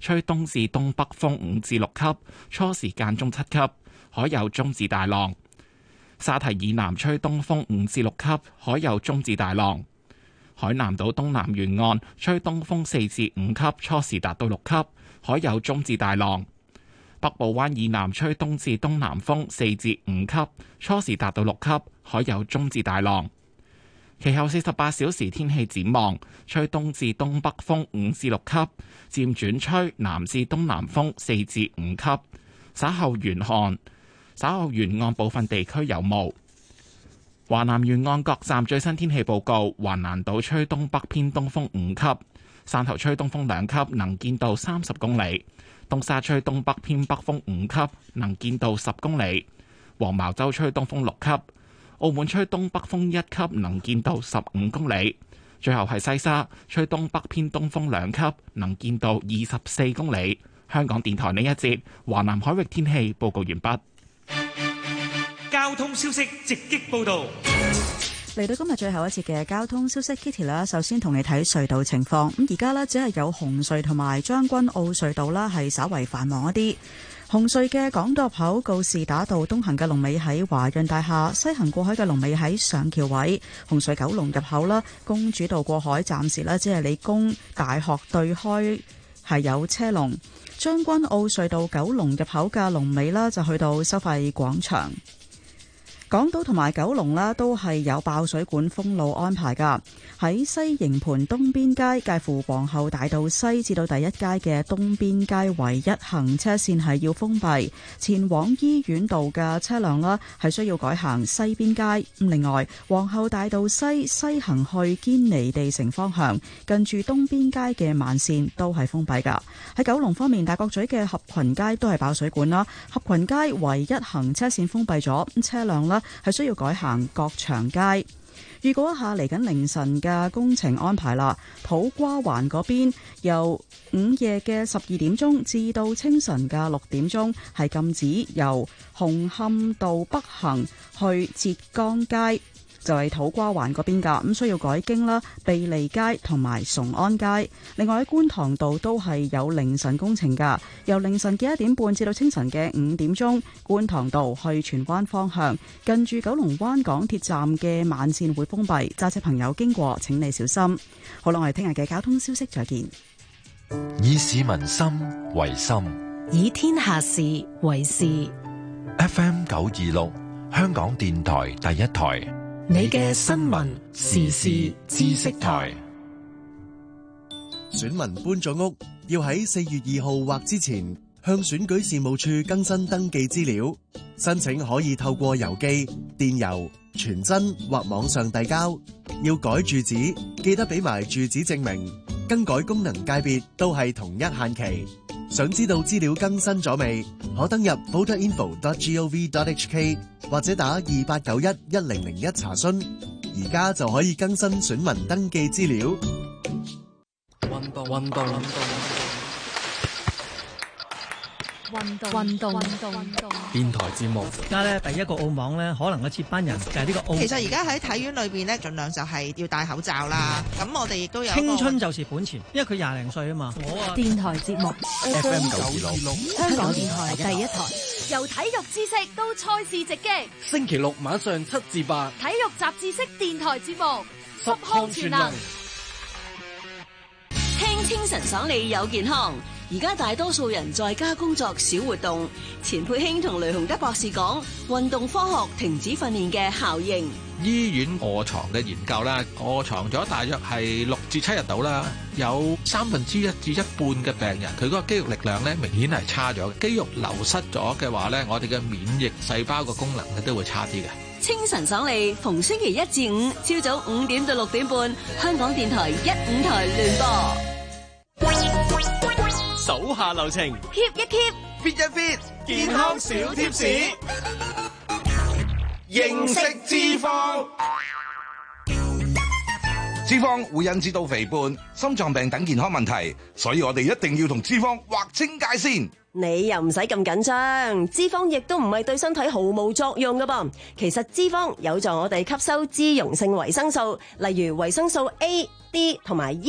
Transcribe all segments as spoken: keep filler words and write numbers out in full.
吹東至東北風五至六級，初時間中七級，海有中至大浪。沙堤以南吹東風五至六級，海有中至大浪。海南島東南沿岸吹東風四至五級，初時達到六級，海有中至大浪。北部灣以南吹東至東南風四至五級，初時達到六級，海有中至大浪。其後四十八小時天氣展望，吹東至東北風五至六級，漸轉吹南至東南風四至五級。稍後沿岸，稍後沿岸部分地區有霧。華南沿岸各站最新天氣報告：橫瀾島吹東北偏東風五級，汕頭吹東風兩級，能見度三十公里。東沙吹東北偏北風五級，能見度十公里；黃茅洲吹東風六級，澳門吹東北風一級，能見度十五公里。最後係西沙吹東北偏東風兩級，能見度二十四公里。香港電台呢一節華南海域天氣報告完畢。 交通消息直擊報道。 嚟到今日最後一節嘅交通消息 ，Kitty 啦，首先同你睇隧道情況。咁而家呢，只係有紅隧同埋將軍澳隧道啦，係稍為繁忙一啲。紅隧嘅港島入口告士打道東行嘅龍尾喺華潤大廈，西行過海嘅龍尾喺上橋位。紅隧九龍入口啦，公主道過海暫時呢，只係理工大學對開係有車龍。將軍澳隧道九龍入口嘅龍尾啦，就去到收費廣場。港島同埋九龍呢都係有爆水管封路安排㗎。喺西營盤東邊街介乎皇后大道西至到第一街嘅東邊街唯一行車線係要封閉，前往醫院道嘅車輛啦係需要改行西邊街。另外，皇后大道西西行去堅尼地城方向，近住東邊街嘅慢線都係封閉㗎。喺九龍方面，大角咀嘅合群街都係爆水管啦，合群街唯一行車線封閉咗，車輛啦係需要改行角長街。預告一下嚟緊凌晨嘅工程安排啦，土瓜灣嗰邊由午夜嘅十二點鐘至到清晨嘅六點鐘係禁止由紅磡道北行去浙江街，就係土瓜灣嗰邊噶，咁需要改經啦，庇利街同埋崇安街。另外喺觀塘道都係有凌晨工程噶，由凌晨嘅一點半至到清晨嘅五點鐘，觀塘道去荃灣方向，近住九龍灣港鐵站嘅慢線會封閉，揸車朋友經過請你小心。好啦，我哋聽日嘅交通消息再見。 以市民心為心， 以天下事為事。 F M 九二六，香港電台第一台。 你嘅新聞時事知識台。 選民搬咗屋，要喺四月二號或之前向選舉事務處更新登記資料。申請可以透過郵寄、電郵、傳真或網上遞交。要改住址，記得俾埋住址證明。更改功能界別都係同一限期。想知道資料更新咗未？可登入 voter info dot gov dot h k 或者打二八九一一零零一查詢。而家就可以更新選民登記資料。 運動運動運動運動運動運動運動電台節目。 而家咧第一個澳網咧，可能嘅接班人就係呢個澳。 其實而家喺體院裏邊咧，盡量就係要戴口罩啦。咁我哋亦都有青春就是本錢，因為佢廿零歲啊嘛。我啊， 電台節目 F M 九二六， 香港電台第一台，由體育知識到賽事直擊。 星期六晚上七至八， 體育雜誌式電台節目， 十項全能。 聽清晨爽利有健康。而家大多數人在家工作少活動，錢佩卿同雷洪德博士講運動科學停止訓練嘅效應。 醫院臥床嘅研究啦，臥床咗大約係六至七日到啦，有三分之一至一半嘅病人，佢嗰個肌肉力量咧明顯係差咗，肌肉流失咗嘅話咧，我哋嘅免疫細胞嘅功能咧都會差啲嘅。 清晨爽利，逢星期一至五朝早五點到六點半，香港電台一五台聯播。 手下留情 ，keep 一 keep，fit 一 fit，健康小貼士。認識脂肪， 脂肪會引致到肥胖、心臟病等健康問題，所以我哋一定要同脂肪劃清界線。 你又唔使咁緊張，脂肪亦都唔係對身體毫無作用噶噃。其實脂肪有助我哋吸收脂溶性維生素，例如維生素 A、D 同埋 E。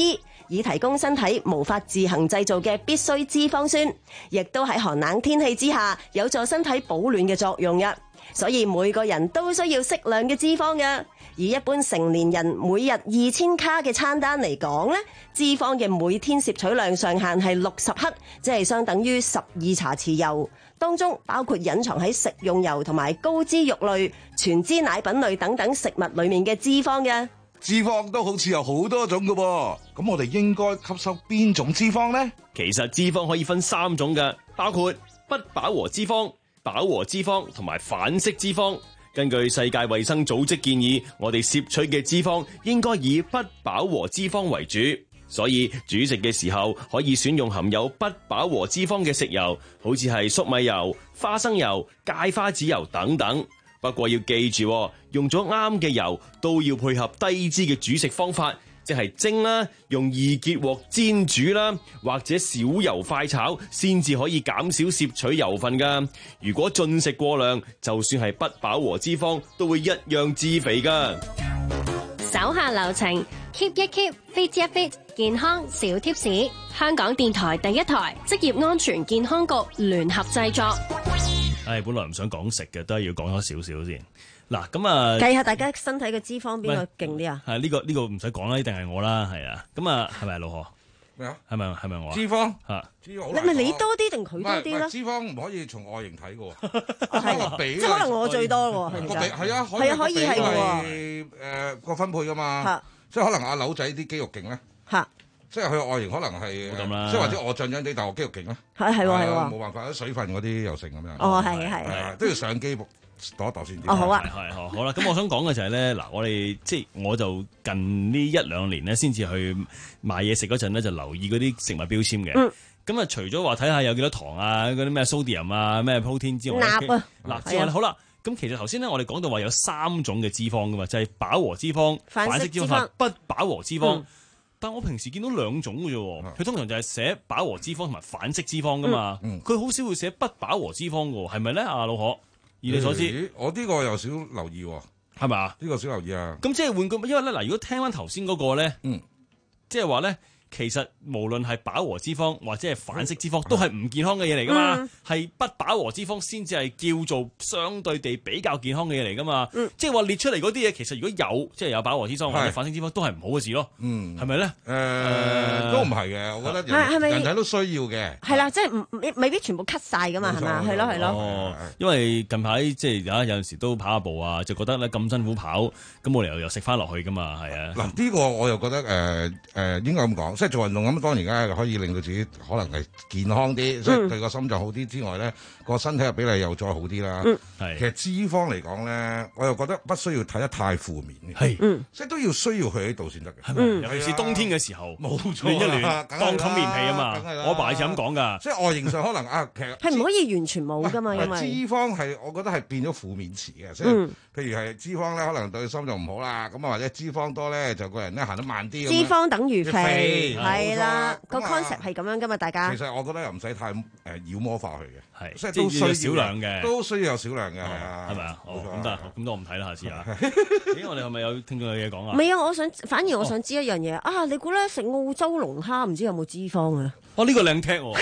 以提供身體無法自行製造嘅必需脂肪酸，亦都喺寒冷天氣之下有助身體保暖嘅作用嘅。所以每個人都需要適量嘅脂肪嘅。以一般成年人每日二千卡嘅餐單嚟講呢，脂肪嘅每天攝取量上限係六十克，即係相等於十二茶匙油。當中包括隱藏喺食用油同埋高脂肉類、全脂奶粉類等等食物裡面嘅脂肪嘅。 脂肪都好似有好多種㗎喎，咁我哋應該吸收邊種脂肪呢？ 其實脂肪可以分三種嘅，包括不飽和脂肪、飽和脂肪同埋反式脂肪。根據世界衛生組織建議，我哋攝取嘅脂肪應該以不飽和脂肪為主，所以煮食嘅時候可以選用含有不飽和脂肪嘅食油，好似係粟米油、花生油、芥花籽油等等。不過要記住，用咗啱嘅油都要配合低脂嘅煮食方法，即係蒸啦，用二結鑊煎煮啦，或者少油快炒，先至可以減少攝取油分噶。如果進食過量，就算係不飽和脂肪，都會一樣致肥噶。 手下留情 ，keep 一 keep，fit 一 fit，健康小貼士。香港電台第一台，職業安全健康局聯合製作。 唉，本來唔想講食嘅，都係要講咗少少先。嗱，咁啊， 計下大家身體嘅脂肪邊個勁啲啊？ 係呢個呢個唔使講啦，一定係我啦，係啊。咁啊，係咪老何？ 咩啊？ 係咪係咪我啊？ 脂肪嚇， 脂肪你咪你多啲定佢多啲咧？ 脂肪唔可以從外形睇嘅喎， 係個比即係可能我最多喎， 個比係啊， 係啊，可以係喎，誒個分配㗎嘛，即係可能阿柳仔啲肌肉勁咧，嚇，即係佢外形可能係咁啦， 即係或者我脹脹地，但我肌肉勁咧， 係係喎係喎， 冇辦法，啲水分嗰啲又成咁樣， 哦係係， 都要上機度一度先。 哦好啊， 係好好啦。咁我想講嘅就係咧，嗱，我哋即係我就近呢一兩年咧，先至去買嘢食嗰陣咧，就留意嗰啲食物標籤嘅。嗯。咁啊，除咗話睇下有幾多糖啊，嗰啲咩 sodium 啊，咩 protein 之外， 鈉啊， 嗱之外咧，好啦。咁其實頭先咧，我哋講到話有三種嘅脂肪噶嘛，就係飽和脂肪、反式脂肪、不飽和脂肪。但我平時見到兩種嘅啫，佢通常就係寫飽和脂肪同埋反式脂肪噶嘛，佢好少會寫不飽和脂肪嘅，係咪咧？阿老何？以你所知， 我呢個又少留意喎， 係咪啊？ 呢個少留意啊。 咁即係換句，因為咧嗱，如果聽翻頭先嗰個咧，嗯，即係話咧，其實無論係飽和脂肪或者係反式脂肪，都係唔健康嘅嘢嚟噶嘛，係不飽和脂肪先至係叫做相對地比較健康嘅嘢嚟噶嘛。即係話列出嚟嗰啲嘢，其實如果有即係有飽和脂肪或者反式脂肪，都係唔好嘅事咯。嗯，係咪咧？ 誒，都唔係嘅，我覺得人人體都需要嘅。 係啦，即係唔未必全部 cut 晒噶嘛，係咪啊？係咯係咯。 哦，因為近排即係啊有陣時都跑下步啊，就覺得咧咁辛苦跑，咁冇理由又食翻落去噶嘛，係啊。 嗱，呢個我又覺得誒誒應該咁講。即係做運動咁，當然梗係可以令到自己可能係健康啲，即係、嗯、對個心臟好啲之外咧，個身體嘅比例又再好啲啦。係、嗯，其實脂肪嚟講咧，我又覺得不需要睇得太負面嘅。係，嗯、即係都要需要佢喺度先得嘅。係咪、嗯？尤其是冬天嘅時候，冇錯，暖一暖，當冚棉被啊嘛。我爸係咁講㗎。即係外形上可能啊，其實係唔可以完全冇㗎嘛，因為脂肪係我覺得係變咗負面詞嘅。即係、嗯、譬如係脂肪咧，可能對心臟唔好啦。咁啊，或者脂肪多咧，就個人咧行得慢啲。 脂肪等於肥。係啦，個 concept 係咁樣噶嘛，大家。 其實我覺得又唔使太誒妖魔化佢嘅， 係即係都需要少量嘅， 都需要有少量嘅，係啊， 係咪啊？好，咁得，咁多我唔睇啦，下次啊。咦，我哋係咪有聽眾有嘢講啊？ 唔係啊，我想反而我想知一樣嘢啊，你估咧食澳洲龍蝦唔知有冇脂肪啊？ 哦，呢個靚踢喎。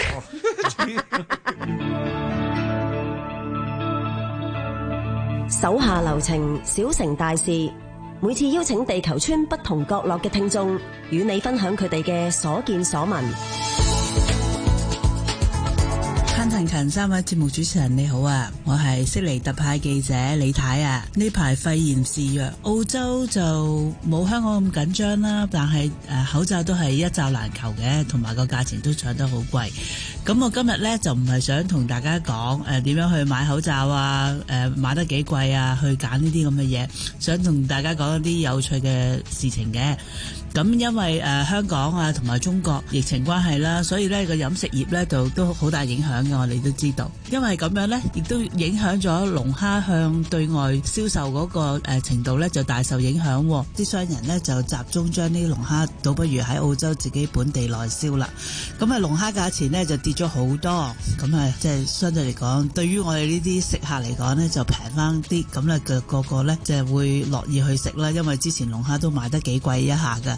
手下留情，小成大事。每次邀請地球村不同角落嘅聽眾，與你分享佢哋嘅所見所聞。 潘騰勤三位節目主持人你好啊，我係悉尼特派記者李太啊。呢排肺炎肆虐，澳洲就冇香港咁緊張啦，但係誒口罩都係一罩難求嘅，同埋個價錢都搶得好貴。咁我今日呢，就唔係想同大家講誒點樣去買口罩啊，誒、呃、買得幾貴啊，去揀呢啲咁嘅嘢，想同大家講一啲有趣嘅事情嘅。咁因為誒、呃、香港啊同埋中國疫情關係啦，所以呢個飲食業呢就都好大影響嘅，我哋都知道。因為咁樣呢，亦都影響咗龍蝦向對外銷售嗰個誒程度呢就大受影響。啲商人呢就集中將啲龍蝦倒不如喺澳洲自己本地內銷啦。咁啊龍蝦價錢呢就跌咗好多，咁啊即係相對嚟講，對於我哋呢啲食客嚟講呢就平翻啲，咁咧個個咧就會樂意去食啦。因為之前龍蝦都賣得幾貴一下㗎。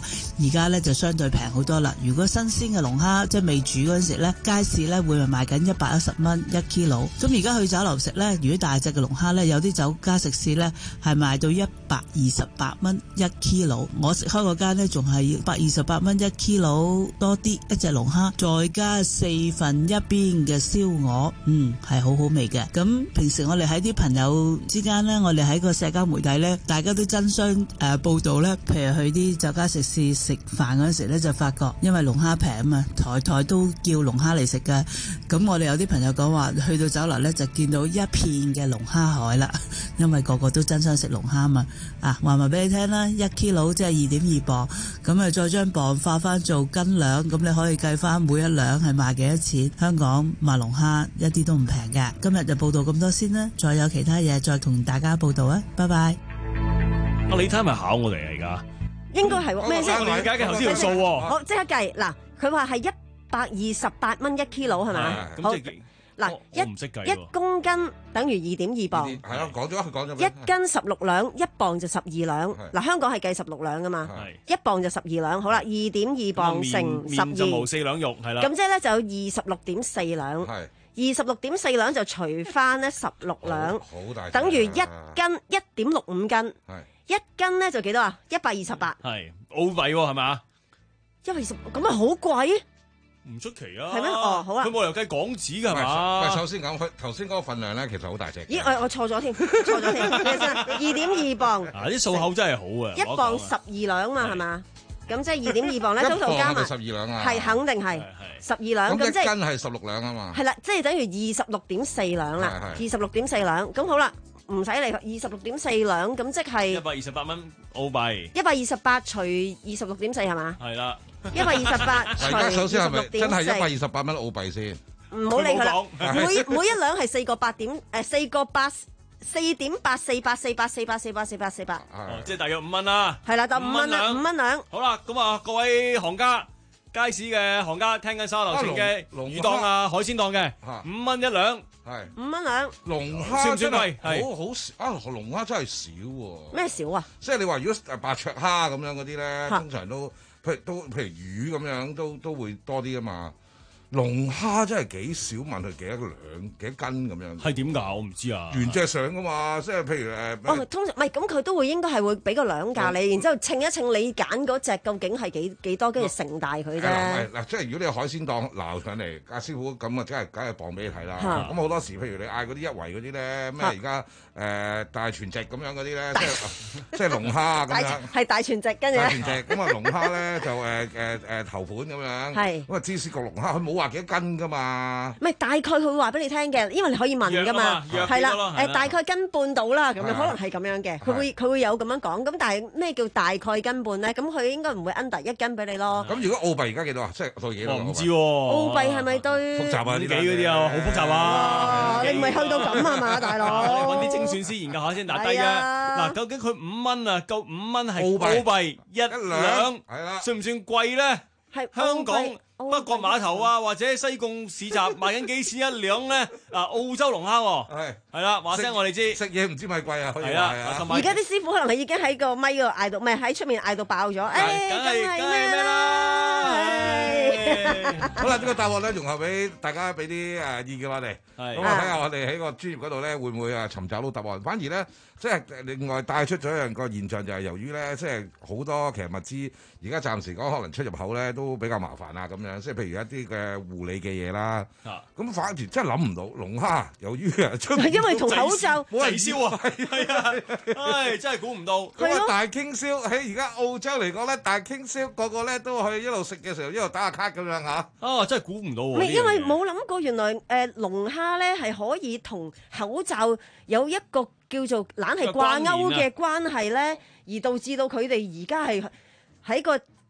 而家咧就相對平好多啦。如果新鮮嘅龍蝦即係未煮嗰陣時咧，街市咧會賣緊一百一十蚊一 kilo。咁而家去酒樓食咧，如果大隻嘅龍蝦咧，有啲酒家食肆咧係賣到一百二十八蚊一 kilo。我食開嗰間咧仲係一百二十八蚊一 kilo 多啲一隻龍蝦，再加四分一邊嘅燒鵝，嗯係好好味嘅。咁平時我哋喺啲朋友之間咧，我哋喺個社交媒體咧，大家都爭相誒、呃、報道咧，譬如去啲酒家食肆食飯嗰陣時咧，就發覺因為龍蝦平啊嘛，台台都叫龍蝦嚟食嘅。咁我哋有啲朋友講話，去到酒樓咧就見到一片嘅龍蝦海啦，因為個個都爭相食龍蝦啊嘛。啊話埋俾你聽啦，一 kilo 即係二點二磅，咁啊再將磅化翻做斤兩，咁你可以計翻每一兩係賣幾多錢。香港賣龍蝦一啲都唔平嘅。今日就報道咁多先啦，再有其他嘢再同大家報道啊，拜拜。 阿李太咪考我哋啊而家？ 應該係咩先？ 我理解嘅頭先條數喎。 好，即刻計嗱，佢話係一百二十八蚊一 kilo 係咪？ 咁即係嗱，一一公斤等於二點二磅。 係啊，講咗佢講咗。 一斤十六兩，一磅就十二兩。嗱，香港係計十六兩噶嘛？一磅就十二兩。好啦，二點二磅乘十二， 面就冇四兩肉係啦。 咁即係咧就有二十六點四兩。係。二十六點四兩就除翻咧十六兩，等於一斤一點六五斤。一斤咧就幾多啊？一百二十八。 係澳幣喎，係咪？ 一百二十咁啊，好貴。 唔出奇啊！ 係咩？哦，好啊。 佢冇理由計港紙㗎係嘛？ 喂，首先講佢頭先嗰個份量咧，其實好大隻。 咦？我我錯咗添，錯咗添。二點二磅。 啊！啲數口真係好啊！ 一磅十二兩嘛係嘛？咁即係二點二磅咧，total加埋。 十二兩啊！ 係肯定係十二兩。咁即係一斤係十六兩啊嘛。 係啦，即係等於二十六點四兩啦。二十六點四兩，咁好啦，唔使理佢。二十六點四兩，咁即係一百二十八蚊澳幣。 一百二十八除二十六點四係嘛？ 係啦。 一百二十八除二十六點四，真係一百二十八蚊澳幣先。 唔好理佢啦。每每一兩係四個八點，誒四個八四點八四八四八四八四八四八四八。 哦，即係大約五蚊啦。 係啦，就五蚊啦，五蚊兩。 好啦，咁啊，各位行家、街市嘅行家，聽緊沙流程嘅魚檔啊、海鮮檔嘅，五蚊一兩。 係五蚊兩。 龍蝦算唔算貴？ 好好少啊！龍蝦真係少喎。 咩少啊？ 即係你話如果誒白灼蝦咁樣嗰啲咧，通常都。譬如都譬如魚咁樣都都會多啲啊嘛，龍蝦真係幾少問佢幾多兩幾多斤咁樣。 係點㗎？我唔知啊。 原隻上㗎嘛，即係譬如誒。 哦，通常唔係咁，佢都會應該係會俾個兩價你，然之後稱一稱你揀嗰隻究竟係幾幾多，跟住盛大佢啫。 係嗱，即係如果你有海鮮檔撈上嚟，阿師傅咁啊，真係梗係磅俾你睇啦。咁好多時，譬如你嗌嗰啲一圍嗰啲咧，咩而家誒大全隻咁樣嗰啲咧，即係即係龍蝦咁樣。 係大全隻，跟住。 大全隻咁啊，龍蝦咧就誒誒誒頭盤咁樣。係。咁啊，芝士焗龍蝦，佢冇話幾多斤㗎嘛。唔係大概佢會話俾你聽嘅，因為你可以問㗎嘛。係啦，誒大概斤半到啦，咁樣可能係咁樣嘅。佢會佢會有咁樣講。咁但係咩叫大概斤半咧？咁佢應該唔會 under 一斤俾你咯。咁如果澳幣而家幾多啊？即係對幾多？ 我唔知喎。 澳幣係咪對？ 複雜啊！呢幾嗰啲啊，好複雜啊！ 你唔係去到咁啊嘛，大佬。 你揾啲精算師研究下先，打低啊！嗱，究竟佢五蚊啊，夠五蚊係澳幣一兩，係啦，算唔算貴咧？係香港北角碼頭啊，或者西貢市集賣緊幾錢一兩咧？嗱，澳洲龍蝦喎，係係啦，話聲我哋知。 食嘢唔知咪貴啊？ 係啊， 而家啲師傅可能係已經喺個咪嗰度嗌到，唔係喺出面嗌到爆咗。誒，梗係咩啦？ 好啦，呢個答案咧，容後俾大家俾啲誒意見我哋。咁我睇下我哋喺個專業嗰度咧，會唔會啊尋找到答案？反而咧，即係另外帶出咗一樣個現象，就係由於咧，即係好多其實物資而家暫時講可能出入口咧都比較麻煩啊咁樣。即係譬如一啲嘅護理嘅嘢啦。咁反而真係諗唔到龍蝦，由於啊出係因為同口罩冇人燒啊，係啊，唉，真係估唔到。 咁啊大傾銷喺而家澳洲嚟講咧，大傾銷個個咧都去一路食嘅時候一路打下卡咁樣嚇。 啊，真係估唔到喎！ 唔係因為冇諗過，原來誒龍蝦咧係可以同口罩有一個叫做懶係掛鈎嘅關係咧，而導致到佢哋而家係喺個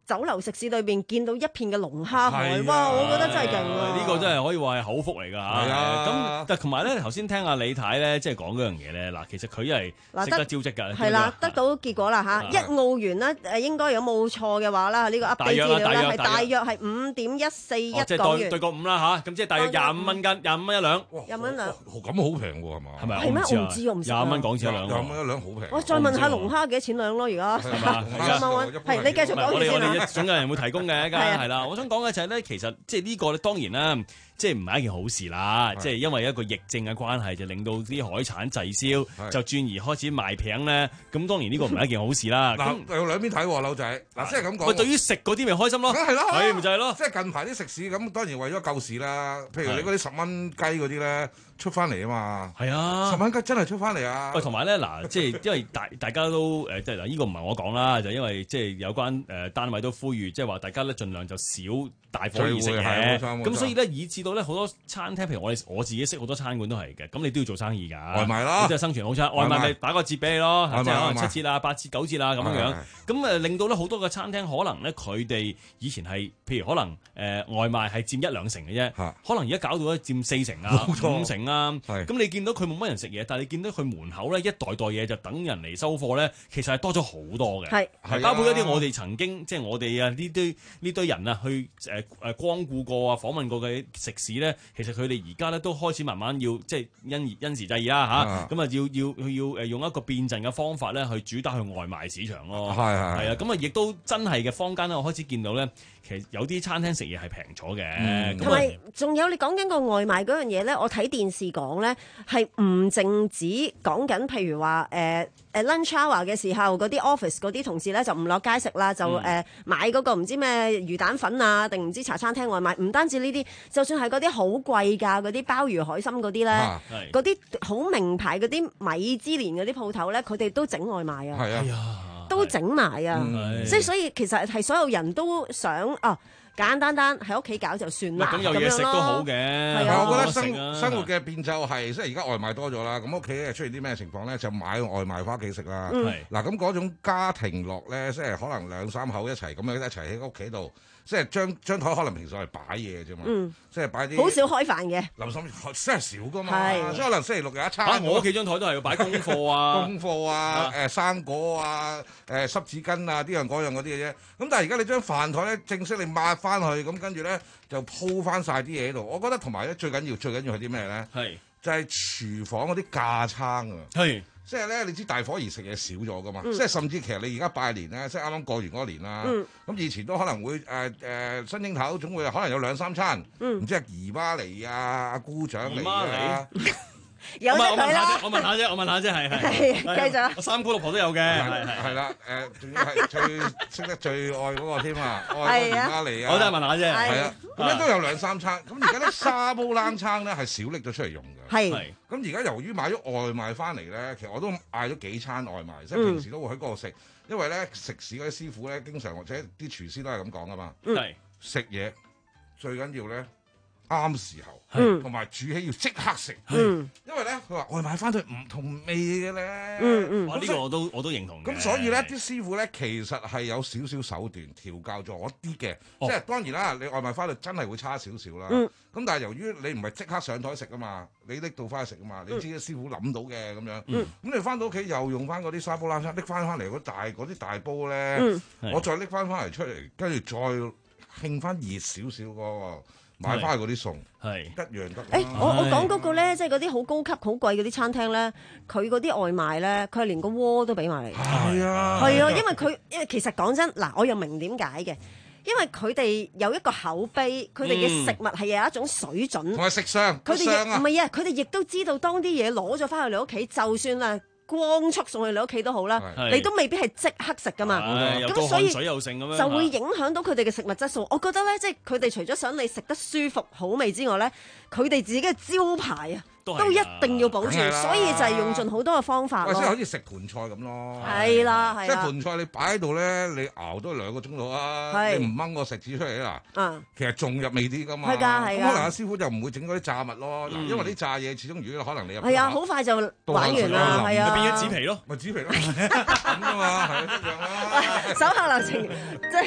酒樓食肆裏邊見到一片嘅龍蝦海，哇！我覺得真係勁啊！ 呢個真係可以話係口福嚟㗎嚇。 係啊， 咁但同埋咧，頭先聽阿李太咧，即係講嗰樣嘢咧，嗱，其實佢係識得招積㗎。 係啦，得到結果啦嚇，一澳元咧誒應該有冇錯嘅話啦，呢個 update 資料咧係大約係五點一四一港元， 對個五啦嚇，咁即係大約廿五蚊斤，廿五蚊一兩， 廿蚊兩， 咁好平喎係嘛？ 係咪？ 係咩？我唔知我唔知。 廿蚊港紙一兩， 廿蚊一兩好平。 我再問下龍蝦幾多錢兩咯？而家係嘛？ 係你繼續講先啦。 我哋總有人會提供嘅，梗係係啦。我想講嘅就係咧，其實即係呢個咧，當然啦。即係唔係一件好事啦，即係因為一個疫症嘅關係，就令到啲海產滯銷，就轉而開始賣平咧。咁當然呢個唔係一件好事啦。 嗱，有兩邊睇喎，柳仔。嗱，即係咁講。 喂，對於食嗰啲咪開心咯？ 梗係啦， 係咪就係咯？ 即係近排啲食肆咁，當然為咗救市啦。譬如你嗰啲十蚊雞嗰啲咧，出翻嚟啊嘛。係啊，十蚊雞真係出翻嚟啊！ 喂，同埋咧嗱，即係因為大大家都誒，即係嗱，呢個唔係我講啦，就因為即係有關誒單位都呼籲，即係話大家咧盡量就少大伙兒食嘢。咁所以咧，以至到咧好多餐廳，譬如我哋我自己識好多餐館都係嘅，咁你都要做生意㗎。 外賣啦， 即係生存好差，外賣咪打個折俾你咯，即係可能七折啊、八折、九折啊咁樣樣。咁誒令到咧好多嘅餐廳可能咧佢哋以前係譬如可能誒外賣係佔一兩成嘅啫，可能而家搞到咧佔四成啊、五成啊。咁你見到佢冇乜人食嘢，但係你見到佢門口咧一袋袋嘢就等人嚟收貨咧，其實係多咗好多嘅。係包括一啲我哋曾經即係我哋啊呢堆呢堆人啊去誒誒光顧過啊訪問過嘅食肆咧，其實佢哋而家咧都開始慢慢要即係因因時制宜啦嚇，咁啊要要要誒用一個變陣嘅方法咧去主打去外賣市場咯。係係係啊，咁啊亦都真係嘅坊間咧，我開始見到咧，其實有啲餐廳食嘢係平咗嘅。 同埋仲有你講緊個外賣嗰樣嘢咧，我睇電視講咧係唔淨止講緊，譬如話誒誒 lunch hour 嘅時候，嗰啲 office 嗰啲同事咧就唔落街食啦，就誒買嗰個唔知咩魚蛋粉啊，定唔知茶餐廳外賣，唔單止呢啲，就算係嗰啲好貴㗎，嗰啲鮑魚海參嗰啲咧，嗰啲好名牌嗰啲米芝蓮嗰啲鋪頭咧，佢哋都整外賣啊，係啊，都整埋啊，即係所以其實係所有人都想啊。簡單單喺屋企搞就算啦， 咁有嘢食都好嘅。係啊，我覺得生生活嘅變奏係即係而家外賣多咗啦。咁屋企咧出現啲咩情況咧，就買外賣翻屋企食啦。嗱，咁嗰種家庭樂咧，即係可能兩三口一齊咁樣一齊喺屋企度，即係張張台可能平時係擺嘢啫嘛。即係擺啲好少開飯嘅。林心真係少噶嘛，即係可能星期六有一餐。 我屋企張台都係要擺功課啊、 功課啊、誒生果啊、誒濕紙巾啊，呢樣嗰樣嗰啲嘅啫。咁但係而家你張飯台咧，正式你抹翻去，咁跟住咧就鋪翻晒啲嘢喺度。我覺得同埋咧最緊要最緊要係啲咩咧？係就係廚房嗰啲架撐啊！係即係咧，你知大伙兒食嘢少咗噶嘛？即係甚至其實你而家拜年咧，即係啱啱過完嗰年啦。咁以前都可能會誒誒新正頭總會可能有兩三餐，唔知係姨媽嚟啊、阿姑丈嚟啊。 有得佢啦！ 我問下啫，我問下啫，係係。 繼續。 我三姑六婆都有嘅，係係啦，誒，仲要係最識得最愛嗰個添啊，愛姨媽嚟啊！ 我都係問下啫， 係啊，咁咧都有兩三餐。咁而家啲沙煲冷餐咧係少拎咗出嚟用嘅。係。咁而家由於買咗外賣翻嚟咧，其實我都嗌咗幾餐外賣，即係平時都會喺嗰度食，因為咧食肆嗰啲師傅咧，經常或者啲廚師都係咁講噶嘛。係。食嘢最緊要咧。啱時候，同埋煮起要即刻食，因為咧佢話外賣翻去唔同味嘅咧。 嗯嗯，哇！呢個我都我都認同嘅。 咁所以咧，啲師傅咧其實係有少少手段調教咗啲嘅，即係當然啦，你外賣翻去真係會差少少啦。咁但係由於你唔係即刻上台食啊嘛，你拎到翻去食啊嘛，你知啲師傅諗到嘅咁樣。咁你翻到屋企又用翻嗰啲沙煲冷餐，拎翻翻嚟嗰大嗰啲大煲咧，我再拎翻翻嚟出嚟，跟住再興翻熱少少嗰個。買翻去嗰啲餸係一樣得。 誒，我我講嗰個咧，即係嗰啲好高級、好貴嗰啲餐廳咧，佢嗰啲外賣咧，佢係連個鍋都俾埋你。係啊，係啊，因為佢因為其實講真嗱，我又明點解嘅，因為佢哋有一個口碑，佢哋嘅食物係有一種水準， 同埋食相， 佢哋亦唔係啊，佢哋亦都知道當啲嘢攞咗翻去你屋企，就算啦。光速送去你屋企都好啦，你都未必係即刻食噶嘛，咁所以就會影響到佢哋嘅食物質素。我覺得咧，即係佢哋除咗想你食得舒服好味之外咧，佢哋自己嘅招牌啊，都一定要保住，所以就係用盡好多嘅方法咯。 即係好似食盤菜咁咯， 係啦，係啦， 即係盤菜你擺喺度咧，你熬多兩個鐘頭啊，你唔掹個食指出嚟啦，其實仲入味啲噶嘛。係㗎，係㗎。咁可能阿師傅就唔會整嗰啲炸物咯，因為啲炸嘢始終如果可能你入係啊，好快就玩完啦，係啊。 變咗紙皮咯， 咪紙皮咯，咁啊嘛，係一樣啦。 手下留情，即係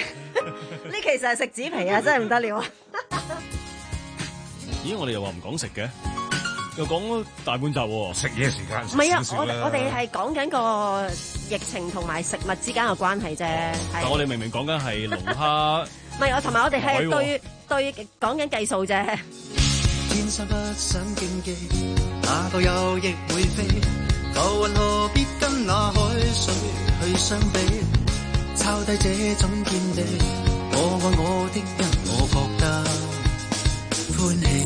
呢其實係食紙皮啊，真係唔得了啊！ 咦，我哋又話唔講食嘅，又講咗大半集喎。 食嘢時間唔係啊，我哋我哋係講緊個疫情同埋食物之間嘅關係啫。 但我哋明明講緊係龍蝦， 唔係我同埋我哋係對對講緊計數啫。 天生不想競技，哪個有翼會飛？浮雲何必跟那海水去相比？抄低這種見地，我愛我的人，我覺得歡喜。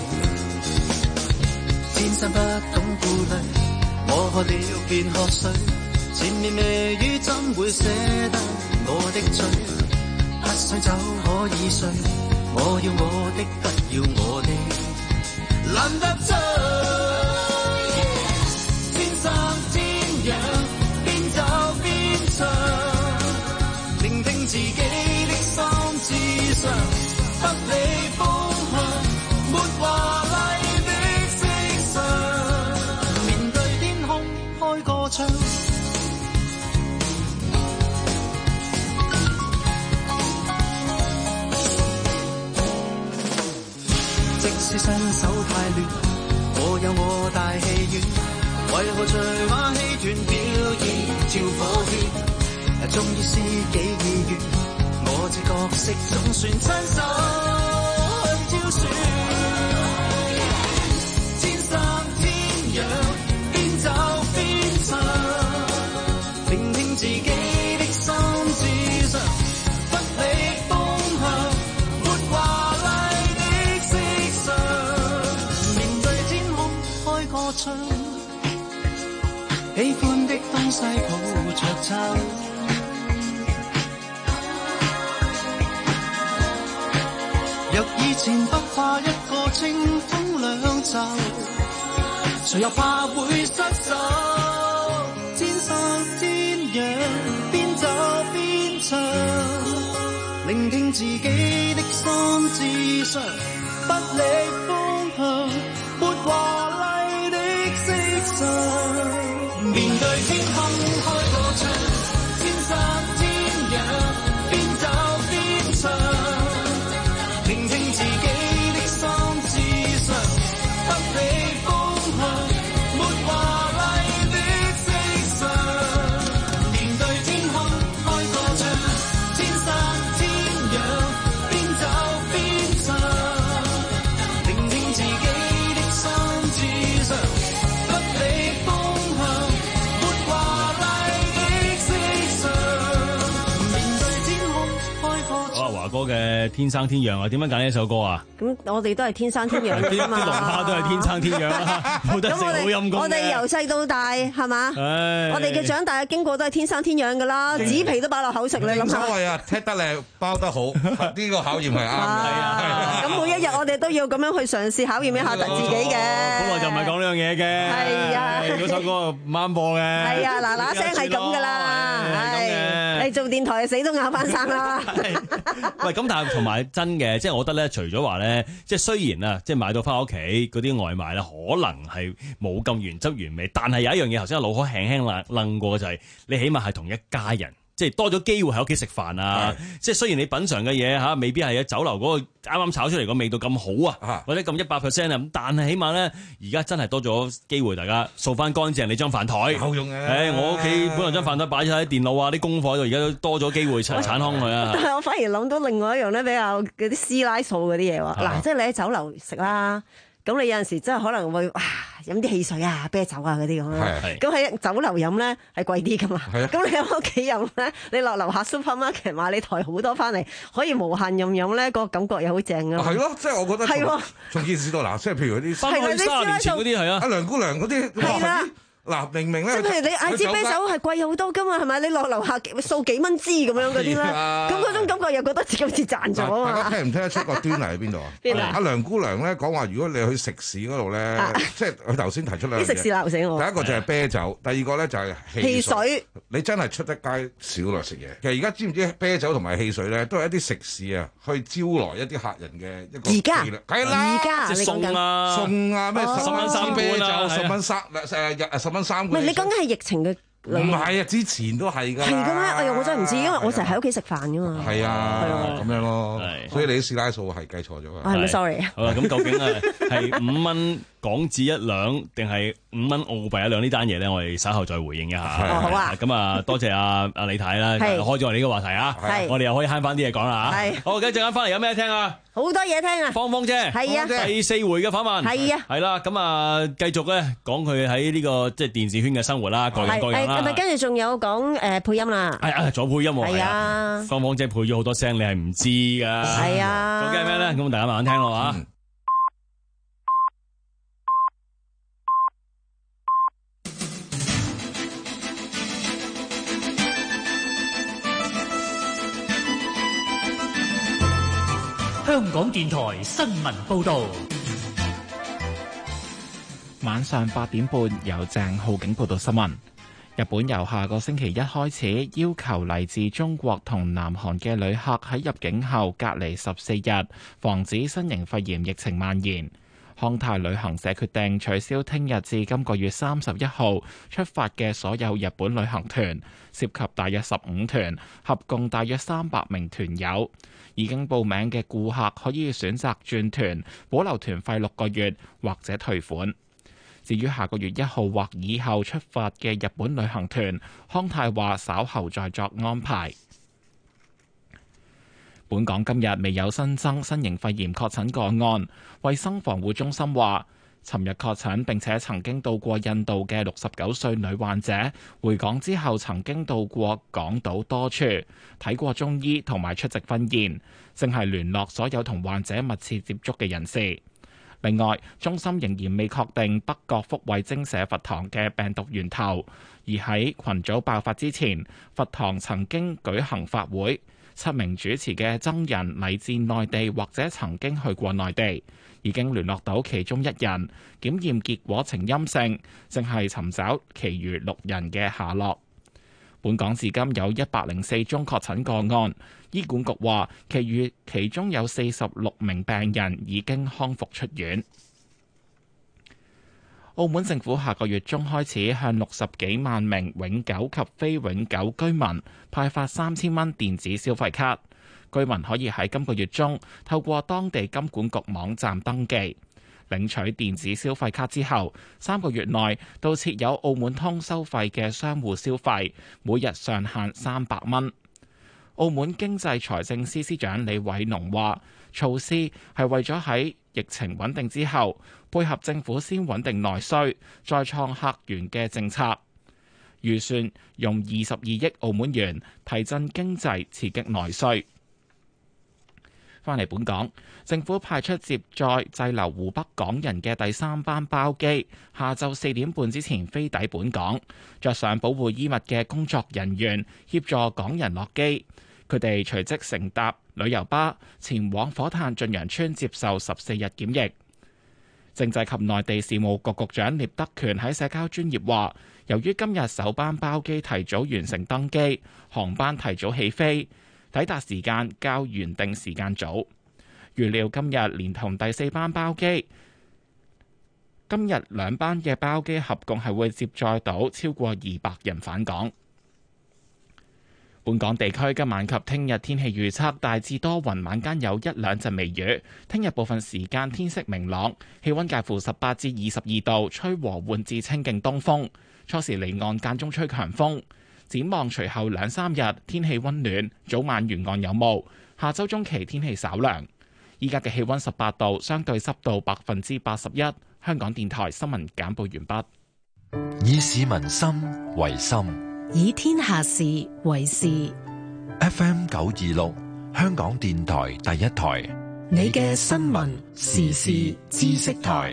天生不懂顧慮，我渴了便喝水。前面微雨怎會捨得我的嘴？不想酒可以睡，我要我的，不要我的，懶得追。天生天養，邊走邊唱，聆聽自己的心智上，不理風向，沒華麗的色相，面對天空開個窗。即使身手太亂，我有我大戲院，為何隨話戲團表演跳火圈？終於知己意願，我這角色總算親手去挑選。天生天養，邊走邊唱，聆聽自己的心智上，不理風向，沒華麗的色相，面對天空開個窗，喜歡的東西抱着抽。若以前不怕一個清風兩袖，誰又怕會失手？天生天養，邊走邊唱，聆聽自己的心智上，不理風向，沒華麗的色相，面對天空開個窗，天生天養，邊走邊唱。聆聽自己的心智上，不理風向，沒華麗的色相，面對天空開個窗，天生天養，邊走邊唱，聆聽自己的心智上，不理風向，沒華麗的色相，面對天空開個窗。 好啊，華哥嘅《天生天養》啊，點樣揀呢首歌啊？ 咁我哋都係天生天養㗎嘛， 啲龍蝦都係天生天養啦，冇得食好陰功嘅。 我哋由細到大係嘛？我哋嘅長大嘅經過都係天生天養㗎啦，紙皮都擺落口食你諗下。 所謂啊，踢得靚，包得好，呢個考驗係啱嘅。 啊，咁每一日我哋都要咁樣去嘗試考驗一下自己嘅。 本來就唔係講呢樣嘢嘅。係啊，嗰首歌唔啱播嘅。 係啊，嗱嗱聲係咁㗎啦。係，你做電台死都咬翻生啦。 喂，咁但係同埋真嘅，即係我覺得咧，除咗話咧，即係雖然啊，即係買到翻屋企嗰啲外賣咧，可能係冇咁原汁原味，但係有一樣嘢，頭先阿老可輕輕愣愣過就係、是，你起碼係同一家人。即係多咗機會喺屋企食飯啊！即係雖然你品嚐嘅嘢嚇未必係喺酒樓嗰個啱啱炒出嚟個味道咁好啊，或者咁一百 percent 啊，咁但係起碼咧，而家真係多咗機會，大家掃翻乾淨你張飯台。 有用嘅。 誒，我屋企本來張飯台擺咗喺電腦啊，啲功課喺度，而家都多咗機會鏟鏟空佢啊。 但係我反而諗到另外一樣咧，比較嗰啲師奶數嗰啲嘢喎。嗱，即係你喺酒樓食啦。咁你有陣時真係可能會哇飲啲汽水啊、啤酒啊嗰啲咁樣，咁喺酒樓飲咧係貴啲噶嘛。咁你喺屋企飲咧，你落樓下 supermarket 買你抬好多翻嚟，可以無限飲飲咧，個感覺又好正啊。 係咯，即係我覺得係喎。 從件事到嗱，即係譬如嗰啲翻去三十年前嗰啲係啊， 阿梁姑娘嗰啲係啦。嗱，明明咧， 即係譬如你嗌支啤酒係貴好多噶嘛，係咪？你落樓下數幾蚊支咁樣嗰啲咧，咁嗰種感覺又覺得自己好似賺咗啊！ 大家聽唔聽得出個端倪喺邊度啊？ 邊啊？ 阿梁姑娘咧講話，如果你去食肆嗰度咧，即係佢頭先提出兩樣嘢。啲食肆鬧死我。 第一個就係啤酒，第二個咧就係汽水。你真係出得街少來食嘢。其實而家知唔知啤酒同埋汽水咧，都係一啲食肆啊，去招來一啲客人嘅一個。 而家。 係啦。 而家。 即係送啊！ 送啊！咩十蚊三啤酒，十蚊三誒誒十蚊三。 唔係你講緊係疫情嘅唔係啊，之前都係㗎。 係嘅咩？哎呀，我真係唔知，因為我成日喺屋企食飯㗎嘛。 係啊， 係啊， 咁樣咯。所以你啲師奶數係計錯咗啊。 係咪 sorry？ 好啦，咁究竟係係五蚊港紙一兩定係五蚊澳幣一兩呢單嘢咧？我哋稍後再回應一下。 好啊。 咁啊，多謝阿阿李太啦，開咗我哋呢個話題啊。係。我哋又可以慳翻啲嘢講啦嚇。係。好，咁陣間翻嚟有咩聽啊？ 好多嘢聽啊！ 芳芳姐， 係啊， 第四回嘅訪問， 係啊， 係啦，咁啊，繼續咧講佢喺呢個即係電視圈嘅生活啦，各樣各樣啦。 係咪跟住仲有講誒配音啦？ 係啊，仲有配音喎。係啊，芳芳姐配咗好多聲，你係唔知㗎。 係啊。 究竟係咩咧？咁大家慢慢聽咯嚇。 香港電台新聞報導， 晚上八點半由鄭浩景報道新聞。日本由下個星期一開始要求嚟自中國同南韓嘅旅客喺入境後隔離十四日，防止新型肺炎疫情蔓延。康泰旅行社決定取消聽日至今個月三十一號出發嘅所有日本旅行團，涉及大約十五團，合共大約三百名團友。已經報名嘅顧客可以選擇轉團，保留團費六個月或者退款。至於下個月一號或以後出發嘅日本旅行團，康泰話稍後再作安排。本港今日未有新增新型肺炎確診個案，衛生防護中心話，尋日確診並且曾經到過印度嘅六十九歲女患者，回港之後曾經到過港島多處，睇過中醫同埋出席婚宴，正係聯絡所有同患者密切接觸嘅人士。另外，中心仍然未確定北角福慧精舍佛堂嘅病毒源頭，而喺群組爆發之前，佛堂曾經舉行法會，七名主持嘅僧人嚟自內地或者曾經去過內地。已經聯絡到其中一人，檢驗結果呈陰性，正係尋找其餘六人嘅下落。本港至今有一百零四宗確診個案，醫管局話，其餘其中有四十六名病人已經康復出院。澳門政府下個月中開始向六十幾萬名永久及非永久居民派發三千蚊電子消費卡。居民可以喺今個月中透過當地金管局網站登記，領取電子消費卡之後，三個月內到設有澳門通收費嘅商戶消費，每日上限三百蚊。澳門經濟財政司司長李偉農話，措施係為咗喺疫情穩定之後，配合政府先穩定內需，再創客源嘅政策。預算用二十二億澳門元提振經濟，刺激內需。返嚟本港，政府派出接載滯留湖北港人嘅第三班包機，下晝四點半之前飛抵本港。着上保護衣物嘅工作人員協助港人落機，佢哋隨即乘搭旅遊巴前往火炭駿洋邨接受十四日檢疫。政制及內地事務局局長聶德權喺社交專頁話，由於今日首班包機提早完成登機，航班提早起飛，抵達時間較原定時間早，預料今日連同第四班包機，今日兩班嘅包機合共係會接載到超過二百人返港。本港地區今晚及聽日天氣預測大致多雲，晚間有一兩陣微雨。聽日部分時間天色明朗，氣溫介乎十八至二十二度，吹和緩至清勁東風。初時離岸間中吹強風。展望隨後兩三日天氣溫暖，早晚沿岸有霧。下周中期天氣稍涼。依家嘅氣溫十八度，相對濕度百分之八十一。香港電台新聞簡報完畢。以市民心為心， 以天下事為事。 F M 九二六，香港電台第一台， 你嘅新聞時事知識台。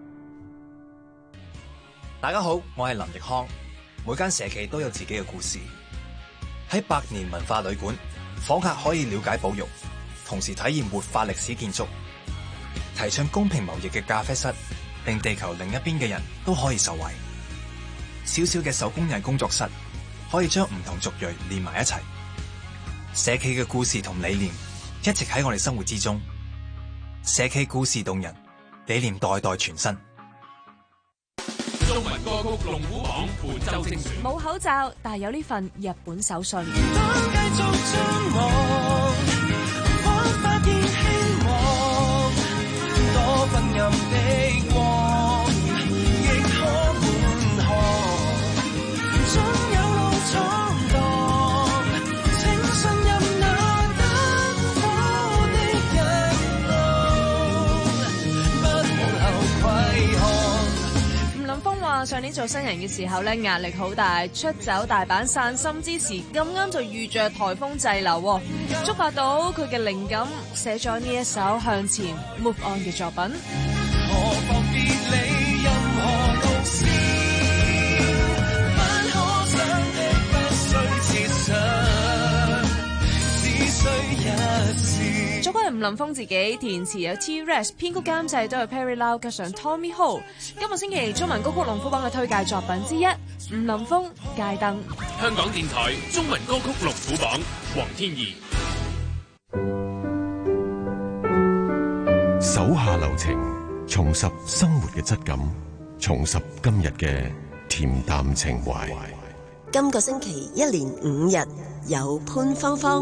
大家好，我係林奕康。每間社企都有自己嘅故事。喺百年文化旅館，訪客可以了解保育，同時體驗活化歷史建築。提倡公平貿易嘅咖啡室，令地球另一邊嘅人都可以受惠。小小嘅手工藝工作室，可以將唔同族裔連埋一齊。社企嘅故事同理念一直喺我哋生活之中。社企故事動人，理念代代傳新。 做中文歌曲龍虎榜本周精選。 冇口罩，但係有呢份日本手信。 當繼續張望，可發現希望，多昏暗的光，亦可滿航，總有路闖蕩，請信任那燈火的日路，不往後窺看。 吳林峰話：上年做新人嘅時候咧，壓力好大，出走大阪散心之時，咁啱就遇着颱風滯留，觸發到佢嘅靈感，寫咗呢一首向前 move on 嘅作品。 何妨別理任何路線，不可想的不需設想，只需一試。 作曲係吳林峰自己，填詞有 T-Rex， 編曲監製都係 Perry Lau 加上 Tommy Ho。今個星期中文歌曲龍虎榜嘅推介作品之一，吳林峰《街燈》。 香港電台中文歌曲龍虎榜，黃天怡。 手下留情，重拾生活嘅質感，重拾今日嘅恬淡情懷。 今個星期一連五日有潘芳芳。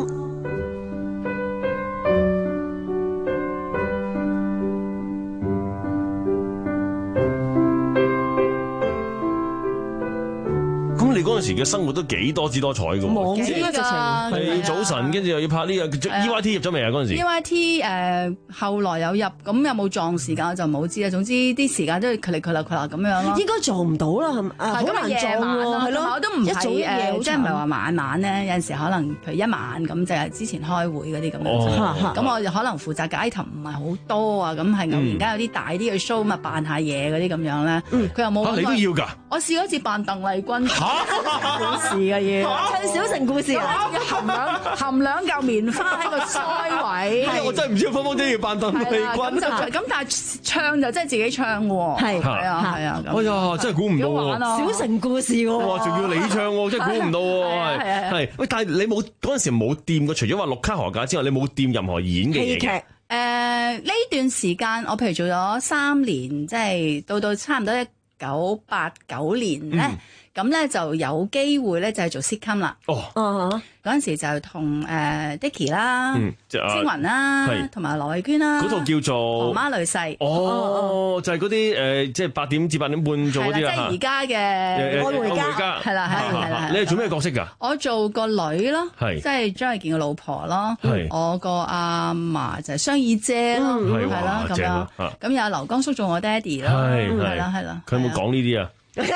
你嗰陣時嘅生活都幾多姿多彩嘅喎， 忙啲啊，直情係早晨，跟住又要拍呢個 E Y T 入咗未啊？嗰陣時 E Y T 誒後來有入，咁有冇撞時間我就冇知啦。總之啲時間都係佢嚟佢啦佢啦咁樣咯。 應該撞唔到啦，係咪？啊，好難撞喎，係咯。 我都唔係誒，即係唔係話晚晚咧？有陣時可能譬如一晚咁，就係之前開會嗰啲咁樣。咁我就可能負責嘅 item 唔係好多啊，咁係偶然間有啲大啲嘅 show 咪扮下嘢嗰啲咁樣咧。佢又冇。 你都要㗎？ 我試過一次扮鄧麗君。故事嘅要唱小城故事啊！ 要含兩含兩嚿棉花喺個腮位。 我真係唔知芳芳姐要扮鄧麗君。 咁但係唱就真係自己唱喎。係係啊係啊。 哎呀，真係估唔到喎！ 小城故事喎。 哇，仲要你唱喎，真係估唔到喎。係係。喂，但係你冇嗰陣時冇掂過，除咗話綠卡荷架之外，你冇掂任何演嘅嘢。 戲劇誒呢段時間，我譬如做咗三年，即係到到差唔多一九八九年咧。咁咧就有機會咧就係做 sitcom 啦。哦，嗰陣時就同誒 Dicky 啦、青雲啦，同埋羅慧娟啦。 嗰套叫做 《媽女婿》。 哦，就係嗰啲誒，即係八點至八點半做嗰啲啦。 即係而家嘅愛回家。係啦，係係啦。 你係做咩角色㗎？ 我做個女咯， 即係張衛健嘅老婆咯。我個阿嫲就係雙耳姐咯，係啦咁樣。咁有劉江叔做我爹哋咯，係啦係啦。 佢有冇講呢啲啊？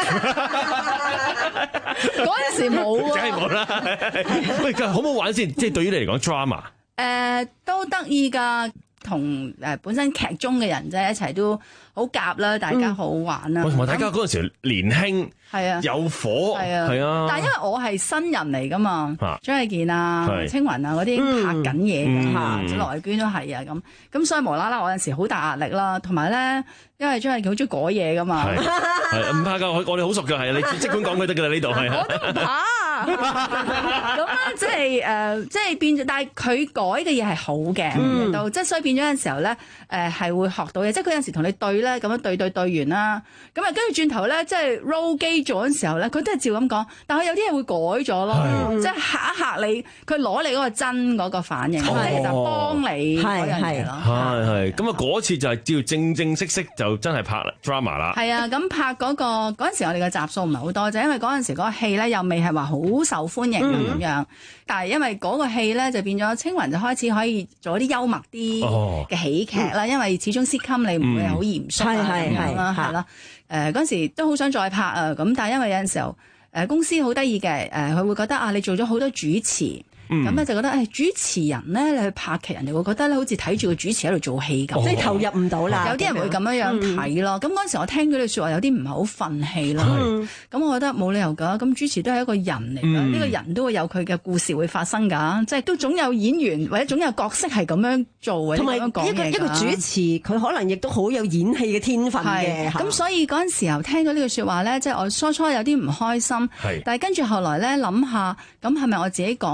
嗰陣時冇啊， 梗係冇啦。喂，好唔好玩先？即係對於你嚟講 drama，誒、 呃、都得意㗎，同誒本身劇中嘅人啫一齊都好夾啦，大家好玩啦。 同埋大家嗰陣時年輕，係啊，有火，係啊，係啊。 但係因為我係新人嚟㗎嘛，張衛健啊、青雲啊嗰啲拍緊嘢㗎嚇，羅慧娟都係啊咁，咁所以無啦啦我有陣時好大壓力啦，同埋咧。因為張衛健好中意改嘢噶嘛， 係唔怕噶，我我哋好熟噶，係你即管講佢得噶啦呢度係。 我都唔怕，咁啊即係誒，即係變咗，但係佢改嘅嘢係好嘅，到即係所以變咗有陣時候咧，誒係會學到嘢，即係佢有陣時同你對咧，咁樣對對對完啦，咁啊跟住轉頭咧，即係 roll 機做嗰陣時候咧，佢都係照咁講，但係有啲嘢會改咗咯，即係嚇一嚇你，佢攞你嗰個真嗰個反應，即係其實幫你嗰樣嘢咯。 係係，咁啊嗰次就係叫正正式式就。真係拍 drama 啦， 係啊！咁拍嗰、嗰個嗰陣時，我哋嘅集數唔係好多，就因為嗰陣時嗰個戲咧又未係話好受歡迎咁樣。嗯、但係因為嗰個戲咧就變咗，青雲就開始可以做一啲幽默啲嘅喜劇啦。哦、因為始終 sitcom你唔會係好嚴肅啊咁樣啦，係啦。誒嗰陣時都好想再拍啊，咁但係因為有陣時候誒、呃、公司好得意嘅，誒佢會覺得啊，你做咗好多主持。咁咧、嗯、就覺得誒、哎、主持人咧，你去拍劇，人哋會覺得咧好似睇住個主持喺度做戲咁， 即係、哦、投入唔到啦。 有啲人會咁樣樣睇咯。咁嗰陣時我聽嗰句説話，有啲唔係好憤氣咯。咁、嗯、我覺得冇理由㗎。咁主持都係一個人嚟㗎，呢、嗯、個人都會有佢嘅故事會發生㗎。即係都總有演員或者總有角色係咁樣做嘅， 同埋一個一個主持，佢可能亦都好有演戲嘅天分嘅。 咁所以嗰陣時候聽到呢句説話咧，即係我初初有啲唔開心，但係跟住後來咧諗下，咁係咪我自己講説話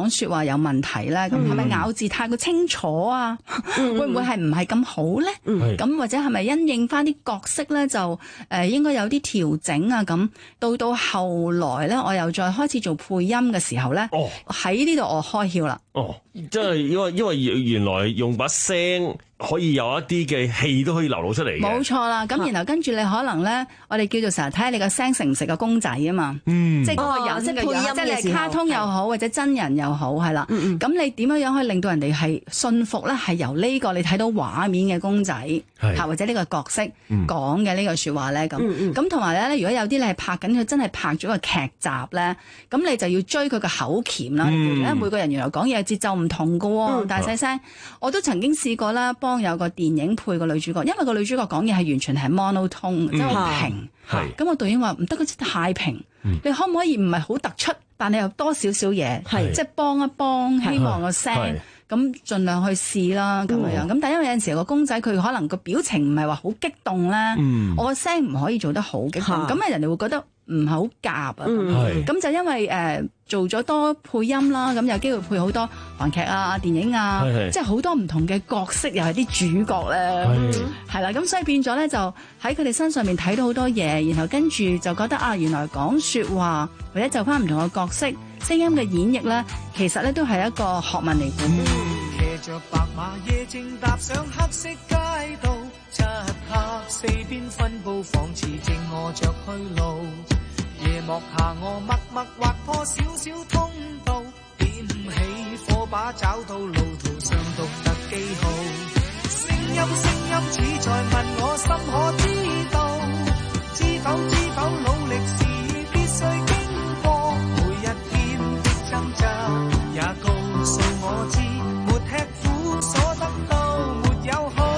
有問題咧？咁係咪咬字太過清楚啊？ 嗯、 會唔會係唔係咁好咧？咁、嗯、或者係咪因應翻啲角色咧就誒、呃、應該有啲調整啊？咁到到後來咧，我又再開始做配音嘅時候咧，喺呢度我開竅啦。 哦，即係因為因為原來用把聲可以有一啲嘅戲都可以流露出嚟嘅。 冇錯啦，咁然後跟住你可能咧，我哋叫做成日睇下你個聲食唔食個公仔啊嘛， 嗯， 即係嗰個人嘅樣， 哦、 即係你係卡通又好或者真人又好，係啦。咁、嗯嗯、你點樣樣可以令到人哋係信服咧？係由呢個你睇到畫面嘅公仔，嚇或者呢個角色講嘅呢句説話咧，咁咁同埋咧，如果有啲你係拍緊佢真係拍咗個劇集咧，咁你就要追佢個口鉗啦。因為、嗯、每個人原來講嘢節奏唔同㗎喎，嗯、大細聲。我都曾經試過啦，幫有個電影配個女主角，因為個女主角講嘢係完全係 monotone，即係好平。咁我導演話唔得，嗰啲太平。嗯、你可唔可以唔係好突出，但係又多少少嘢，即係幫一幫，希望個聲咁盡量去試啦咁樣樣。咁但係因為有陣時個公仔佢可能個表情唔係話好激動咧，嗯、我個聲唔可以做得好激動，咁啊人哋會覺得唔係好夾啊。咁、嗯、就因為誒、呃、做咗多配音啦，咁有機會配好多韓劇啊、電影啊，即係好多唔同嘅角色，又係啲主角咧，係啦。咁所以變咗咧，就喺佢哋身上面睇到好多嘢，然後跟住就覺得啊，原來講説話或者就翻唔同嘅角色聲音嘅演繹咧，其實咧都係一個學問嚟嘅。 騎着白馬夜正踏上黑色街道，漆黑四邊分佈，仿似正餓着去路。夜幕下我默默劃破小小通道，點起火把找到路途上獨特記號。聲音聲音似在問我心可知道，知否知否努力是必須經過，每一天的掙扎也告訴我知，沒吃苦所得到沒有好。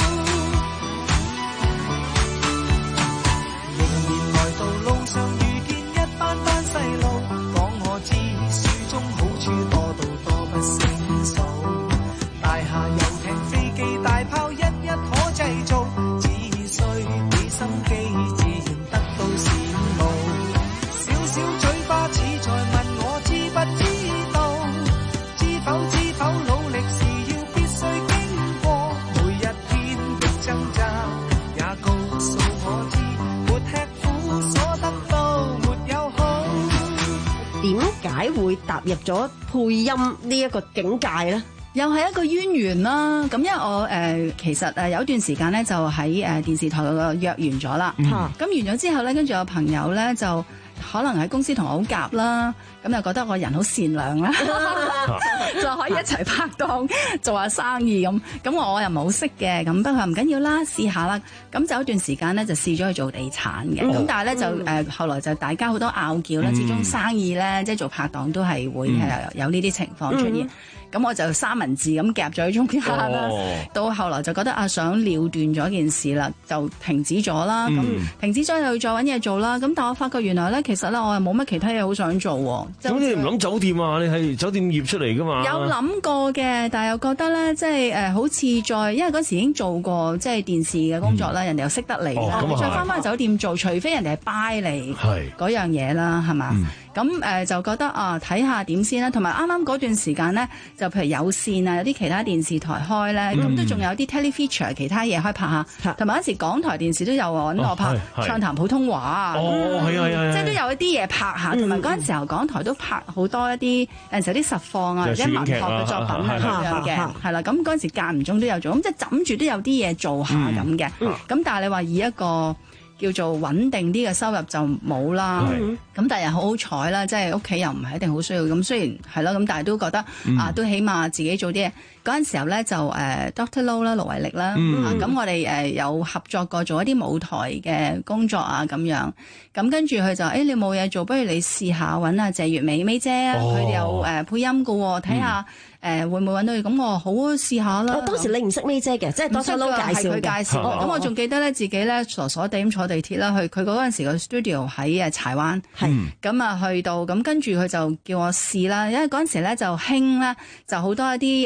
迎面來到路上遇見一班班細路，講我知書中好處多到多不勝數，大廈遊艇飛機大炮一一可製造，只需俾心機自然得到羨慕。小小嘴巴似在問我知不知道，知否知否努力是要必須經過，每一天的掙扎也告訴我知，沒吃苦所得到沒有好。 點解會踏入咗配音呢一個境界咧？ 又係一個淵源啦。咁因為我誒、呃、其實誒有一段時間咧，就喺誒電視台嗰約完咗啦。咁、嗯、完咗之後咧，跟住有朋友咧就可能喺公司同我好夾啦，咁又覺得我人好善良啦，就可以一齊拍檔做下生意咁。咁我又唔係好識嘅，咁不過唔緊要啦，試下啦。咁就有一段時間咧，就試咗去做地產嘅。咁、嗯、但係咧就誒、呃、後來就大家好多拗撬啦，始終生意咧即係做拍檔都係會係有呢啲情況出現。嗯咁我就三文治咁夾咗喺中間啦，哦、到後來就覺得啊想了斷咗件事啦，就停止咗啦。咁、嗯、停止咗又再揾嘢做啦。咁但我發覺原來咧，其實咧我又冇乜其他嘢好想做。 咁你唔諗酒店啊？你係酒店業出嚟噶嘛？ 有諗過嘅，但係又覺得咧，即係誒好似再，因為嗰時已經做過即係電視嘅工作啦，嗯、人哋又識得你啦，哦、再翻返去酒店做，除非人哋係 buy 你嗰樣嘢啦，係嘛？咁誒、呃、就覺得啊，睇下點先啦。同埋啱啱嗰段時間咧，就譬如有線啊，有啲其他電視台開咧，咁、嗯、都仲有啲 telefeature 其他嘢可以拍下。同埋嗰時港台電視都有揾我拍暢談普通話啊， 哦，係啊係啊， 即係都有一啲嘢拍下。同埋嗰陣時候港台都拍好多一啲有陣時有啲實況啊，或者文學嘅作品啊咁樣嘅，係啦。咁嗰陣時間唔中都有做，咁即係枕住都有啲嘢做下咁嘅。咁、嗯嗯、但係你話以一個叫做穩定啲嘅收入就冇啦，咁是但係好好彩啦，即係屋企又唔係一定好需要，咁雖然係咯，咁但係都覺得、嗯、啊，都起碼自己做啲嘢。嗰陣時候咧就誒、呃、Doctor Low 啦，盧偉力啦，咁、嗯啊、我哋誒、呃、有合作過做一啲舞台嘅工作啊咁樣，咁跟住佢就誒、欸、你冇嘢做，不如你試下揾阿謝月美美姐啊，佢哋、哦、有誒、呃、配音嘅喎，睇下。嗯誒會唔會揾到佢？咁我好啊，試下啦。 我當時你唔識咩姐嘅，即係 Doctor Low 介紹嘅。佢介紹。 咁我仲記得咧，自己咧傻傻地咁坐地鐵啦，去佢嗰陣時個 studio 喺誒柴灣。係。咁啊去到，咁跟住佢就叫我試啦，因為嗰陣時咧就興咧，就好多一啲誒藝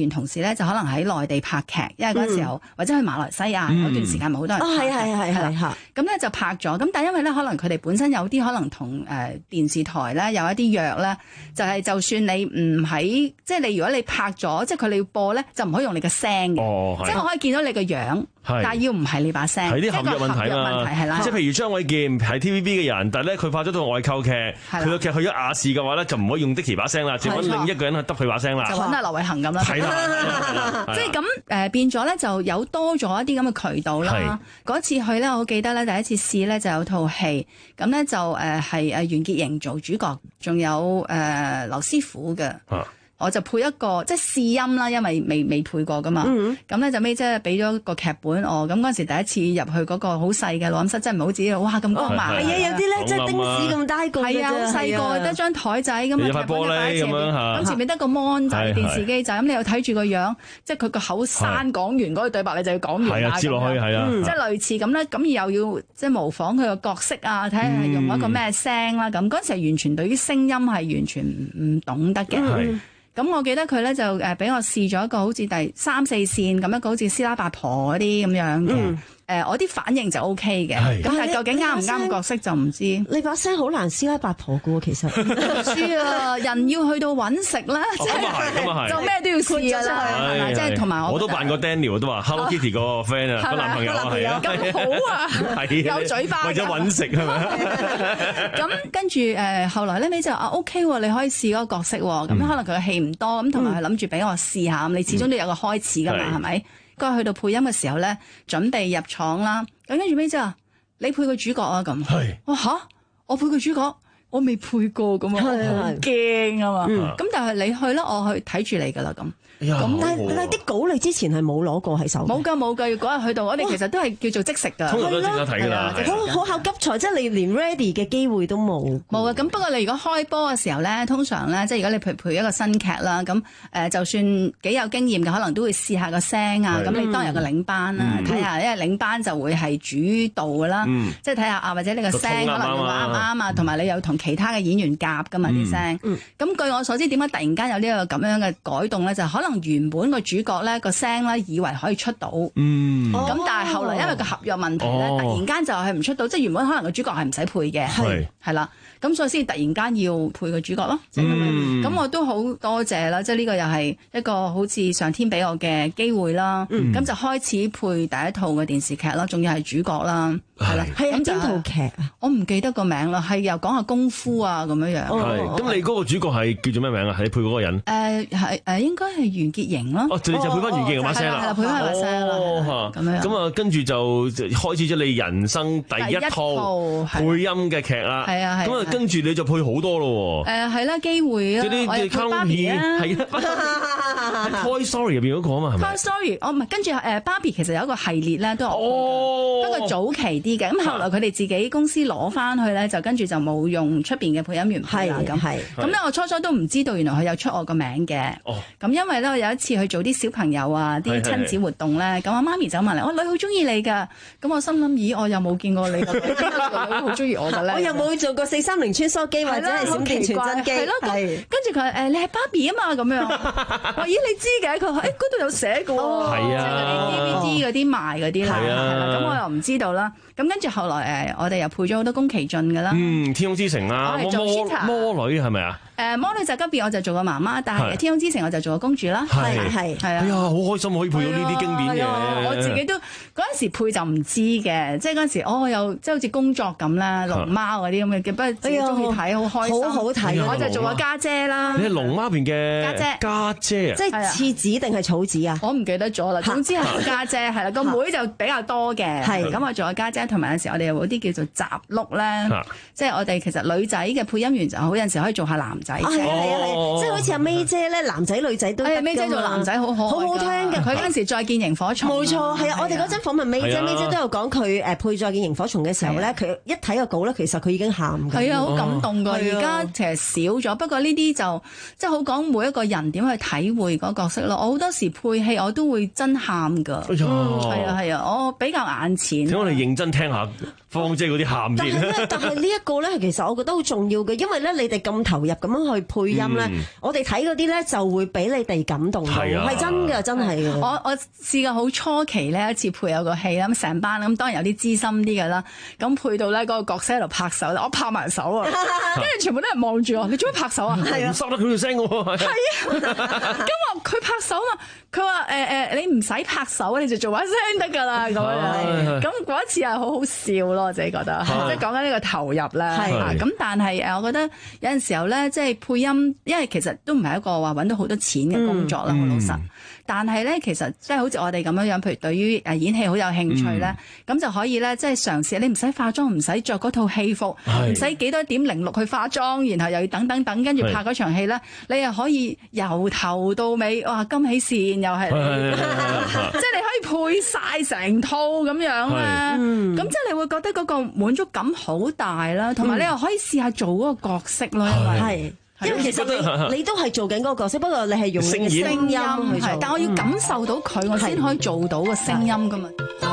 員同事咧就可能喺內地拍劇，因為嗰陣時候、嗯、或者去馬來西亞嗰、嗯、段時間，咪好多人拍嘅。係係係係咁咧就拍咗。咁但係因為咧，可能佢哋本身有啲可能同誒、呃、電視台咧有一啲約咧，就係、是、就算你唔喺，即係你如果你拍咗，即係佢哋要播咧，就唔可以用你嘅聲嘅。哦，即係我可以見到你個樣。但係要唔係你把聲， 係啲合約問題嘛， 係啦。 即係譬如張衛健係 T V B 嘅人，但係咧佢拍咗套外購劇，佢個劇去咗亞視嘅話咧，就唔可以用 Dicky 把聲啦，就揾另一個人去得佢把聲啦。 就揾阿劉偉恒咁啦。係啦，即係咁誒變咗咧，就有多咗一啲咁嘅渠道啦。嗰次去咧，我記得咧第一次試咧就有套戲，咁咧就誒係誒袁潔瑩做主角，仲有誒、呃、劉師傅嘅。啊我就配一個即係試音啦，因為未未配過噶嘛。咁咧、嗯、就尾姐俾咗個劇本我，咁嗰陣時第一次入去嗰個好細嘅錄音室，真係唔係好似哇咁光猛。係啊，有啲咧即係丁子咁大個嘅啫。係啊，好細個，得張台仔咁啊，劇本就擺喺前面，咁前面得個 mon 仔電視機仔，咁你又睇住個樣，即係佢個口刪講完嗰個對白，你就要講完。係啊，接落去係啊，即係類似咁咧，咁又要即係模仿佢個角色啊，睇下係用一個咩聲啦。咁嗰陣時係完全對於聲音係完全唔懂得嘅。咁我記得佢咧就誒俾我試咗一個好似第三四線咁一個好似師奶八婆嗰啲咁樣嘅。嗯誒、呃，我啲反應就 O K 嘅，咁但係究竟啱唔啱角色就唔知。你把聲好難師奶八婆嘅喎，其實。唔知啊，人要去到揾食啦，即係就咩都要試㗎啦，係咪？即係同埋我。我都扮過 Daniel 都話 Hello Kitty 個 friend 啊，個男朋友係啊，咁好啊，有嘴巴。為咗揾食係咪？咁跟住誒，後來咧尾就啊 O K 喎，你可以試嗰個角色喎，咁可能佢嘅戲唔多，咁同埋佢諗住俾我試下，咁你始終都有個開始㗎嘛，係咪？嗰日去到配音嘅時候咧，準備入廠啦，咁跟住尾就話你配個主角啊咁，我吓我配個主角，我未配過咁啊，好驚啊嘛，咁但係你去啦，我去睇住你噶啦咁。咁但係但係啲稿你之前係冇攞過喺手？冇㗎冇㗎，嗰日去到我哋其實都係叫做即食㗎。通常都即刻睇㗎啦。好好考急才，即係你連 ready 嘅機會都冇。冇啊！咁不過你如果開波嘅時候咧，通常咧即係如果你陪陪一個新劇啦，咁誒就算幾有經驗嘅，可能都會試下個聲啊。咁你當日個領班啦，睇下因為領班就會係主導㗎啦，即係睇下啊或者你個聲可能啱唔啱啊，同埋你有同其他嘅演員夾㗎嘛啲聲。咁據我所知，點解突然間有呢個咁樣嘅改動咧？就可能原本個主角咧個聲咧以為可以出到，咁、嗯、但係後來因為個合約問題咧，哦、突然間就係唔出到，即係原本可能個主角係唔使配嘅，係係啦，咁所以先突然間要配個主角咯。咁、嗯、我都好多謝啦，即係呢個又係一個好似上天俾我嘅機會啦。咁、嗯、就開始配第一套嘅電視劇啦，仲要係主角啦，係啦。係咁邊套劇啊？我唔記得個名啦，係又講下功夫啊咁樣樣。係咁，你嗰個主角係叫做咩名啊？係你配嗰個人？誒係誒，應該係袁潔瑩咯。哦，你就配翻袁潔瑩把聲啦。係啦，配翻把聲啦。咁樣。咁啊，跟住就開始咗你人生第一套配音嘅劇啦。係啊係。咁啊，跟住你就配好多咯。誒係啦，機會啊。嗰啲嘅卡通片係啊。Toy Story 入邊嗰個啊嘛係咪 ？Toy Story，哦唔係，跟住誒芭比其實有一個系列咧都有。哦。不過早期啲嘅，咁後來佢哋自己公司攞翻去咧，就跟住就冇用出邊嘅配音員配啦咁。係。咁咧我初初都唔知道，原來佢有出我個名嘅。哦。咁因為咧我有一次去做啲小朋友啊啲親子活動咧，咁我媽咪走埋嚟，我女好中意你㗎。咁我心諗，咦，我又冇見過你個女，個女好中意我㗎咧。我又冇做過四三零穿梭機或者係閃電傳真機。係咯。跟住佢誒，你係芭比啊嘛咁樣。我咦你知嘅？佢話誒嗰度有寫嘅喎。係啊。即係嗰啲 D V D 嗰啲賣嗰啲啦。係啊。咁我又唔知道啦。咁跟住後來誒，我哋又配咗好多宮崎駿㗎啦。嗯，天空之城啦，魔魔女係咪啊？誒魔女宅急便我就做過媽媽，但係天空之城我就做過公主啦。係係係啊！哎呀，好開心可以配到呢啲經典嘅。我自己都嗰陣時配就唔知嘅，即係嗰陣時哦又即係好似工作咁啦，龍貓嗰啲咁嘅，不過自己中意睇，好開心，好好睇。我就做過家姐啦。你係龍貓邊嘅家姐？家姐啊！即係廁紙定係草紙啊？我唔記得咗啦。總之係家姐係啦，個妹就比較多嘅。係咁，我做過家姐，同埋有時我哋有啲叫做雜碌咧，即係我哋其實女仔嘅配音員就好，有陣時可以做下男仔。係啊係啊係，即係好似阿 May 姐咧，男仔女仔都。係 May 姐做男仔好可愛，好好聽嘅。佢嗰陣時再見螢火蟲。冇錯，係啊！我哋嗰陣訪問 May 姐，May 姐都有講佢誒配再見螢火蟲嘅時候咧，佢一睇個稿咧，其實佢已經喊㗎。係啊，好感動㗎。而家其實少咗，不過呢啲就即係好講每一個人點去體會嗰個角色咯。我好多時配戲我都會真喊㗎。係啊係啊，我比較眼淺。請我哋認真聽下芳姐嗰啲喊先。但係呢一個咧，其實我覺得好重要嘅，因為咧你哋咁投入咁樣去配音咧， 嗯、 我哋睇嗰啲咧就會俾你哋感動到，係、 啊、 真嘅，真係嘅。 我我試過好初期咧一次配有個戲啦，咁成班咁當然有啲資深啲嘅啦，咁配到咧嗰個角色喺度拍手，我拍埋手啊，跟住全部都係望住我，你做咩拍手啊？ 係啊，收得佢條聲嘅喎。 係啊，咁話佢拍手嘛，佢話誒誒，你唔使拍手，你就做把聲得㗎啦咁樣。咁嗰一次係好好笑咯，我自己覺得，即係講緊呢個投入咧。係咁，但係誒，我覺得有陣時候咧，即係配音，因為其實都唔係一個話揾到好多錢嘅工作啦，好、嗯、老實。但係咧，其實即係好似我哋咁樣樣，譬如對於誒演戲好有興趣咧，咁、嗯、就可以咧，即係嘗試。你唔使化妝，唔使着嗰套戲服，唔使幾多點零六去化妝，然後又要等等等，跟住拍嗰場戲咧，你又可以由頭到尾，哇，金喜善又係，即係你可以配晒成套咁樣咧，咁、嗯、即係你會覺得嗰個滿足感好大啦，同埋你又可以試下做嗰個角色咯，因為係。 因為其實你你都係做緊嗰個角色，不過你係用你嘅聲音去做，但我要感受到佢，我先可以做到個聲音噶嘛。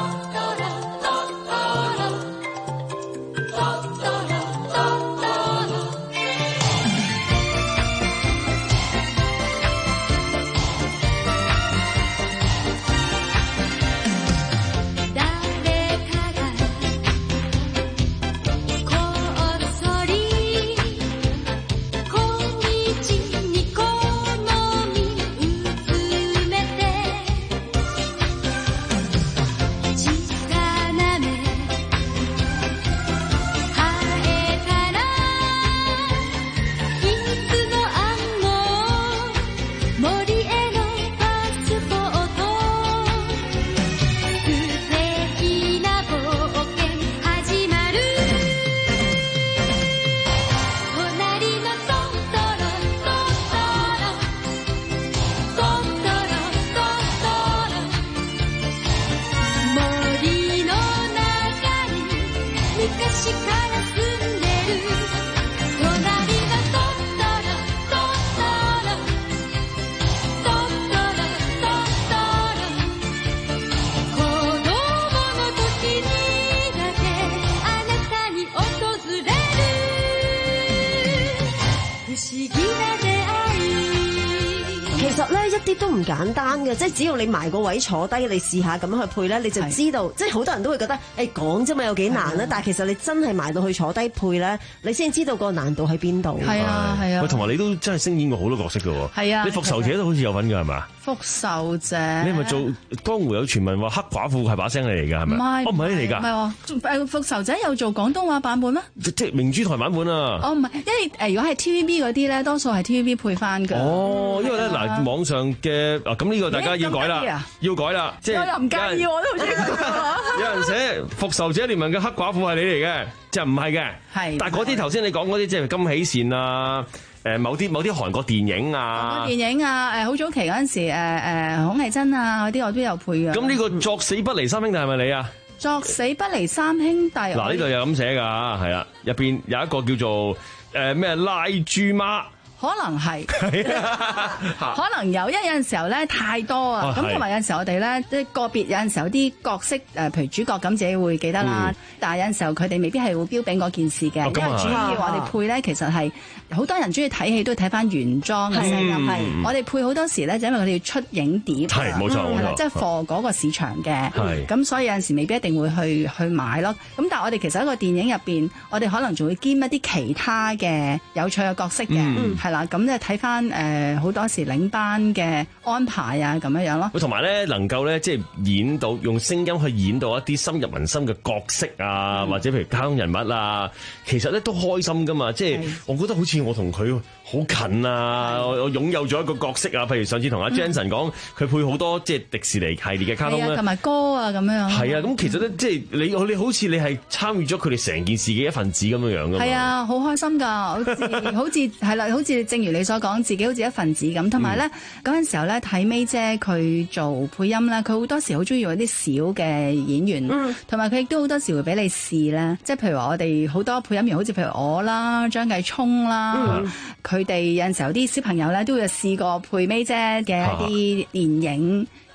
唔簡單嘅，即係只要你埋個位坐低，你試下咁樣去配咧，你就知道，即係好多人都會覺得誒講啫嘛，有幾難咧？但係其實你真係埋到去坐低配咧，你先知道個難度喺邊度。係啊，係啊。喂， 同埋你都真係聲演過好多角色㗎喎。係啊。你復仇者都好似有份㗎係嘛？ 復仇者。你係咪做江湖有傳聞話黑寡婦係把聲嚟㗎係咪？唔係，哦唔係你嚟㗎。唔係喎，誒復仇者有做廣東話版本咩？ 即係明珠台版本啊。 哦唔係，因為誒如果係 T V B 嗰啲咧，多數係 T V B 配翻㗎。 哦，因為咧嗱網上嘅啊咁呢個大家要改啦，要改啦，即係我又唔介意，我都好中意。 有人寫復仇者聯盟嘅黑寡婦係你嚟嘅，就唔係嘅。係，但係嗰啲頭先你講嗰啲，即係金喜善啊，誒某啲某啲韓國電影啊， 電影啊，誒好早期嗰陣時，誒誒孔麗珍啊嗰啲我都有配嘅。 咁呢個作死不離三兄弟係咪你啊？ 作死不離三兄弟。 嗱呢度有咁寫㗎，係啊，入邊有一個叫做誒咩賴豬媽。 可能係，可能有，因為有陣時候咧太多啊，咁同埋有陣時候我哋咧即係個別有陣時候啲角色誒，譬如主角咁自己會記得啦，嗯、但係有陣時候佢哋未必係會標炳嗰件事嘅，哦、因為主要我哋配咧其實係好多人中意睇戲都睇翻原裝嘅聲音，係、嗯、我哋配好多時咧就因為佢哋要出影碟， 係冇錯冇錯， 即係 for 嗰個市場嘅，咁所以有陣時未必一定會去去買咯。咁但係我哋其實喺個電影入邊，我哋可能仲會兼一啲其他嘅有趣嘅角色嘅，嗯嗱，咁咧睇翻誒好多時領班嘅安排啊，咁樣樣咯。 同埋咧，能夠咧即係演到用聲音去演到一啲深入民心嘅角色啊，嗯、或者譬如卡通人物啊，其實咧都開心噶嘛。即係我覺得好似我同佢好近啊，我我擁有咗一個角色啊。譬如上次同阿 Jensen 講，佢、嗯、配好多即係迪士尼系列嘅卡通咧， 同埋歌啊咁樣。 係啊，咁其實咧即係你你好似你係參與咗佢哋成件事嘅一份子咁樣樣噶嘛。係啊，好開心㗎，好似好似係啦，好似。正如你所講，自己好似一份子咁，同埋咧嗰陣時候咧睇 May 姐佢做配音咧，佢好多時好中意用啲小嘅演員，同埋佢亦都好多時會俾你試咧，即係譬如話我哋好多配音員，好似譬如我啦、張繼聰啦，佢哋、嗯、有陣時候啲小朋友咧都會試過配 May 姐嘅一啲電影嘅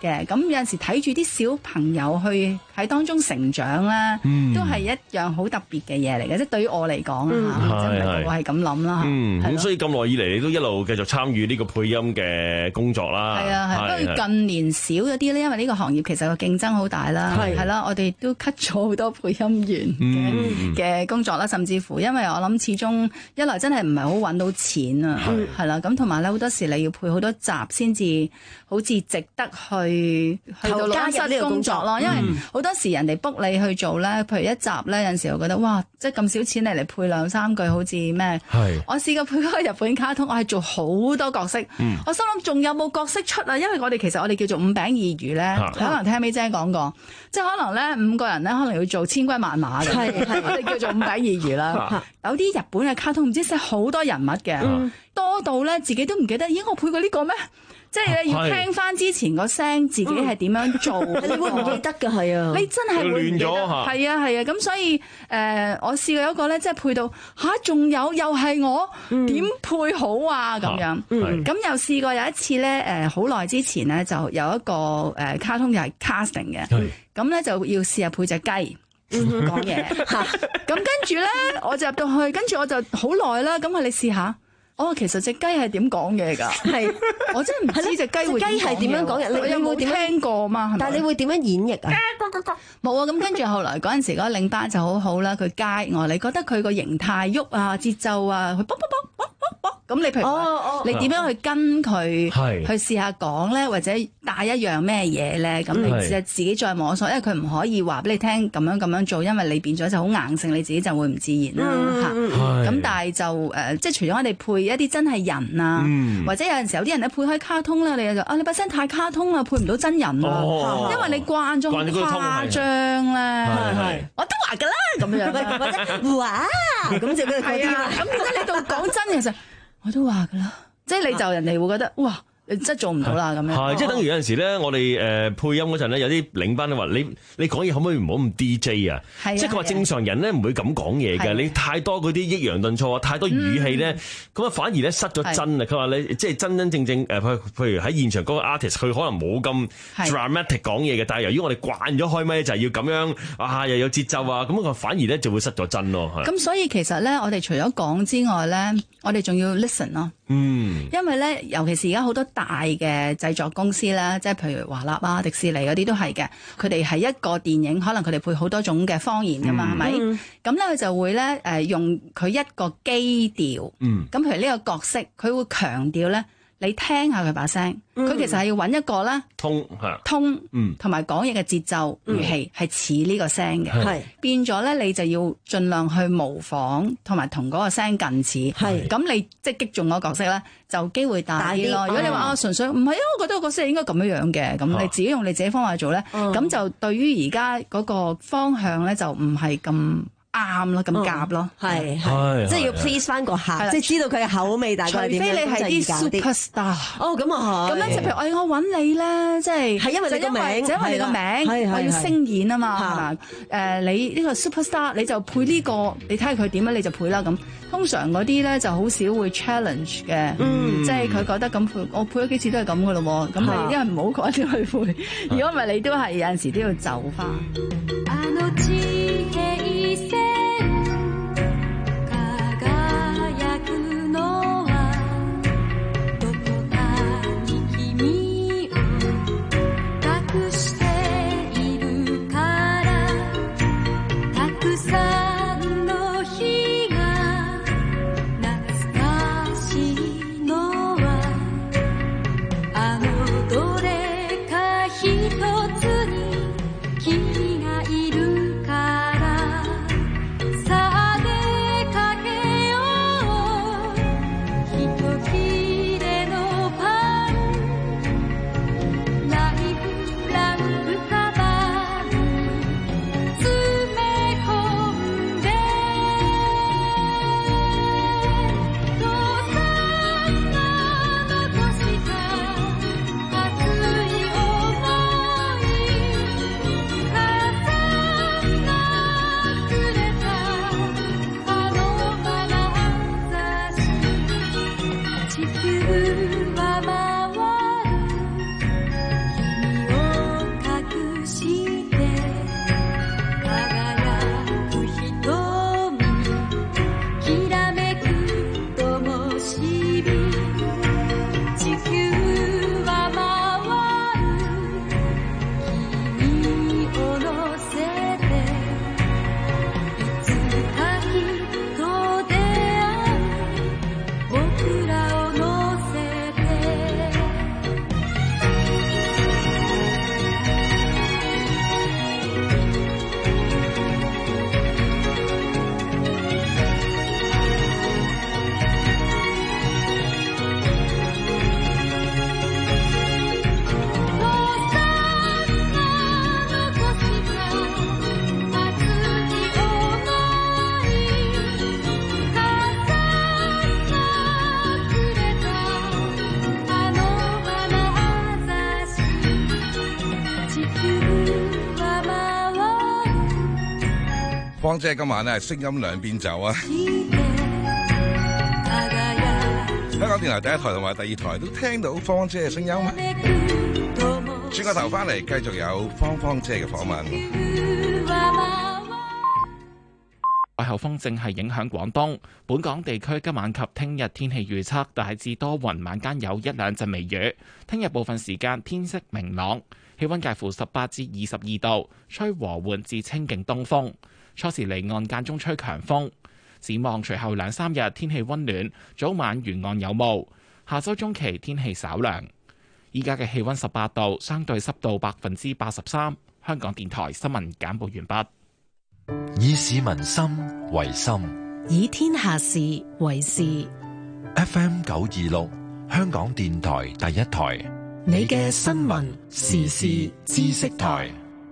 嘅。咁有陣時睇住啲小朋友去喺當中成長咧， 嗯、 都係一樣好特別嘅嘢嚟嘅。即係對於我嚟講啊， 嗯、 真係我係咁諗啦。 嗯，咁所以咁耐以嚟，你都一路繼續參與呢個配音嘅工作啦。 係啊，係。不過近年少咗啲咧，因為呢個行業其實個競爭好大啦。係係啦，我哋都 cut 咗好多配音員嘅嘅工作啦，甚至乎因為我諗始終一來真係唔係好揾到錢啊，係啦，咁同埋咧好多時你要配好多集先至好似值得去去到錄音室工作咯，因為好多時人哋 book 你去做咧，譬如一集咧，有陣時我覺得哇，即係咁少錢嚟嚟配兩三句，好似咩？係我試過配嗰個日本卡通，我係做好多角色，嗯、我心諗仲有冇角色出啊？因為我哋其實我哋叫做五餅二魚咧，可能聽美姐講過，即係可能咧五個人咧可能要做千軍萬馬嘅，我哋叫做五餅二魚啦。有啲日本嘅卡通唔知寫好多人物嘅，嗯、多到咧自己都唔記得，咦我配過呢個咩？即係你要聽翻之前個聲，自己係點樣做，嗯、你會唔記得㗎？係啊，你真係會唔記得？係啊係啊，咁所以誒、呃，我試過有一個咧，即係配到吓，仲、啊、有又係我點、嗯、配好啊咁樣。咁、嗯、又試過有一次咧，誒好耐之前咧，就有一個誒、呃、卡通又係 casting 嘅，咁咧就要試下配隻雞。講嘢吓，咁跟住咧，我就入到去，跟住我就好耐啦。咁啊，你試下，哦，其實隻雞係點講嘢㗎？係，我真係唔知隻雞會雞係點樣講嘢。你有冇聽過嘛？係咪？但係你會點樣演繹啊？冇啊！咁跟住後來嗰陣時，嗰個領班就好好啦，佢街我，你覺得佢個形態喐啊、節奏啊，佢卜卜卜卜卜卜咁，你譬如話，你點樣去跟佢去試下講咧，或者帶一樣咩嘢咧？咁你自自己再摸索，因為佢唔可以話俾你聽咁樣咁樣做，因為你變咗就好硬性，你自己就會唔自然啦嚇。咁但係就誒，即係除咗我哋配一啲真係人啊，或者有陣時有啲人咧配開卡通咧，你就啊你把聲太卡通啦，配唔到真人啊，因為你慣咗好誇張咧，我都話㗎啦咁樣，或者哇咁就嗰啲啦。咁而家你到講真其實。我都話噶啦，即係你就人哋會覺得哇，你真係做唔到啦咁樣。係，即係等於有陣時咧，我哋誒配音嗰陣咧，有啲領班都話你你講嘢可唔可以唔好咁 D J 啊？係，即係佢話正常人咧唔會咁講嘢嘅，你太多嗰啲抑揚頓挫，太多語氣咧，咁啊反而咧失咗真啊！佢話你即係真真正正誒，譬譬如喺現場嗰個 artist，佢可能冇咁 dramatic 講嘢嘅，但係由於我哋慣咗開咪就係要咁樣啊，又有節奏啊，咁佢反而咧就會失咗真咯。 咁所以其實咧，我哋除咗講之外咧，我哋仲要 listen 咯。 嗯， 因為咧，尤其是而家好多大嘅製作公司啦，即係譬如華納啊、迪士尼嗰啲都係嘅。佢哋係一個電影，可能佢哋配好多種嘅方言噶嘛，係咪、嗯？咁咧佢就會咧誒、呃、用佢一個基調。嗯，咁譬如呢個角色，佢會強調咧，你聽下佢把聲，佢、嗯、其實係要揾一個咧通係通，嗯，同埋講嘢嘅節奏語氣係似呢個聲嘅，係變咗咧，你就要盡量去模仿，同埋同嗰個聲近似，係咁你即係擊中嗰個角色咧，就機會大啲咯。如果你話啊純粹唔係啊，我覺得個角色應該咁樣樣嘅，咁你自己用你自己方法去做咧，咁、嗯、就對於而家嗰個方向咧就唔係咁啱咯，咁夾咯，係係，即係要 please 翻個客，即係知道佢嘅口味大概係點樣。除非你係啲 superstar，哦咁啊係，咁咧就譬如我我揾你咧，即係係因為你個名，就因為你個名，我要聲演啊嘛，係嘛？誒你呢個 superstar 你就配呢個，你睇下佢點樣你就配啦咁。通常嗰啲咧就好少會 challenge 嘅，即係佢覺得咁配，我配咗幾次都係咁噶咯喎，咁你因為唔好講點去配，如果唔係你都係有陣時都要走翻。 一つに君がいるから芳姐今晚咧係聲音兩邊走啊！香港電台第一台同埋第二台都聽到芳芳姐嘅聲音嗎？轉個頭翻嚟，繼續有芳芳姐嘅訪問。 季候風正係影響廣東，本港地區今晚及聽日天氣預測大致多雲，晚間有一兩陣微雨。聽日部分時間天色明朗，氣溫介乎十八至二十二度，吹和緩至清勁東風。初時離岸間中吹強風。展望隨後兩三日天氣溫暖，早晚沿岸有霧。下周中期天氣稍涼。依家嘅氣溫十八度，相對濕度百分之八十三。香港電台新聞簡報完畢。 以市民心為心， 以天下事為事。 F M 九二六，香港電台第一台， 你嘅新聞時事知識台。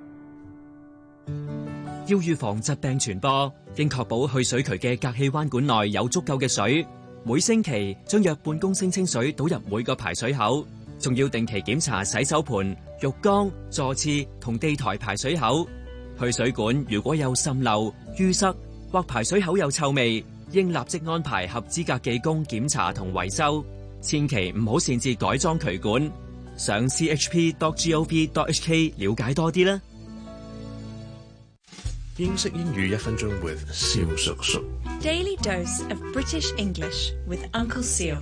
要預防疾病傳播，應確保去水渠嘅隔氣彎管內有足夠嘅水。每星期將約半公升清水倒入每個排水口，仲要定期檢查洗手盆、浴缸、座廁同地台排水口。去水管如果有滲漏、淤塞或排水口有臭味，應立即安排合資格技工檢查同維修。千祈唔好擅自改裝渠管。上 c h p dot gov dot h k 了解多啲啦。 英式英語一分鐘 with 蕭叔叔。 Daily dose of British English with Uncle Seal。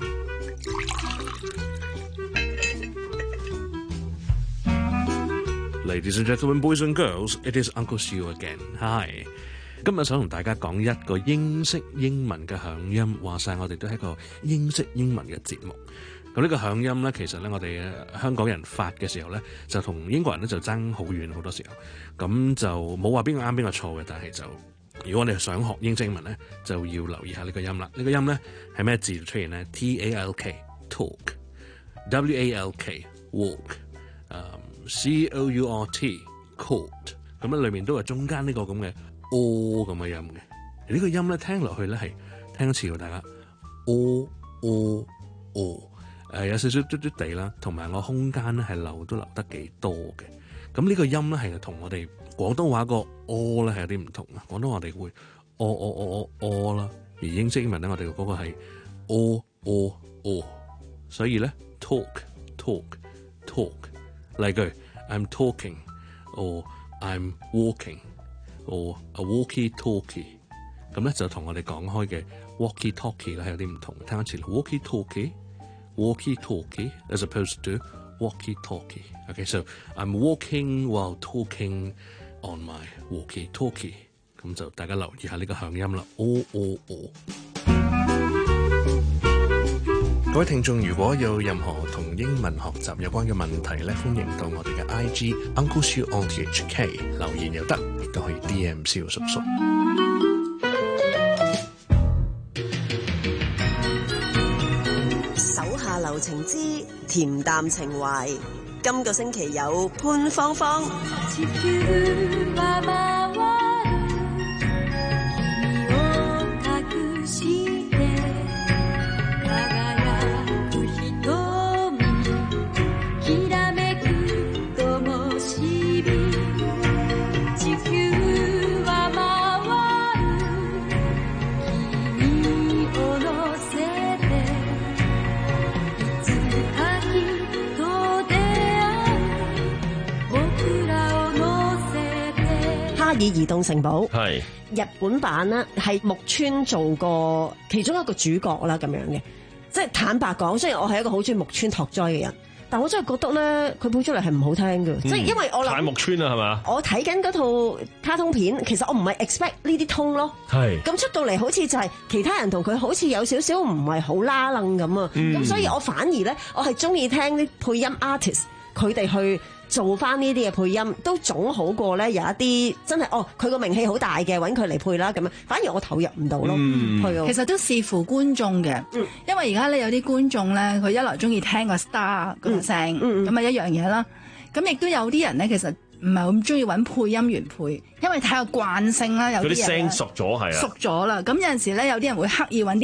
Ladies and gentlemen, boys and girls, it is Uncle Seal again. Hi， 今日想同大家講一個英式英文嘅響音。話晒我哋都係一個英式英文嘅節目。咁呢個響音咧，其實咧我哋香港人發嘅時候咧，就同英國人咧就爭好遠好多時候。咁就冇話邊個啱邊個錯嘅，但係就如果我哋想學英式英文咧，就要留意下呢個音啦。呢、呢個音咧係咩字出現咧 ？T A L K talk，W A L K walk。C O U R T court， 咁咧裏面都係中間呢個咁嘅 O 咁嘅音嘅。呢、這個音咧聽落去咧係聽一次喎，大家 O O O， 誒有少少嘟嘟地啦，同埋個空間咧係留都留得幾多嘅。咁呢個音咧係同我哋廣東話個 O 咧係有啲唔同啊。廣東話我哋會 O O O O O 啦，而英式英文咧我哋嗰個係 O O O， 所以咧 talk talk talk。例句 I'm talking or I'm walking or a walkie-talkie， 咁咧就同我哋講開嘅 walkie-talkie 咧係有啲唔同。聽一次 walkie-talkie walkie-talkie as opposed to walkie-talkie。 Okay, so I'm walking while talking on my walkie-talkie。 咁就大家留意下呢個響音啦 O O O。各位聽眾，如果有任何同英文學習有關嘅問題咧，歡迎到我哋嘅 I G Uncle Siu on T H K 留言又得，亦都可以 D M 蕭叔叔。 手下留情之恬淡情懷，今個星期有潘芳芳。移動城堡係日本版啦，係木村做過其中一個主角啦，咁樣嘅。即係坦白講，雖然我係一個好中意木村拓哉嘅人，但我真係覺得咧，佢配出嚟係唔好聽嘅。嗯、即係因為我諗太木村啦，係嘛？ 我睇緊嗰套卡通片，其實我唔係 expect 呢啲通咯。係咁出到嚟，好似就係其他人同佢好似有少少唔係好拉楞咁啊。咁、嗯、所以我反而咧，我係中意聽啲配音 artist 佢哋去做翻呢啲嘅配音，都總好過咧有一啲真係哦，佢個名氣好大嘅，揾佢嚟配啦咁樣，反而我投入唔到咯。 嗯、其實都視乎觀眾嘅，嗯、因為而家咧有啲觀眾咧，佢一來中意聽個 star 個聲，咁啊、嗯嗯、一樣嘢啦。咁亦都有啲人咧，其實唔係咁中意揾配音員配，因為睇下慣性啦，有啲嗰啲聲熟咗係啊， 熟咗啦。咁有陣時咧，有啲人會刻意揾啲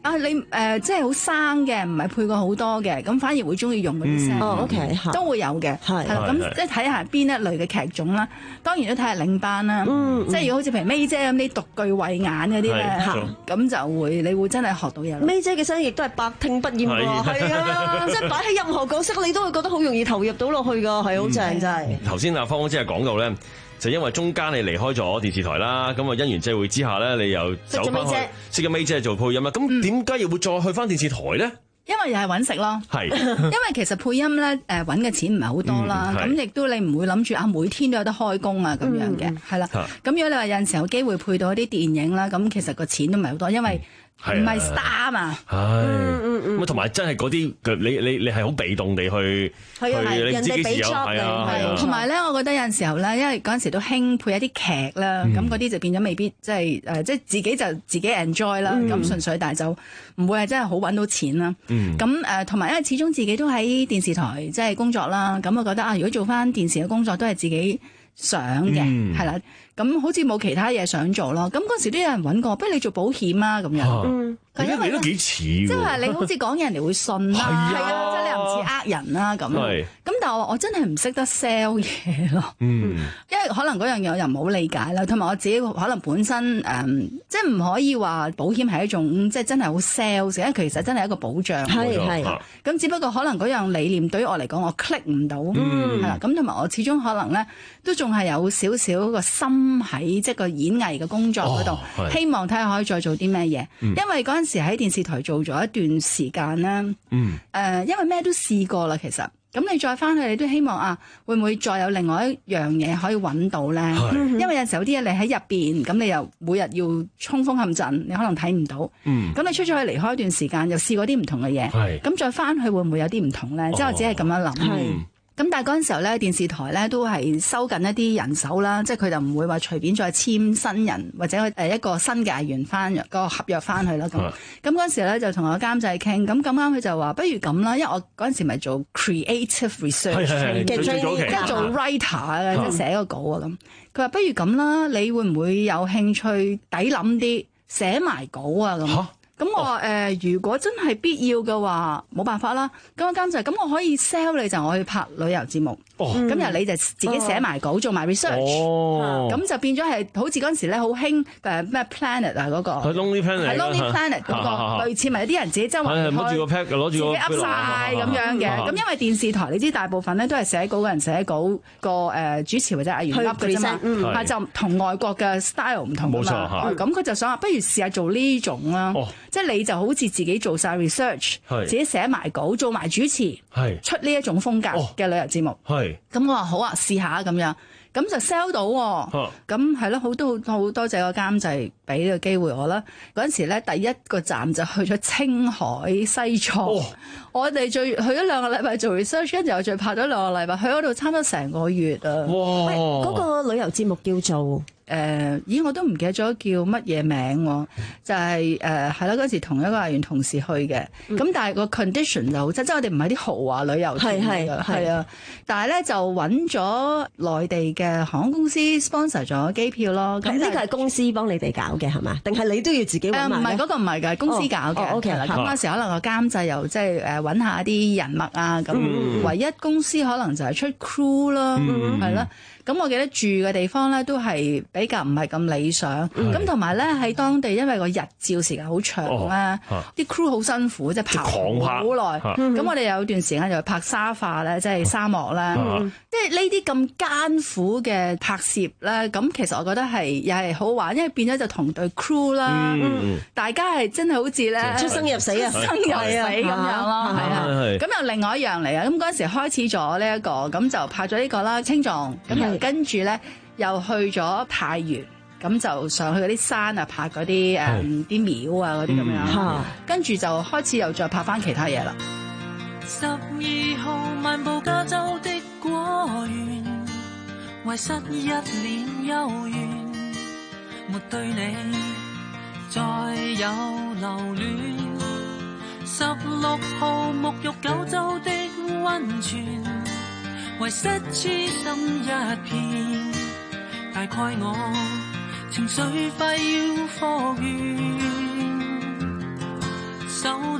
啊，你誒、呃、即係好生嘅，唔係配過好多嘅，咁反而會中意用嗰啲聲。 哦，OK， 都會有嘅，係啦。咁即係睇下邊一類嘅劇種啦。當然都睇下領班啦。嗯，即係如果好似譬如 May 姐咁啲獨具慧眼嗰啲咧，咁就會你會真係學到嘢。 May 姐嘅聲亦都係百聽不厭喎，係啊，即係擺喺任何角色你都會覺得好容易投入到落去㗎，係好正真係。 頭先阿芳姐係講到咧。就因為中間你離開咗電視台啦，咁啊因緣際會之下咧，你又走翻去識咗 May 姐做配音啦。咁點解又會再去翻電視台咧？ 因為又係揾食咯，係，因為其實配音咧誒揾嘅錢唔係好多啦，咁亦、嗯、都你唔會諗住啊每天都有得開工啊咁樣嘅，係啦。咁如果你話有陣時有機會配到一啲電影啦，咁其實個錢都唔係好多，因為唔係 star 嘛。係，咁同埋真係嗰啲你你你係好被動地去，係啊係，人哋俾 job 你，係。同埋咧，我覺得有陣時候咧，因為嗰陣時都興配一啲劇啦，咁嗰啲就變咗未必即係誒，即係自己就自己 enjoy 啦，咁純粹，但係就唔會係真係好揾到錢啦。咁誒，同埋因為始終自己都喺電視台即係工作啦，咁我覺得啊，如果做翻電視嘅工作都係自己想嘅，係啦、嗯。咁好似冇其他嘢想做咯。咁嗰時都有人揾過，不如你做保險啊咁樣。嗯，因為你都幾似， 即係你好似講嘢人哋會信啦，係啊，即係你又唔似呃人啦咁。咁但係我我真係唔識得 sell 嘢咯。嗯，因為可能嗰樣嘢我又唔好理解啦，同埋我自己可能本身誒、嗯，即係唔可以話保險係一種即係真係好 sales，因為其實真係一個保障。係係。咁只不過可能嗰樣理念對於我嚟講，我 click 唔到。嗯。係啦，咁同埋我始終可能咧，都仲係有少少個心喺即係個演藝嘅工作嗰度，哦、希望睇下可以再做啲咩嘢。嗯、因為嗰陣時喺電視台做咗一段時間咧，嗯，誒、呃，因為咩都試過啦，其實，咁你再翻去，你都希望啊，會唔會再有另外一樣嘢可以揾到咧？是因為有陣時有啲嘢你喺入邊，咁你又每日要衝鋒陷陣，你可能睇唔到。嗯，咁你出咗去離開一段時間，又試過啲唔同嘅嘢，咁是再翻去會唔會有啲唔同咧？即係、哦、我只係咁樣諗。係。咁但係嗰陣時候咧，電視台咧都係收緊一啲人手啦，即係佢就唔會話隨便再簽新人或者誒一個新嘅藝員翻個合約翻去啦。咁咁嗰陣時咧就同我監製傾，咁咁啱佢就話不如咁啦，因為我嗰陣時咪做 creative research 嘅，即係做 writer 啊，即係寫個稿啊咁。佢話不如咁啦，你會唔會有興趣抵諗啲寫埋稿啊咁？咁我話誒、呃，如果真係必要嘅話，冇辦法啦。咁我監製，咁我可以 sell 你就我去拍旅遊節目。哦，咁然後你就自己寫埋稿，做埋 research。哦，咁就變咗係好似嗰陣時咧，好興誒咩 planet 啊嗰個。係 Lonely Planet。係 Lonely Planet 嗰個，類似咪有啲人自己周圍開。攞住個 pack，攞住個。自己噏晒咁樣嘅。咁因為電視台你知大部分咧都係寫稿嘅人寫稿，個誒主持或者藝員噏嘅啫嘛。嗯。係就同外國嘅 style 唔同㗎嘛。冇錯。咁佢就想話，不如試下做呢種啦。哦。即係你就好似自己做晒 research，是自己寫埋稿，做埋主持，是出呢一種風格嘅旅遊節目。係咁我話好啊，試下咁樣，咁就 sell 到。咁係咯，好多好多謝個監製俾呢個機會我啦。嗰陣時咧，第一個站就去咗青海西藏。哦、我哋最去咗兩個禮拜做 research，跟住又再拍咗兩個禮拜，去嗰度差唔多成個月啊。哇！ 嗰個旅遊節目叫做。 誒、呃，咦！我都唔記得咗叫乜嘢名喎，就係誒係啦，嗰、呃、時同一個藝員同時去嘅，咁、嗯、但係個 condition 就好，即係我哋唔係啲豪華旅遊團嚟嘅，係啊，但係咧就揾咗內地嘅航空公司 sponsor 咗機票咯。咁呢個係公司幫你哋搞嘅係嘛？定係你都要自己揾埋？唔係嗰個唔係㗎，公司搞嘅。O K 啦，咁嗰時可能個監製又即係誒揾下啲人脈啊，咁、嗯、唯一公司可能就係出 crew 咯，係啦、嗯。咁我記得住嘅地方咧都係比較唔係咁理想，咁同埋咧喺當地因為個日照時間好長咧，啲、哦啊、crew 好辛苦，即係跑好耐。咁、嗯、我哋有段時間就拍沙化咧，即係沙漠咧，嗯、即係呢啲咁艱苦嘅拍攝咧，咁其實我覺得係又係好玩，因為變咗就同隊 crew 啦，嗯、大家係真係好似咧出生入死啊， 出生入死咁樣咯，係啊，咁又另外一樣嚟啊，咁嗰陣時開始咗呢一個，咁就拍咗呢、這個啦，青藏咁。跟住咧，又去咗太原，咁就上去嗰啲山啊，拍嗰啲誒啲廟啊嗰啲咁樣。嗯、跟住就開始又再拍翻其他嘢啦。 十二號漫步加州的果園，遺失一年幽怨，沒對你再有留戀。十六號沐浴九州的溫泉，遺失痴心一片，大概我情緒快要復原。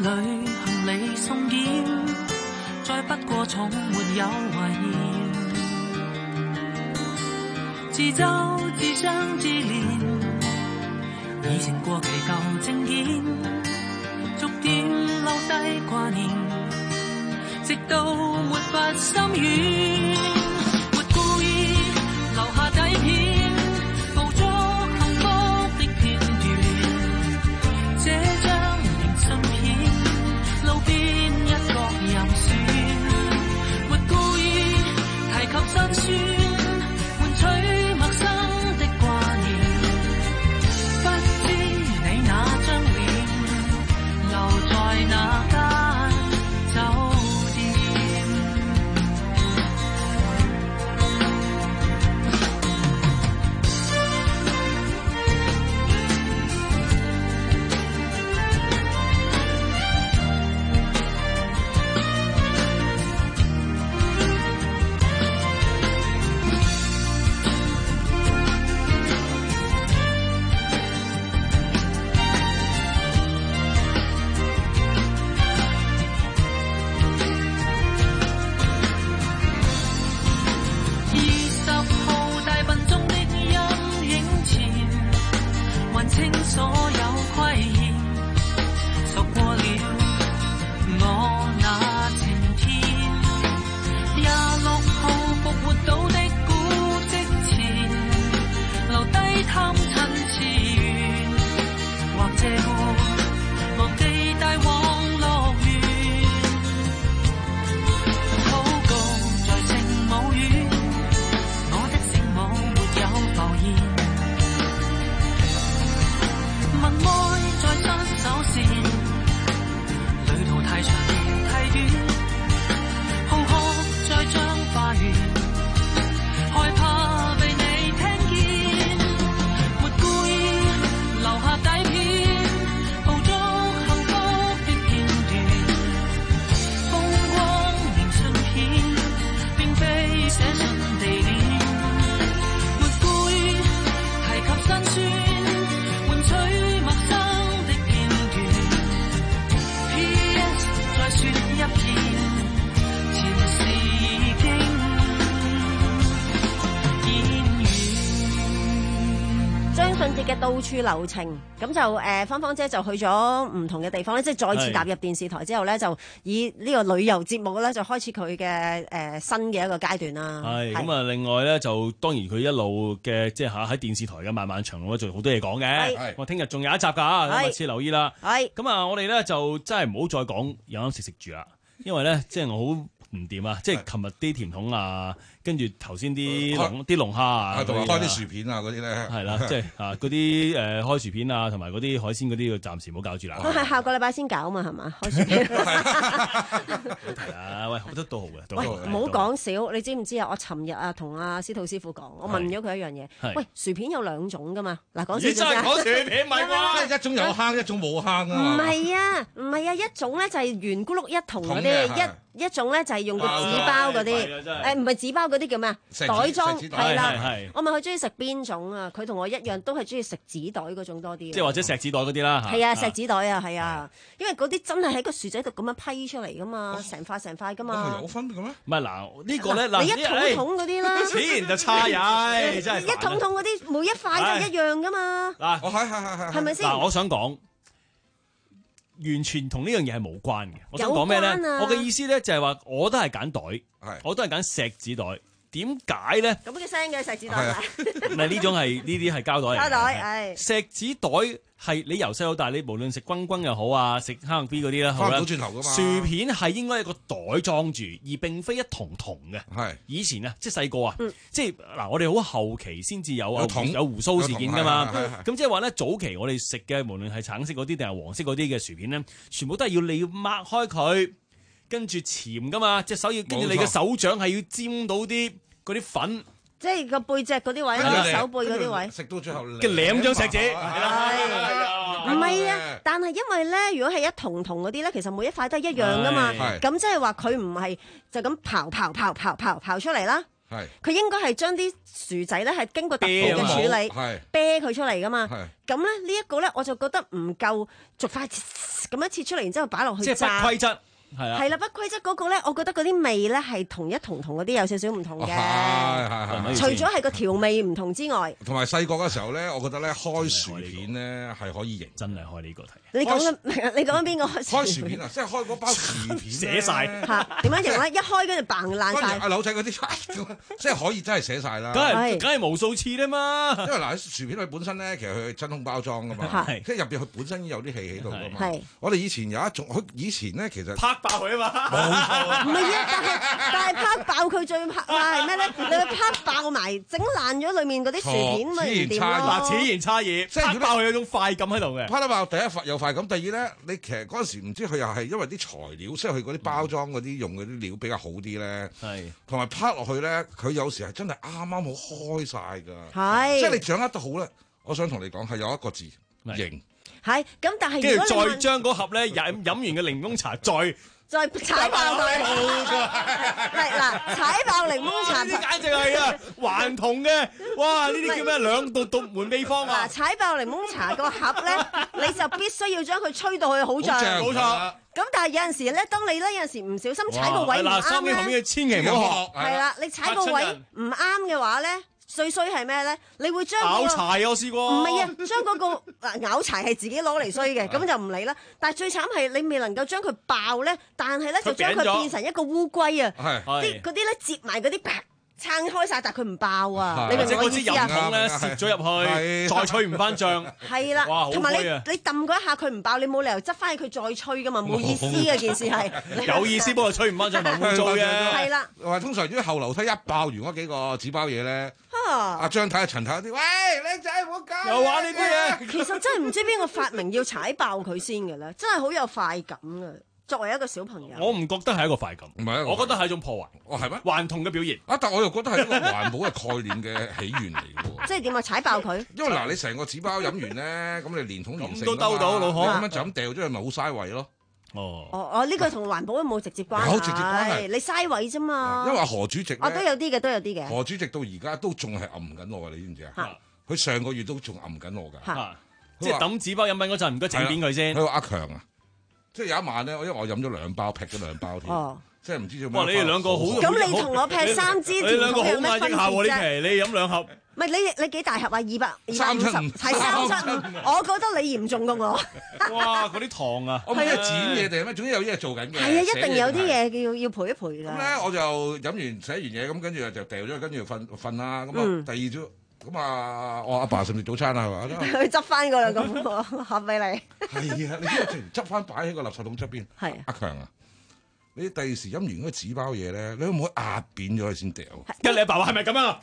裏行李送檢，再不過重沒有懷念。自奏自相自憐，已成過期舊證件，逐漸留低掛念，直到沒法心軟，沒故意留下底片，捕捉幸福的片段。這張明信片，路邊一角任選，沒故意提及辛酸。取陌生的掛念，不知你那張臉留在那間酒店。所有虧欠，索過了我那晴天。廿六號復活島的古蹟前，留低探親志願，或借過忘記帶往樂園。禱告在聖母院，我的聖母沒有浮現。問愛在伸手線，旅途太長亦太短，浩瀚在彰化園，害怕被你聽見，沒故意留下底片，捕捉幸福的片段。風光明信片，並非寫信地點，沒故意提及辛酸。說一遍，前事已經演完。 張信哲嘅到處留情，咁就誒、呃、芳芳姐就去咗唔同嘅地方咧，即係再次踏入電視台之後咧，就以呢個旅遊節目咧，就開始佢嘅誒新嘅一個階段啦。 係咁啊！另外咧，就當然佢一路嘅即係嚇喺電視台嘅漫漫長路咧，仲好多嘢講嘅。我聽日仲有一集㗎，咁密切留意啦。係咁啊！我哋咧就真係唔好再講飲飲食食住啦。因為咧，即係我好唔掂啊！即係琴日啲甜筒啊，跟住頭先啲龍啲龍蝦啊， 同埋開啲薯片啊嗰啲咧， 係啦，即係啊嗰啲誒開薯片啊，同埋嗰啲海鮮嗰啲，要暫時唔好搞住啦。 佢係下個禮拜先搞嘛，係嘛？開薯片。 係啊，喂，好得到嘅。 喂，唔好講少，你知唔知啊？我尋日啊同阿司徒師傅講，我問咗佢一樣嘢。喂，薯片有兩種噶嘛？嗱，講少少啫。 講薯片唔係啩？一種有坑，一種冇坑啊。 唔係啊，唔係啊，一種咧就係圓咕碌一筒嗰啲，一一種咧就係用個紙包嗰啲，誒唔係紙包嗰啲叫咩啊？袋裝係啦。我問佢中意食邊種啊？佢同我一樣，都係中意食紙袋嗰種多啲。 即係或者錫紙袋嗰啲啦。 係啊，錫紙袋啊，係啊，因為嗰啲真係喺個薯仔度咁樣批出嚟噶嘛，成塊成塊噶嘛。 有分嘅咩？ 唔係嗱，呢個咧嗱， 你一桶桶嗰啲啦， 錢就差嘢，真係一桶桶嗰啲每一塊都係一樣噶嘛。 嗱， 我係係係係， 係咪先？ 嗱，我想講。完全同呢樣嘢係無關嘅。我想講咩咧？我嘅意思咧就係話，我都係揀袋，我都係揀錫紙袋。點解咧？ 咁嘅聲嘅錫紙袋， 唔係呢種係呢啲係膠袋嚟嘅。 膠袋，係錫紙袋係你由細到大，你無論食軍軍又好啊，食蝦 B 嗰啲啦， 翻唔到轉頭㗎嘛。 薯片係應該一個袋裝住，而並非一筒筒嘅。 係以前啊，即係細個啊，即係嗱，我哋好後期先至有有鬍鬚事件㗎嘛。咁即係話咧，早期我哋食嘅無論係橙色嗰啲定係黃色嗰啲嘅薯片咧，全部都係要你要擘開佢。跟住鉗噶嘛，隻手要跟住你嘅手掌係要沾到啲嗰啲粉， 即係個背脊嗰啲位，手背嗰啲位， 食到最後嘅舐張錫紙， 係唔係啊？但係因為咧，如果係一筒筒嗰啲咧，其實每一塊都係一樣噶嘛，咁即係話佢唔係就咁刨刨刨刨刨刨出嚟啦。係，佢應該係將啲薯仔咧係經過特步嘅處理，啤佢出嚟噶嘛。咁咧呢一個咧我就覺得唔夠，逐塊咁咁樣切出嚟，然之後擺落去即係炸。 不規則。係啦， 係啦，不規則嗰個咧，我覺得嗰啲味咧係同一同同嗰啲有少少唔同嘅。 係係係。 除咗係個調味唔同之外， 同埋細個嘅時候咧，我覺得咧開薯片咧係可以型。 真係開呢個題。 你講緊你講緊邊個開開薯片啊？即係開嗰包薯片寫晒嚇點樣型咧？一開跟住嘭爛晒。 阿柳仔嗰啲即係可以真係寫晒啦。 梗係梗係無數次啦嘛。 因為嗱，薯片佢本身咧，其實佢係真空包裝噶嘛，即係入邊佢本身有啲氣喺度噶嘛。我哋以前有一種，佢以前咧其實拍爆佢啊嘛。 唔係啊，但係但係拍爆佢最怕係咩咧？你去拍爆埋整爛咗裡面嗰啲薯片咪唔掂咯？ 嗱，此言差異，即係拍爆佢有種快感喺度嘅。 拍得爆第一快有快感，第二咧你其實嗰陣時唔知佢又係因為啲材料，即係佢嗰啲包裝嗰啲用嗰啲料比較好啲咧，係同埋拍落去咧，佢有時係真係啱啱好開晒㗎，係即係你掌握得好咧。我想同你講係有一個字型， 係咁，但係跟住再將嗰盒咧飲飲完嘅檸檬茶再。 再踩爆佢，係嗱，踩爆檸檬茶， 呢啲簡直係啊，還同嘅，哇！呢啲叫咩？兩道獨門秘方啊！ 嗱，踩爆檸檬茶個盒咧，你就必須要將佢吹到去好脹， 冇錯。 咁但係有陣時咧，當你咧有陣時唔小心踩個位唔啱咧， 收尾後面嘅千祈唔好學。 係啦，你踩個位唔啱嘅話咧。最衰係咩咧？你會將咬柴我試過， 唔係啊，將嗰個咬柴係自己攞嚟衰嘅，咁就唔理啦。但係最慘係你未能夠將佢爆咧，但係咧就將佢變成一個烏龜啊！啲嗰啲咧接埋嗰啲啪撐開晒，但係佢唔爆啊！你明唔明我意思啊？ 即係嗰支飲筒咧攝咗入去，再吹唔翻脹。 係啦，同埋你你揼嗰一下佢唔爆，你冇理由執翻起佢再吹噶嘛，冇意思嘅件事係。 有意思，不過吹唔翻脹咪冇做嘅。 係啦， 話通常啲後樓梯一爆完嗰幾個紙包嘢咧。阿張太、陳太啲，喂，靚仔唔好搞， 又玩呢啲嘢。 其實真係唔知邊個發明要踩爆佢先嘅咧，真係好有快感啊！作為一個小朋友， 我唔覺得係一個快感， 唔係， 我覺得係一種破壞。 哦，係咩？ 頑童嘅表現啊！但我又覺得係一個環保嘅概念嘅起源嚟嘅喎。 即係點啊？踩爆佢？ 因為嗱，你成個紙包飲完咧，咁你連桶連成都兜到老闆，咁樣就咁掉咗去，咪好嘥位咯。 哦， 哦哦，呢個同環保都冇直接關係， 有直接關係， 你嘥位啫嘛。 因為何主席， 哦都有啲嘅，都有啲嘅。 何主席到而家都仲係揞緊我嘅，你知唔知啊？佢上個月都仲揞緊我㗎。 即係抌紙包飲品嗰陣，唔該整扁佢先。 佢話阿強啊，即係有一晚咧，因為我飲咗兩包，劈咗兩包添。哦，即係唔知做咩。 哇！你哋兩個好， 咁你同我劈三支， 你兩個好壓抑下喎呢期，你飲兩盒。 唔係你你幾大盒啊？二百二百五十，係三七五。我覺得你嚴重過我。 哇！嗰啲糖啊， 我唔知係剪嘢定係咩，總之有啲嘢做緊嘅。 係啊，一定有啲嘢要要陪一陪㗎。 咁咧我就飲完寫完嘢，咁跟住就掉咗，跟住瞓瞓啦。咁啊第二朝咁啊，我阿爸食唔食早餐啊？係嘛？ 佢執翻個啦，咁盒俾你。 係啊，你知唔知執翻擺喺個垃圾桶側邊？係阿強啊！你第二時飲完嗰個紙包嘢咧，你可唔可以壓扁咗佢先掉？ 跟你阿爸話係咪咁樣啊？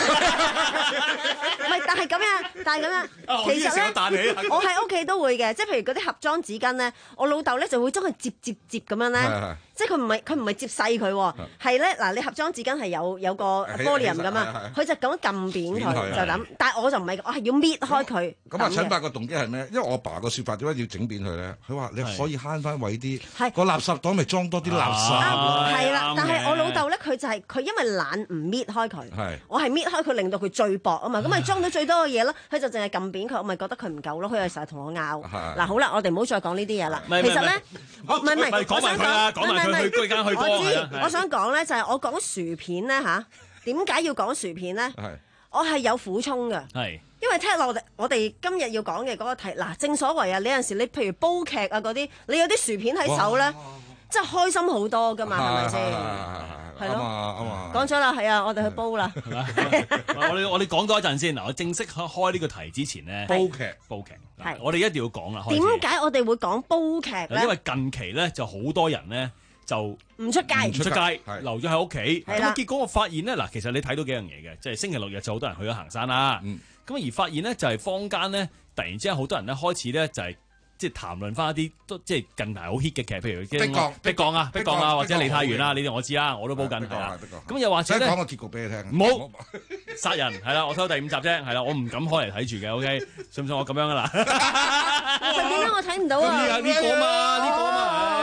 唔係，但係咁樣，但係咁樣，其實咧，我喺屋企都會嘅，即係譬如嗰啲盒裝紙巾咧，我老豆咧就會將佢摺摺摺咁樣咧，即係佢唔係佢唔係摺細佢喎，係咧嗱，你盒裝紙巾係有有個玻璃咁嘛，佢就咁撳扁佢就咁，但係我就唔係，我係要搣開佢。 咁啊，陳伯個動機係咩？因為我爸個説法點解要整扁佢咧？佢話你可以慳翻位啲，個垃圾袋咪裝多啲垃圾咯。 係啦，但係我老豆咧，佢就係佢因為懶唔搣開佢，我係搣開佢，令到佢最薄啊嘛，咁咪裝到最多嘅嘢咯。佢就淨係撳扁佢，我咪覺得佢唔夠咯。佢又成日同我拗。嗱好啦，我哋唔好再講呢啲嘢啦。其實咧，我唔係唔係，我想講，唔係唔係，我知，我想講咧就係我講薯片咧嚇，點解要講薯片咧？我係有苦衷嘅。係。因為聽落我哋我哋今日要講嘅嗰個題，嗱正所謂啊，你有陣時你譬如煲劇啊嗰啲，你有啲薯片喺手咧，真係開心好多噶嘛，係咪先？係咯，啱啊！講咗啦，係啊，我哋去煲啦。 我哋我哋講多一陣先嗱，我正式開呢個題之前咧， 煲劇煲劇，係我哋一定要講啦。 點解我哋會講煲劇咧？ 因為近期咧就好多人咧就唔出街， 唔出街，留咗喺屋企。 係啦， 咁結果我發現咧嗱，其實你睇到幾樣嘢嘅，即係星期六日就好多人去咗行山啦。咁而發現咧就係坊間咧突然之間好多人咧開始咧就係。即係談論翻一啲都即係近排好 hit 嘅劇，譬如《 逼降》、 逼降啊、逼降啊，或者《梨泰院》啦，呢啲我知啦，我都煲緊係啦。咁又或者咧， 講個結局俾你聽。 唔好殺人係啦，我睇到第五集啫，係啦，我唔敢開嚟睇住嘅。OK，信唔信我咁樣噶啦？ 就點解我睇唔到啊？ 呢個嘛，呢個嘛， 我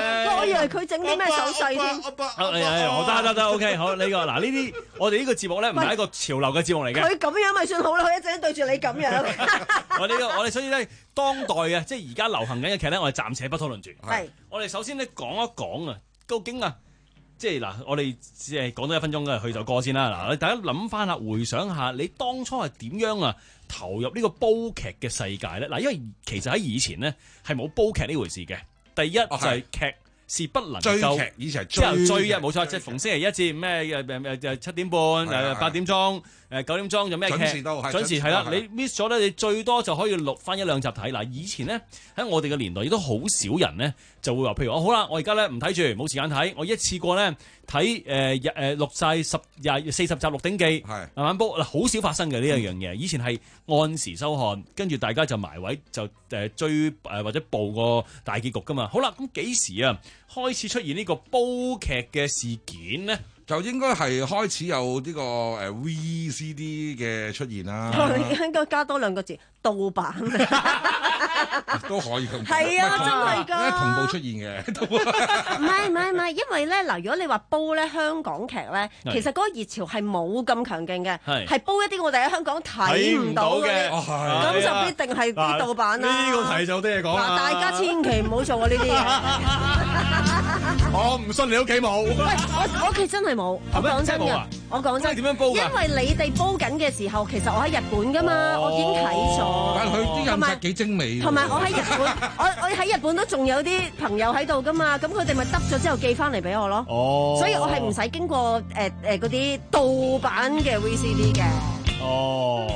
以為佢整啲咩手勢添。 我得得得 ，OK， 好呢、呢個嗱呢啲，我哋呢個節目咧唔係一個潮流嘅節目嚟嘅。 佢咁樣咪算好啦，佢一陣對住你咁樣。 我哋、呢個、我哋所以咧，當代嘅即係而家流行緊嘅劇咧，我哋暫且不討論住。 係， 我哋首先咧講一講啊，究竟啊，即係嗱，我哋只係講多一分鐘嘅去就歌先啦。嗱，大家諗翻下，回想下你當初係點樣啊投入呢個煲劇嘅世界咧？嗱，因為其實喺以前咧係冇煲劇呢回事嘅。第一就係劇是不能夠追劇，以前係追之後追啊，冇錯，即係逢星期一至咩誒誒誒七點半誒八點鐘誒九點鐘有咩劇準時到， 準時係啦。你 miss 咗咧，你最多就可以錄翻一兩集睇。嗱，以前咧喺我哋嘅年代亦都好少人咧就會話，譬如我好啦，我而家咧唔睇住，冇時間睇，我一次過咧睇誒誒錄晒十廿四十集《鹿鼎記》，慢慢煲。嗱，好少發生嘅呢一樣嘢。以前係按時收看，跟住大家就埋位就誒追誒或者報個大結局噶嘛。好啦，咁幾時啊開始出現呢個煲劇嘅事件咧？ 就應該係開始有呢個誒 V C D 嘅出現啦。 應該加多兩個字，盜版都可以咁講。 係啊，真係㗎。 同步出現嘅。 唔係唔係唔係，因為咧嗱，如果你話煲咧香港劇咧，其實嗰個熱潮係冇咁強勁嘅，係煲一啲我哋喺香港睇唔到嘅，咁就必定係啲盜版啦。 呢個題就多嘢講啦。 大家千祈唔好做啊呢啲嘢。 我唔信你屋企冇。 喂，我我屋企真係冇。我講真嘅，我講真。 點樣煲㗎？ 因為你哋煲緊嘅時候，其實我喺日本㗎嘛，我已經睇咗。 但係佢啲印刷幾精美。 同埋我喺日本，我我喺日本都仲有啲朋友喺度㗎嘛，咁佢哋咪得咗之後寄翻嚟俾我咯。哦。所以我係唔使經過誒誒嗰啲盜版嘅 V C D 嘅。哦。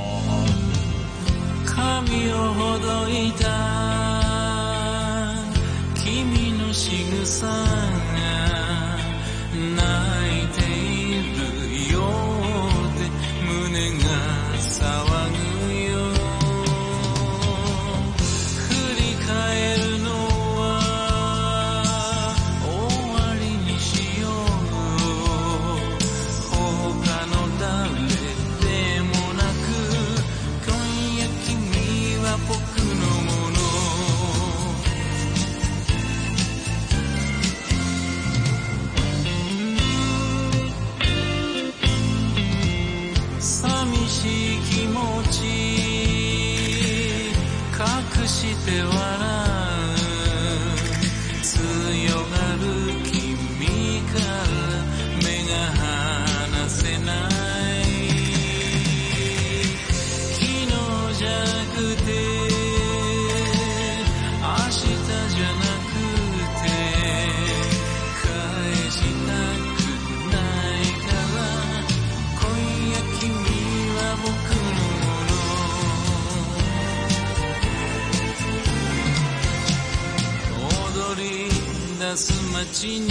街に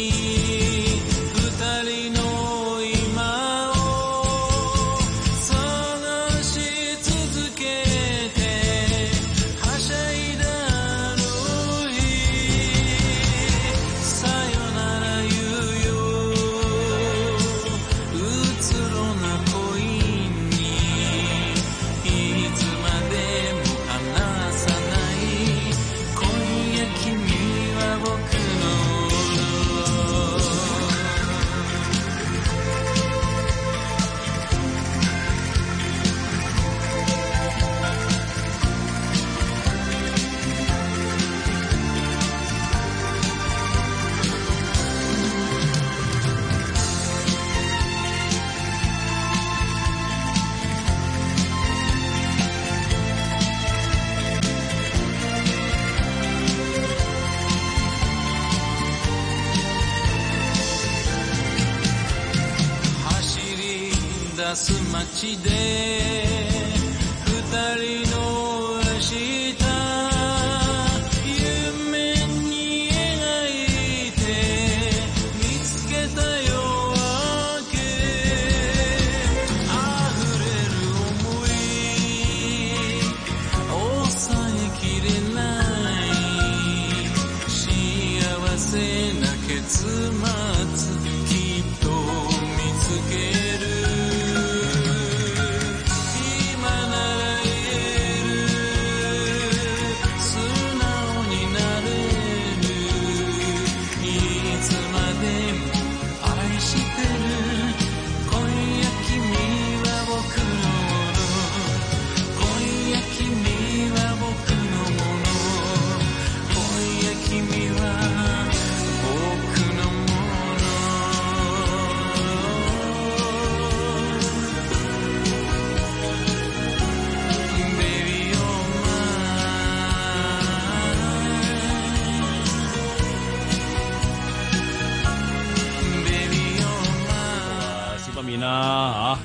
二人の今を探し続けてはしゃいだあの日さよなら言うようつろな恋にいつまでも離さない今夜君は僕街で二人の明日夢に描いて見つけた夜明け溢れる想い抑えきれない幸せな結末きっと見つける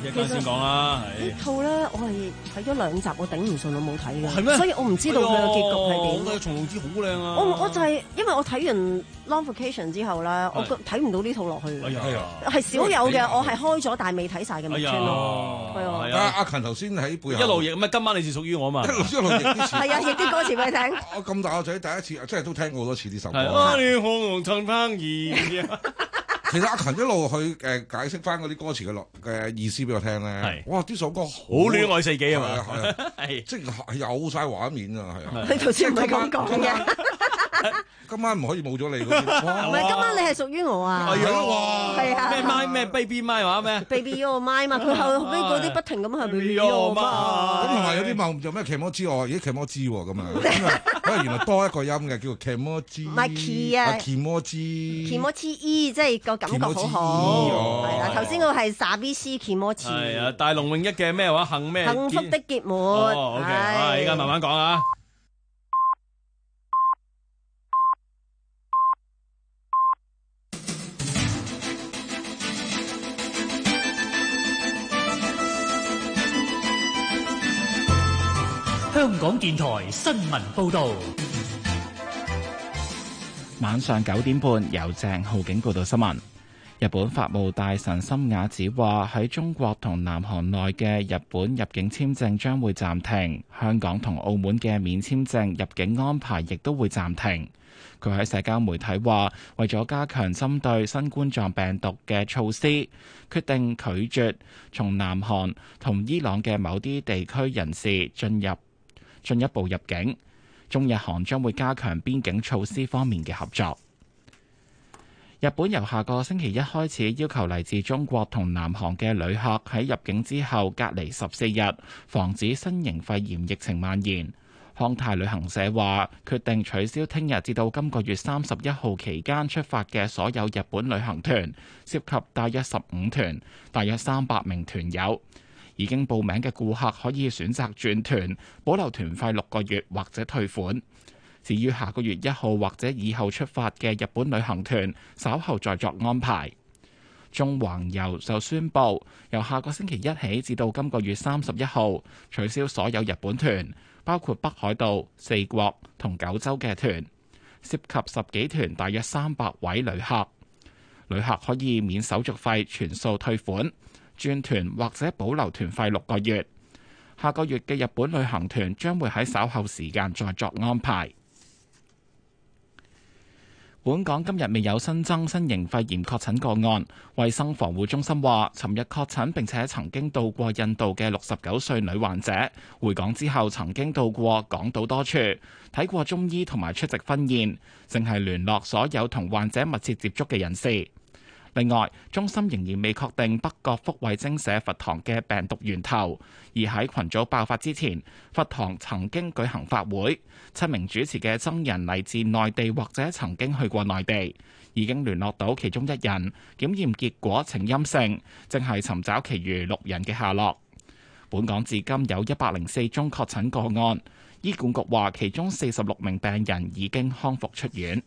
一陣先講啦。 呢套咧，我係睇咗兩集，我頂唔順，我冇睇嘅。 係咩？ 所以我唔知道佢嘅結局係點。 我覺得松露子好靚啊！ 我我就係因為我睇完 Long Vacation 之後咧，我睇唔到呢套落去。 哎呀， 係少有嘅，我係開咗但係未睇晒嘅木村咯。 係啊，阿勤頭先喺背後一路譯咁啊，今晚你是屬於我嘛？ 一路一路譯啲詞。 係啊，譯啲歌詞俾你聽。 我咁大個仔第一次，真係都聽過好多次呢首歌。其實阿勤一路去誒解釋翻嗰啲歌詞嘅落嘅意思俾我聽咧，哇！呢首歌好戀愛四記啊嘛， 係啊，即係有晒畫面啊，係啊。 你頭先唔係咁講嘅。 今晚唔可以冇咗你嗰啲。 唔係，今晚你係屬於我啊！ 係啊， 係啊， 咩麥咩 baby 麥話咩 ？baby your mind 嘛，佢後尾嗰啲不停咁係 baby your mind。 咁同埋有啲夢就咩 Kemoji 我咦 Kemoji 喎咁啊，咁啊，原來多一個音嘅叫做 Kemoji。 唔係 key 啊 ，Kemoji。 Kemoji E 即係個感覺好好。係啦，頭先嗰個係 Sabishi Kemoji。 係啊，大龍泳一嘅咩話幸咩？ 幸福的結末。 哦 ，OK，啊，依家慢慢講啊。 香港電台新聞報導， 晚上九點半由鄭浩景報道新聞。日本法務大臣森雅子話：喺中國同南韓內嘅日本入境簽證將會暫停，香港同澳門嘅免簽證入境安排亦都會暫停。佢喺社交媒體話：為咗加強針對新冠狀病毒嘅措施，決定拒絕從南韓同伊朗嘅某啲地區人士進入進一步入境。中日韓將會加強邊境措施方面嘅合作。日本由下個星期一開始要求嚟自中國同南韓嘅旅客喺入境之後隔離十四日，防止新型肺炎疫情蔓延。康泰旅行社話決定取消聽日至到今個月三十一號期間出發嘅所有日本旅行團，涉及大約十五團，大約三百名團友。已經報名嘅顧客可以選擇轉團，保留團費六個月或者退款。至於下個月一號或者以後出發嘅日本旅行團，稍後再作安排。中環遊就宣布，由下個星期一起至到今個月三十一號，取消所有日本團，包括北海道、四國同九州嘅團，涉及十幾團，大約三百位旅客。旅客可以免手續費全數退款，轉團或者保留團費六個月。下個月嘅日本旅行團將會喺稍後時間再作安排。本港今日未有新增新型肺炎確診個案。衛生防護中心話，尋日確診並且曾經到過印度嘅六十九歲女患者，回港之後曾經到過港島多處，睇過中醫同埋出席婚宴，正係聯絡所有同患者密切接觸嘅人士。另外，中心仍然未確定北角福慧精舍佛堂嘅病毒源頭，而喺群組爆發之前，佛堂曾經舉行法會，七名主持嘅僧人嚟自內地或者曾經去過內地，已經聯絡到其中一人，檢驗結果呈陰性，正係尋找其餘六人嘅下落。本港至今有一百零四宗確診個案，醫管局話其中四十六名病人已經康復出院。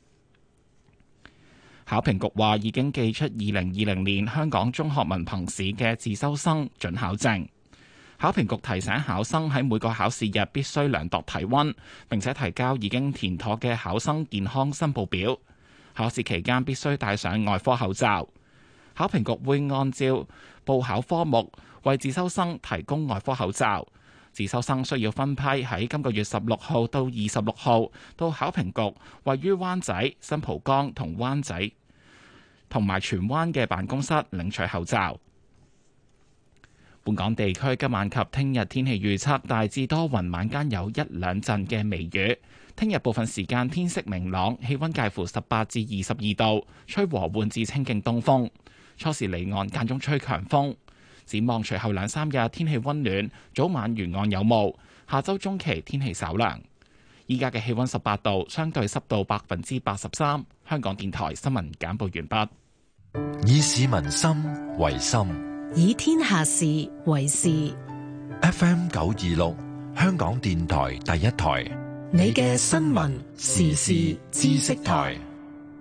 考評局話已經寄出二零二零年香港中學文憑試嘅自修生准考證。考評局提醒考生喺每個考試日必須量度體溫，並且提交已經填妥嘅考生健康申報表。考試期間必須戴上外科口罩。考評局會按照報考科目為自修生提供外科口罩。自修生需要分批喺今個月十六號到二十六號到考評局位於灣仔、新蒲崗同灣仔同埋荃灣嘅辦公室領取口罩。本港地區今晚及聽日天氣預測大致多雲，晚間有一兩陣嘅微雨。聽日部分時間天色明朗，氣溫介乎十八至二十二度，吹和緩至清勁東風。初時離岸間中吹強風。展望隨後兩三日天氣溫暖，早晚沿岸有霧。下周中期天氣稍涼。依家嘅氣溫十八度，相對濕度百分之八十三。香港電台新聞簡報完畢。以市民心為心， 以天下事為事。 F M 九二六，香港電台第一台， 你嘅新聞時事知識台。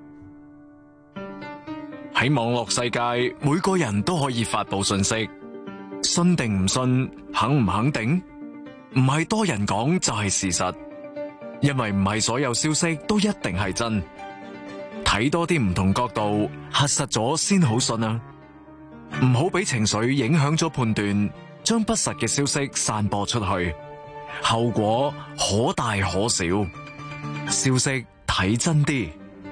喺網絡世界，每個人都可以發佈信息， 信定唔信，肯唔肯定，唔係多人講就係事實，因為唔係所有消息都一定係真。睇多啲唔同角度，核實咗先好信啊！唔好俾情緒影響咗判斷，將不實嘅消息散播出去，後果可大可小。消息睇真啲。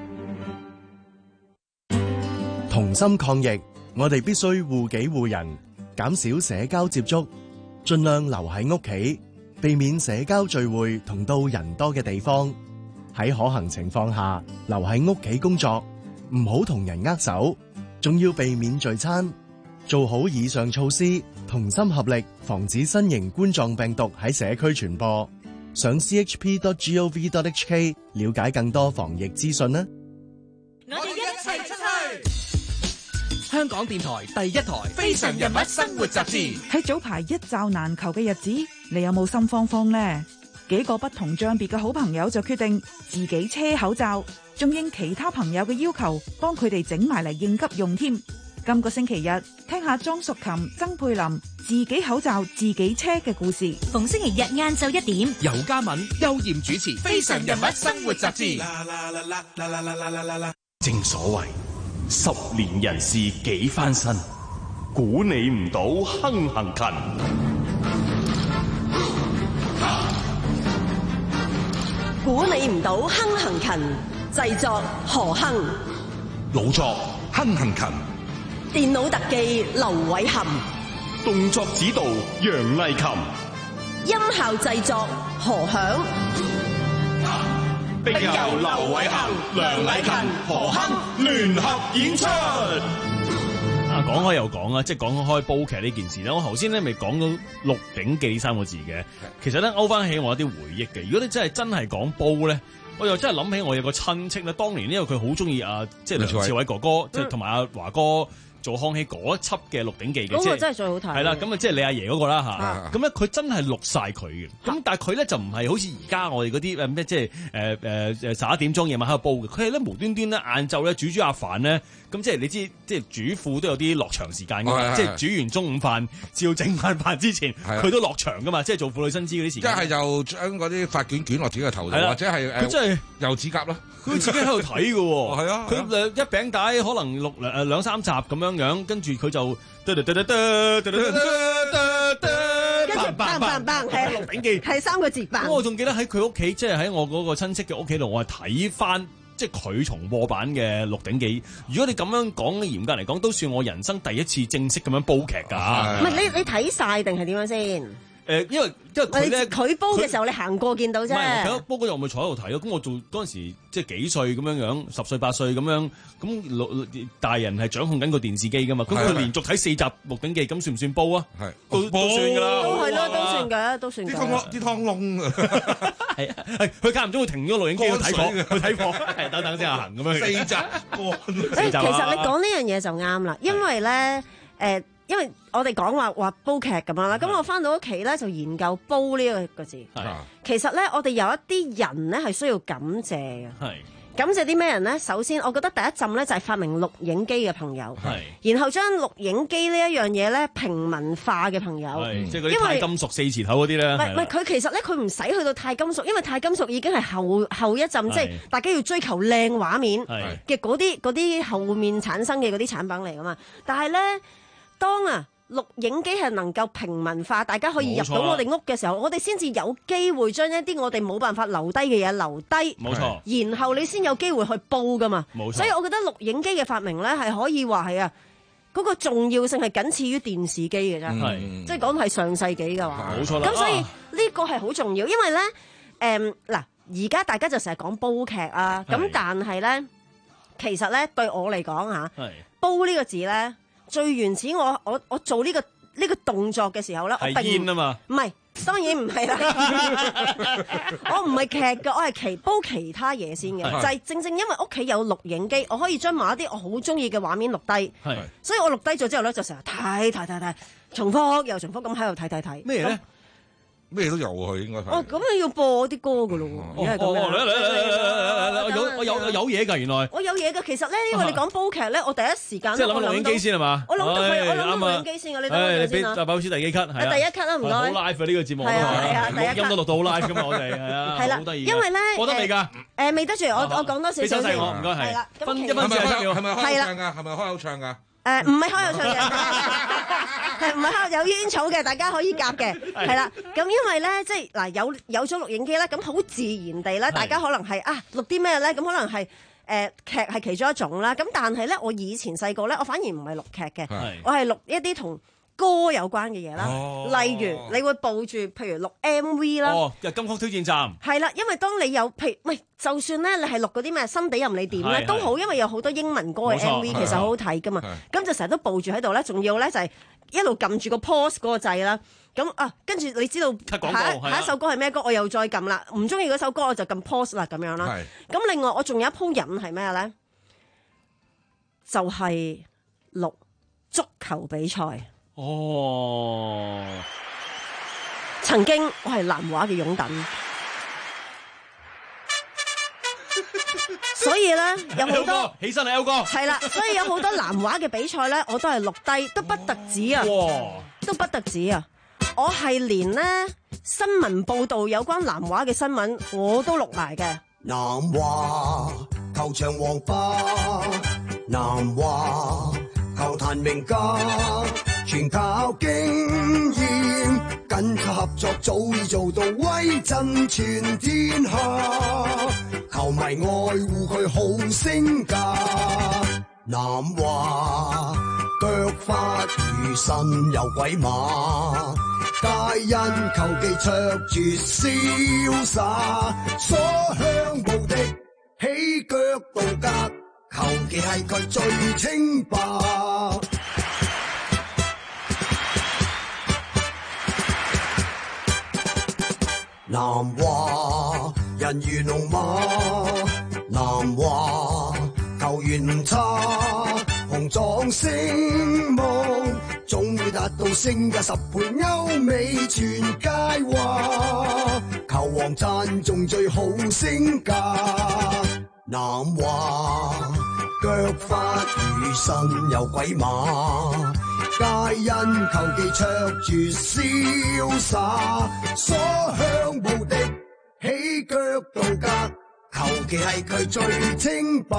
同心抗疫，我哋必須護己護人，減少社交接觸，盡量留喺屋企，避免社交聚會同到人多嘅地方。喺可行情況下，留喺屋企工作，唔好同人握手，仲要避免聚餐。做好以上措施，同心合力，防止新型冠狀病毒喺社區傳播。上 c h p dot gov dot h k 了解更多防疫資訊啦！ 我哋一齊出去！香港電台第一台《非常人物生活雜誌》。 喺早排一罩難求嘅日子，你有冇心慌慌呢？幾個不同障別嘅好朋友就決定自己車口罩，仲應其他朋友嘅要求，幫佢哋整埋嚟應急用添。今個星期日，聽下莊淑琴、曾佩林自己口罩自己車嘅故事。 逢星期日晏晝一點， 尤嘉敏、邱艷主持《非常人物生活雜誌》。 正所謂十年人事幾番新，估你唔到亨行勤。 估你唔到亨行勤，製作何亨， 老作亨行勤， 電腦特技劉偉涵， 動作指導楊麗琴， 音效製作何響， 並由劉偉涵、梁麗琴、何亨聯合演出。 啊，講開又講啊，即係講開煲劇呢件事咧，我頭先咧未講到《鹿鼎記》呢三個字嘅，其實咧勾翻起我一啲回憶嘅。如果你真係真係講煲咧，我又真係諗起我有個親戚咧，當年因為佢好中意啊，即係梁朝偉哥哥，即係同埋阿華哥做康熙嗰一輯嘅《鹿鼎記》嘅， 嗰個真係最好睇。 係啦，咁啊即係你阿爺嗰個啦嚇，咁咧佢真係錄晒佢嘅，咁但係佢咧就唔係好似而家我哋嗰啲誒咩即係誒誒誒十一點鐘夜晚喺度煲嘅，佢係咧無端端咧晏晝咧煮煮下飯咧。咁即係你知，即係主婦都有啲落場時間㗎嘛，即係煮完中午飯，照整晚飯之前，佢都落場㗎嘛，即係做婦女新姿嗰啲時間。 一係就將嗰啲髮捲捲落自己嘅頭度，或者係佢真係油指甲咯。 佢自己喺度睇㗎喎， 係啊， 佢誒一餅帶可能錄誒兩三集咁樣樣，跟住佢就跟住棒棒棒係 《鹿鼎記》 係三個字棒。 我仲記得喺佢屋企，即係喺我嗰個親戚嘅屋企度，我係睇翻。即係佢重播版嘅《鹿鼎記》，如果你咁樣講，嚴格嚟講，都算我人生第一次正式咁樣煲劇㗎。 唔係你你睇晒定係點樣先？ 誒，因為因為佢咧， 佢煲嘅時候你行過見到啫。 唔係，佢煲嗰日我咪坐喺度睇咯。咁我做嗰陣時即係幾歲咁樣樣，十歲八歲咁樣，咁大人係掌控緊個電視機㗎嘛。咁佢連續睇四集《鹿鼎記》，咁算唔算煲啊？係都都算㗎啦。 都係咯，都算㗎，都算㗎。 啲湯啲湯窿係係，佢間唔中會停咗錄影機去睇火，去睇火，係等等先行咁樣。 四集乾。其實你講呢樣嘢就啱啦，因為咧誒。因為我哋講話話煲劇咁樣啦，咁我翻到屋企咧就研究煲呢一個字。其實咧，我哋有一啲人咧係需要感謝嘅。係感謝啲咩人咧？首先，我覺得第一陣咧就係發明錄影機嘅朋友。係，然後將錄影機呢一樣嘢咧平民化嘅朋友。係，即係嗰啲鈦金屬四字頭嗰啲咧。唔係唔係，佢其實咧佢唔使去到鈦金屬，因為鈦金屬已經係後後一陣，即係大家要追求靚畫面嘅嗰啲嗰啲後面產生嘅嗰啲產品嚟噶嘛。但係咧。當啊錄影機係能夠平民化，大家可以入到我哋屋嘅時候，我哋先至有機會將一啲我哋冇辦法留低嘅嘢留低。冇錯，然後你先有機會去煲噶嘛。冇錯，所以我覺得錄影機嘅發明咧係可以話係啊，嗰個重要性係僅次於電視機嘅啫。係、嗯，即係講係上世紀嘅話。冇錯啦。咁所以呢個係好重要，因為咧誒嗱，而、嗯、家大家就成日講煲劇啊，咁但係咧，其實咧對我嚟講嚇，煲呢個字咧。最原始我我我做呢、這個呢、這個動作嘅時候咧，係煙啊嘛，唔係，當然唔係啦。我唔係劇嘅，我係其煲其他嘢先嘅，就係、是、正正因為屋企有錄影機，我可以將某一啲我好中意嘅畫面錄低，所以我錄低咗之後咧，就成日睇睇睇睇，重複又重複咁喺度睇睇睇。咩咧？咩都有佢應該係。 哦，咁你要播啲歌噶咯喎，而家係咁樣。 我有我有有嘢㗎，原來我有嘢㗎。其實咧，因為你講煲劇咧，我第一時間即係諗錄影機先係嘛？ 我諗到係我諗到錄影機先㗎。你等我陣先啊！ 俾寶師第幾級？係第一級啦，唔該。 好 live 啊！呢個節目係啊係啊，第一級錄音都錄到好 live 㗎嘛，我哋係啊， 係啦， 好得意。 因為咧， 過得未㗎？ 誒未得住，我我講多少少先。 唔該係。 係啦， 分一分四十秒。 係咪開口唱㗎？係咪開口唱㗎？ 誒唔係開口唱嘅，係唔係開有煙草嘅？大家可以夾嘅，係啦。咁因為咧，即係嗱有有咗錄影機咧，咁好自然地咧，大家可能係啊錄啲咩咧？咁可能係誒劇係其中一種啦。咁但係咧，我以前細個咧，我反而唔係錄劇嘅，我係錄一啲同歌有關嘅嘢啦， 哦、 例如你會報住，譬如錄 M V 啦， 哦，就金曲挑戰站， 係啦，因為當你有譬如喂，就算咧你係錄嗰啲咩心地任你點咧都好，因為有好多英文歌嘅 M V 其實好好睇噶嘛，咁就成日都報住喺度咧，仲要咧就係一路撳住個 pause 嗰個掣啦，咁啊跟住你知道下一下一首歌係咩歌，我又再撳啦，唔中意嗰首歌我就撳 pause 啦咁樣啦，咁另外我仲有一鋪癮係咩咧？就係、是、錄足球比賽。 哦， 曾經我係南華嘅擁躉，所以咧有好多起身嚟 L 哥， 係啦，所以有好多南華嘅比賽咧，我都係錄低，都不特止啊，都不特止啊，我係連咧新聞報道有關南華嘅新聞我都錄埋嘅。 南華球場黃花，南華球壇名家。全靠經驗，緊靠合作，早已做到威震全天下。球迷愛護佢好聲價，南華腳法如神有鬼馬，皆因球技卓絕瀟灑，所向無敵，起腳度格，球技係佢最清白。南華人如龍馬，南華球員唔差，雄壯聲望，總會達到升價十倍，歐美全皆話，球王讚頌最好聲價。南華腳法如神有鬼馬，皆因球技卓絕瀟灑，所向無敵，起腳度格，球技係佢最清白。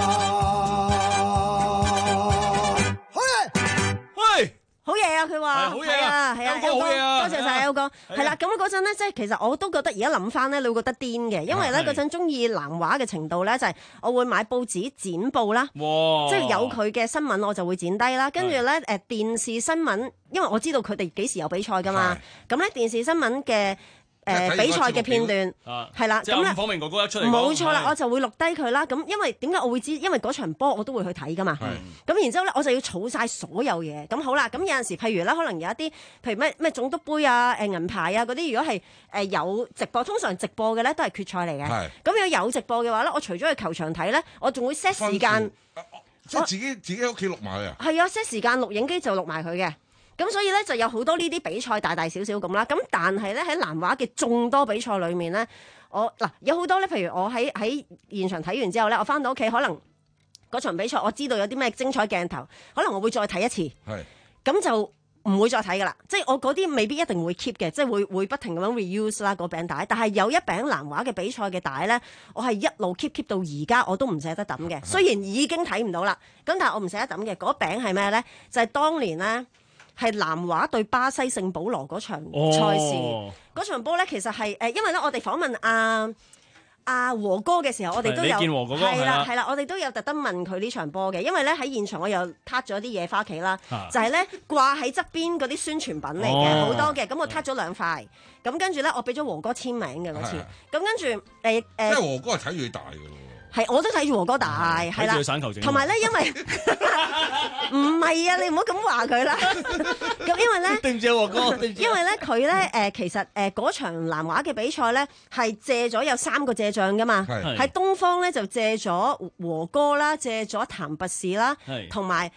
好嘢， 喂！ 好嘢啊！佢話好嘢啊！ 係啊， 好嘢啊！ 多謝晒 L 哥。係啦，咁嗰陣咧，即係其實我都覺得而家諗翻咧，你會覺得癲嘅，因為咧嗰陣中意南華嘅程度咧，就係我會買報紙剪報啦，即係有佢嘅新聞我就會剪低啦。跟住咧誒電視新聞，因為我知道佢哋幾時有比賽噶嘛，咁咧電視新聞嘅。誒比賽嘅片段係啦，咁咧方明哥哥一出嚟， 冇錯啦，我就會錄低佢啦。咁因為點解我會知？因為嗰場波我都會去睇噶嘛。咁然之後咧，我就要儲晒所有嘢。咁好啦，咁有陣時譬如咧，可能有一啲譬如咩咩總督杯啊、誒銀牌啊嗰啲，如果係誒有直播，通常直播嘅咧都係決賽嚟嘅。咁如果有直播嘅話咧，我除咗去球場睇咧，我仲會 set 時間， 即係自己自己屋企錄埋啊。 係啊 set 時間錄影機就錄埋佢嘅。咁所以咧就有好多呢啲比賽大大小小咁啦，咁但係咧喺南華嘅眾多比賽裏面咧，我嗱有好多咧，譬如我喺喺現場睇完之後咧，我翻到屋企可能嗰場比賽我知道有啲咩精彩鏡頭，可能我會再睇一次，係咁就唔會再睇噶啦，即係我嗰啲未必一定會 keep 嘅，即係會會不停咁樣 reuse 啦嗰餅帶，但係有一餅南華嘅比賽嘅帶咧，我係一路 keep keep 到而家我都唔捨得抌嘅，雖然已經睇唔到啦，咁但係我唔捨得抌嘅嗰餅係咩咧？就係、是、當年咧。係南華對巴西聖保羅嗰場賽事，嗰、哦、場波咧其實係誒，因為咧我哋訪問阿阿和哥嘅時候，我哋都有係啦係啦，我哋都有特登問佢呢場波嘅，因為咧喺現場我又撻咗啲嘢返屋企啦，啊、就係咧掛喺側邊嗰啲宣傳品嚟嘅，好、哦、多嘅，咁我撻咗兩塊，咁跟住咧我俾咗和哥簽名嘅嗰次，咁跟住誒誒，呃呃、 即係和哥係睇住佢大嘅咯。 係，我都睇住和哥大，係啦，同埋咧，因為唔係啊，你唔好咁話佢啦。咁因為咧，對唔住和哥，因為咧佢咧誒，其實誒嗰場南華嘅比賽咧係借咗有三個借將噶嘛，喺東方咧就借咗和哥啦，借咗譚拔士啦，同埋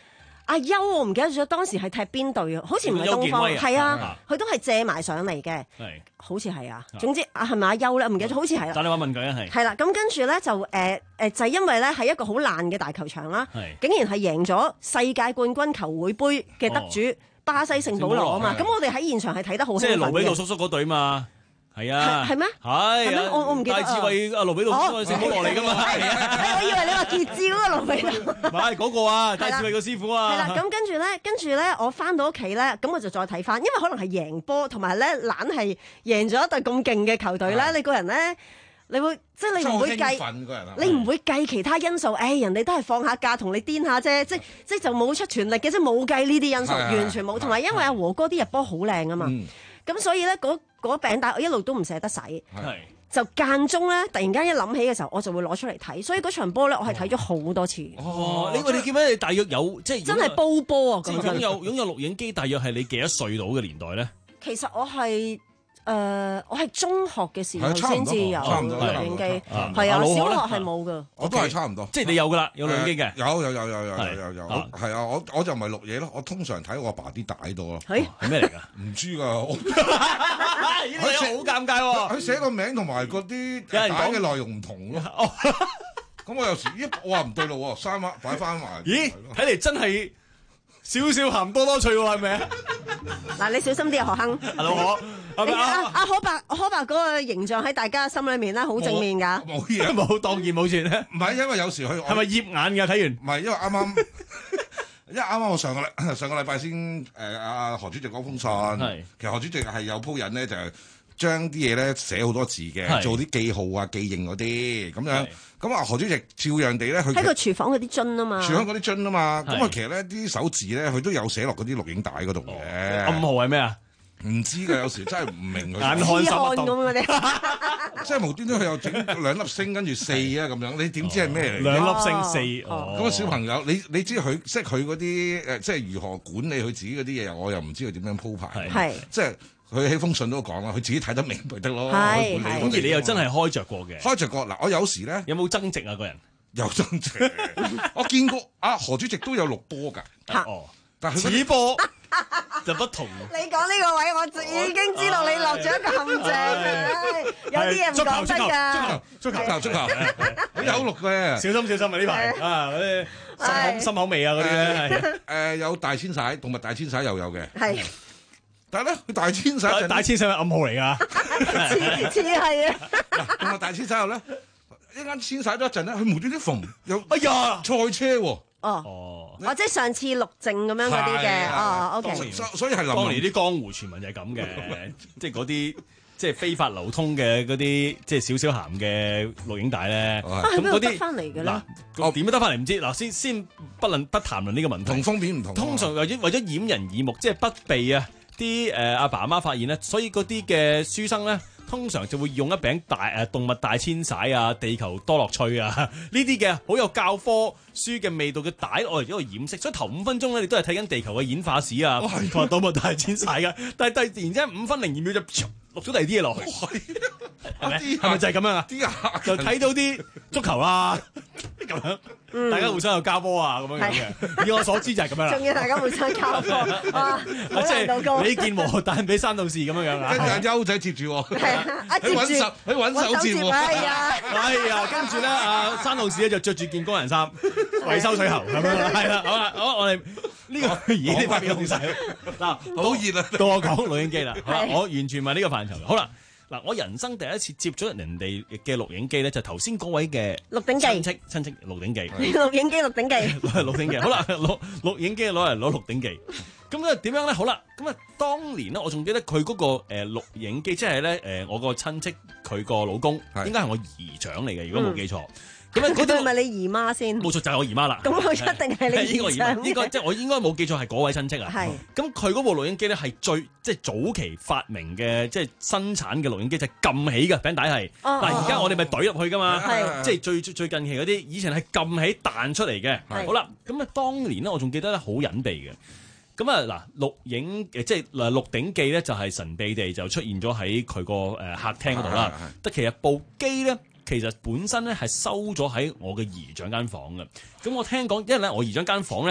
阿優我唔記得咗當時係踢邊隊啊，好似唔係東方，係啊，佢都係借埋上嚟嘅，好似係啊。總之啊，係咪阿優咧？唔記得咗，好似係啦。 打電話問佢啊，係。 係啦，咁跟住咧就誒誒、呃，就係、因為咧係一個好爛嘅大球場啦，竟然係贏咗世界冠軍球會杯嘅得主、哦、巴西聖保羅啊嘛。咁我哋喺現場係睇得好興奮嘅。即係盧比杜叔叔嗰隊嘛。係啊，係咩？係啊，我我唔記得。戴志偉阿盧比杜叔叔聖保羅嚟噶嘛？係啊， 我以為你話傑志嗰個盧比杜。 唔係嗰個啊，戴志偉個師傅啊。 係啦，咁跟住咧，跟住咧，我翻到屋企咧，咁我就再睇翻，因為可能係贏波，同埋咧懶係贏咗一隊咁勁嘅球隊咧，你個人咧，你會即係你唔會計，你唔會計其他因素。誒，人哋都係放下假同你癲下啫，即即就冇出全力嘅，即係冇計呢啲因素，完全冇。同埋因為阿和哥啲入波好靚啊嘛，咁所以咧嗰。嗰餅帶我一路都唔捨得洗，就間中咧，突然間一諗起嘅時候，我就會攞出嚟睇。所以嗰場波咧，我係睇咗好多次。 哦，你你記唔記得你大約有即係真係煲波啊！ 擁有擁有錄影機，大約係你幾多歲到嘅年代咧？ 其實我係。誒、呃，我係中學嘅時候先至有錄影機，係啊，小學係冇噶。 我都係差唔多， 即係你有噶啦，有錄影機嘅。 有有有有有有有有，係啊！我我就唔係錄嘢咯，我通常睇我阿爸啲帶多咯。 係係咩嚟㗎？ 唔知㗎， 佢寫好尷尬喎。 佢寫個名同埋嗰啲帶嘅內容唔同咯。咁我有時咦，我話唔對路喎，三碼擺翻埋。 咦？睇嚟真係少少鹹多多趣喎，係咪啊？ 嗱，你小心啲啊，何亨。 老何。 阿阿可伯可伯嗰個形象喺大家心裏面咧，好正面㗎。 冇嘢， 冇當然冇存咧。 唔係因為有時佢係咪醃眼㗎？睇完唔係因為啱啱，因為啱啱我上個禮上個禮拜先誒阿何主席講封信，其實何主席係有鋪引咧，就係將啲嘢咧寫好多字嘅，做啲記號啊、記認嗰啲咁樣。咁啊何主席照樣地咧，佢喺個廚房嗰啲樽啊嘛， 廚房嗰啲樽啊嘛。咁啊其實咧啲手字咧，佢都有寫落嗰啲錄影帶嗰度嘅。 暗號係咩啊？ 唔知㗎，有時真係唔明佢。 眼看心不動咁嗰啲， 即係無端端佢又整兩粒星跟住四啊咁樣，你點知係咩嚟？ 兩粒星四， 咁啊小朋友，你你知佢識佢嗰啲誒，即係如何管理佢自己嗰啲嘢，我又唔知佢點樣鋪排。 係， 即係佢喺封信都講啦，佢自己睇得明咪得咯。 係， 反而你又真係開着過嘅。 開着過嗱，我有時咧有冇增值啊？個人有增值，我見過啊何主席都有錄波㗎。 哦， 但係此波。就不同。 你講呢個位，我已經知道你落咗一個陷阱。有啲嘢唔講得㗎。 足球，足球，足球，好有錄嘅。 小心小心啊！呢排啊，嗰啲心口心口味啊，嗰啲咧。 誒有大遷徙，動物大遷徙又有嘅。 係。 但係咧，佢大遷徙， 大遷徙係暗號嚟㗎。 似似係啊。 動物大遷徙後咧，一間遷徙咗一陣咧，佢無端端縫有。 哎呀！ 賽車喎。 哦，或者上次陸正咁樣嗰啲嘅，哦 ，OK， 所以係當年啲江湖傳聞就係咁嘅，即係嗰啲即係非法流通嘅嗰啲即係少少鹹嘅錄影帶咧， 咁嗰啲翻嚟嘅咧， 嗱，點得翻嚟唔知，嗱先先不論不談論呢個問題， 同封面唔同， 通常為咗為咗掩人耳目，即係不被啊啲誒阿爸阿媽發現咧，所以嗰啲嘅書生咧。通常就會用一餅大誒動物大遷徙啊、地球多樂趣啊呢啲嘅好有教科書嘅味道嘅帶，我嚟咗個掩飾，所以頭五分鐘咧，你都係睇緊地球嘅演化史啊，同埋動物大遷徙㗎。但係突然之間五分零二秒就錄咗第二啲嘢落去，係咪？係咪就係咁樣啊？ 啲啊， 就睇到啲足球啦，咁樣。嗯、大家互相有交波啊，咁樣樣嘅。以我所知就係咁樣啦。 仲要大家互相交波，哇！ 即係李健和帶俾山道士咁樣樣啊。 跟住阿優仔接住喎， 係啊， 佢揾手，佢揾手接喎。 係啊， 係啊，跟住咧，阿山道士咧就着住件工人衫，維修水喉咁樣。係啦，好啦，好，我哋呢個咦呢塊面好細嗱， 好熱啊！ 到我講錄影機啦，好啦，我完全唔係呢個範疇嘅。好啦。嗱，我人生第一次接咗人哋嘅錄影機咧，就頭先嗰位嘅錄影機親戚親戚錄影機， 錄影機錄影機， 錄影機，好啦，錄錄影機攞嚟攞錄影機，咁咧點樣咧？好啦，咁啊，當年咧，我仲記得佢嗰個誒錄影機，即係咧誒，我個親戚佢個老公，應該係我姨丈嚟嘅，如果冇記錯。咁啊，嗰啲係咪你姨媽先？ 冇錯，就係我姨媽啦。 咁佢一定係你姨丈。 應該即係我應該冇記錯係嗰位親戚啊。 係。 咁佢嗰部錄影機咧係最即係早期發明嘅，即係生產嘅錄影機就係撳起嘅餅帶係。嗱，而家我哋咪懟入去噶嘛。係。即係最最近期嗰啲，以前係撳起彈出嚟嘅。係。好啦，咁啊，當年咧，我仲記得咧好隱秘嘅。咁啊嗱，錄影誒即係嗱《鹿鼎記》咧就係神秘地就出現咗喺佢個誒客廳嗰度啦。得其實部機咧。其實本身咧係收咗喺我嘅姨丈間房嘅，咁我聽講，因為咧我姨丈間房咧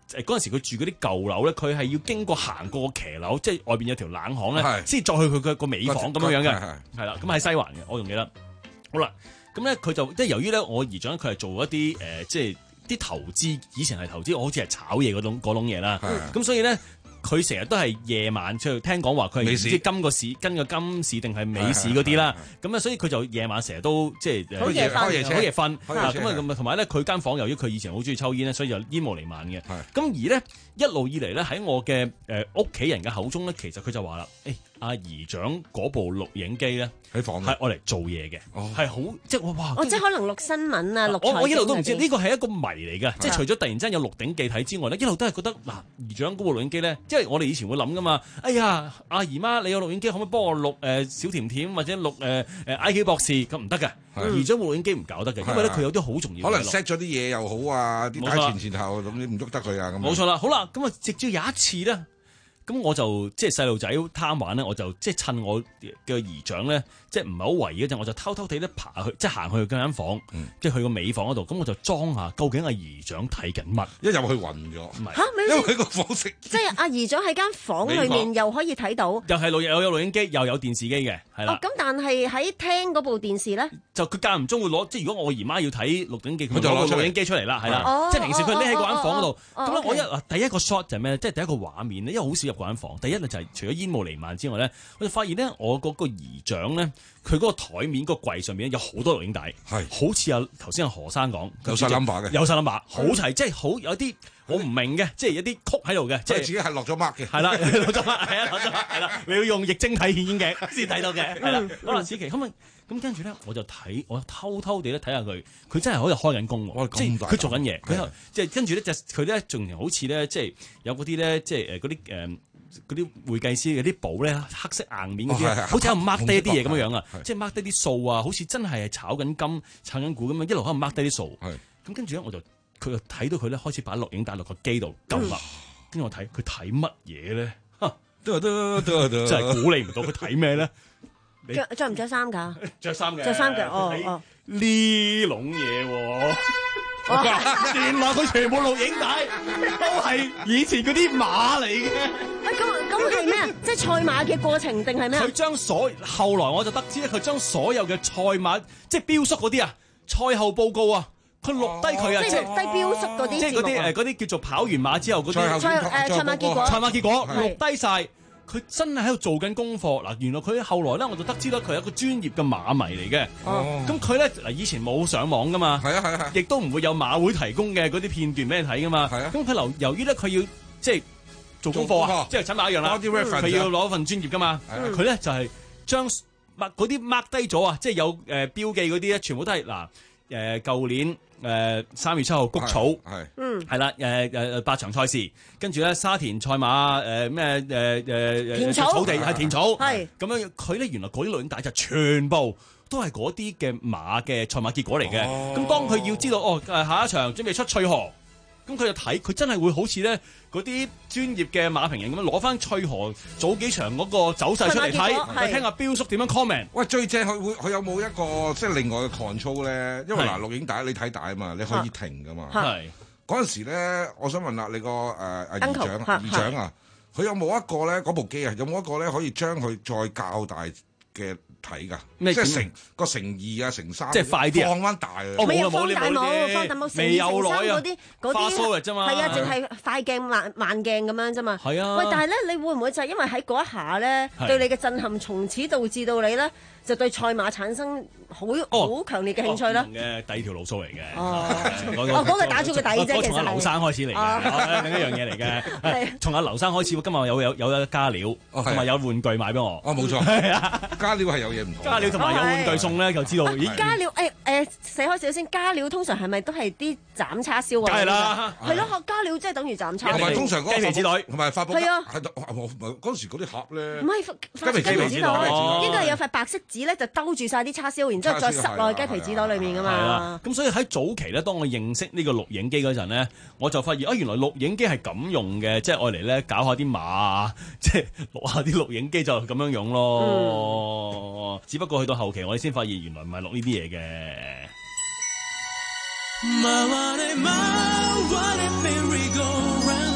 誒嗰陣時佢住嗰啲舊樓咧，佢係要經過行過個騎樓，即係外邊有條冷巷咧，先再去佢嘅個尾房咁樣樣嘅，係啦，咁喺西環嘅，我仲記得。好啦，咁咧佢就即係由於咧我姨丈佢係做一啲誒、呃、即係啲投資，以前係投資，我好似係炒嘢嗰種嗰種嘢啦，咁所以咧。佢成日都係夜晚出去，聽講話佢係唔知今個市跟個金市定係美市嗰啲啦。咁啊，所以佢就夜晚成日都即係好夜瞓，好夜瞓。咁啊咁啊，同埋咧佢間房由於佢以前好中意抽煙咧，所以就煙霧彌漫嘅。咁而咧一路以嚟咧喺我嘅誒屋企人嘅口中咧，其實佢就話啦，誒阿姨丈嗰部錄影機咧喺房係愛嚟做嘢嘅，係好即係哇！ 哦，即係可能錄新聞啊，錄我我一路都唔知呢個係一個謎嚟嘅，即係除咗突然之間有錄影機睇之外咧，一路都係覺得嗱姨丈嗰部錄影機咧，即係我哋以前會諗噶嘛，哎呀阿姨媽你有錄影機可唔可以幫我錄誒小甜甜或者錄誒誒 I Q 博士咁唔得嘅，姨丈部錄影機唔搞得嘅，因為咧佢有啲好重要， 可能 set 咗啲嘢又好啊，啲帶前前後咁你唔喐得佢啊咁。 冇錯啦，好啦，咁啊直至有一次咧。咁我就即係細路仔貪玩咧，我就即係趁我嘅姨丈咧，即係唔係好圍嗰陣，我就偷偷地咧爬去，即係行去佢間房，嗯、即係去個尾房嗰度。咁我就裝下，究竟阿姨丈睇緊乜？ 一入去暈咗，唔係嚇， 因為佢個房食， 即係阿姨丈喺間房裏面又可以睇到， 又係錄又有錄影機，又有電視機嘅，係啦。 哦，咁但係喺廳嗰部電視咧， 就佢間唔中會攞，即係如果我姨媽要睇錄影機，佢就攞錄影機出嚟啦，係啦。 哦、 即係平時佢匿喺嗰間房嗰度。咁咧， 哦、 我一第一個 shot 就係咩？即係第一個畫面咧，因為好少入嗰間房。第一咧就係除咗煙霧彌漫之外咧，我就發現咧，我嗰個姨丈咧，佢嗰個台面、個櫃上面有好多錄影帶，係好似阿頭先阿何生講， 有晒 number 嘅， 有晒 number， 好齊，即係好有啲我唔明嘅，即係有啲曲喺度嘅，即係自己係落咗 mark 嘅， 係啦，落咗 mark， 係啊，落咗 mark， 係啦，你要用液晶體顯鏡先睇到嘅，係啦。好啦，子琪，咁啊，咁跟住咧，我就睇，我偷偷地咧睇下佢，佢真係好似開緊工喎，即係佢做緊嘢，佢即係跟住咧就佢咧仲好似咧即係有嗰啲咧即係誒嗰啲誒。嗰啲會計師嗰啲簿咧，黑色硬面嗰啲，哦、好似喺度 mark 低一啲嘢咁樣樣啊，即係 mark 低啲數啊，好似真係炒緊金、炒緊股咁樣，一路喺度 mark 低啲數。咁跟住咧，我就佢就睇到佢咧開始擺錄影帶落個機度撳啦。跟住我睇佢睇乜嘢咧？得得得得，真係估你唔到佢睇咩咧？ 着着唔着衫㗎？ 着衫嘅， 着衫嘅。哦哦， 呢籠嘢喎。原來佢全部錄影帶都係以前嗰啲馬嚟嘅。 咁咁係咩啊？即係賽馬嘅過程定係咩？ 佢將所後來我就得知咧，佢將所有嘅賽馬即係標叔嗰啲啊，賽後報告啊，佢錄低佢啊， 即係錄低標叔嗰啲， 即係嗰啲誒嗰啲叫做跑完馬之後嗰啲賽誒賽馬結果， 賽馬結果錄低晒。佢真係喺度做緊功課嗱，原來佢後來咧我就得知咧佢係一個專業嘅馬迷嚟嘅。哦，咁佢咧嗱以前冇上網噶嘛，係啊係啊，亦都唔會有馬會提供嘅嗰啲片段俾你睇噶嘛。係啊，咁佢留由於咧佢要即係做功課啊，即係診馬一樣啦，佢要攞份專業噶嘛。佢咧就係將嗰啲 mark 低咗啊，即係有誒標記嗰啲咧，全部都係嗱誒舊年。誒三月七號谷草係，嗯係啦，誒誒八場賽事，跟住咧沙田賽馬誒咩誒誒田草草地係田草係咁樣，佢咧原來嗰啲錄影帶就全部都係嗰啲嘅馬嘅賽馬結果嚟嘅。咁當佢要知道哦誒下一場準備出翠河，咁佢就睇佢真係會好似咧嗰啲專業嘅馬評人咁樣攞翻翠河早幾場嗰個走勢出嚟睇，去聽下標叔點樣 comment。 喂，最正佢會佢有冇一個即係另外嘅 control 咧？因為嗱錄影帶你睇大啊嘛，你可以停噶嘛。係嗰陣時咧，我想問啦，你個誒阿姨丈姨丈啊，佢有冇一個咧嗰部機啊？有冇一個咧可以將佢再較大嘅？睇㗎，即係乘個乘二啊，乘三， 即係快啲放翻大啊！ 冇冇放大冇，放大冇， 未有耐啊！ 嗰啲嗰啲啫嘛， 係啊，淨係快鏡慢慢鏡咁樣啫嘛。 係啊。 喂，但係咧，你會唔會就係因為喺嗰一下咧，對你嘅震撼，從此導致到你咧，就對賽馬產生好好強烈嘅興趣咧？ 唔同嘅第二條路數嚟嘅。 哦，哦，嗰個打咗個底啫，其實係。從阿劉生開始嚟嘅，另一樣嘢嚟嘅。從阿劉生開始，今日有有有加料，同埋有玩具買俾我。 哦，冇錯，係啊，加料係有嘢唔同。 加料同埋有玩具送咧，就知道。咦？ 加料誒誒，寫開少先。加料通常係咪都係啲斬叉燒啊？ 係啦， 係咯，加料即係等於斬叉。 同埋通常嗰個雞皮紙袋同埋發泡。 係啊， 係嗰陣時嗰啲盒咧。 唔係雞皮雞皮紙袋，應該係有塊白色紙咧，就兜住晒啲叉燒，然之後再塞落去雞皮紙袋裡面噶嘛。係啦， 咁所以喺早期咧，當我認識呢個錄影機嗰陣咧，我就發現啊，原來錄影機係咁用嘅，即係愛嚟咧搞下啲馬啊，即係錄下啲錄影機就咁樣用咯。只不過去到後期，我哋先發現原來唔係錄呢啲嘢嘅。 My, what am I, what a merry-go-round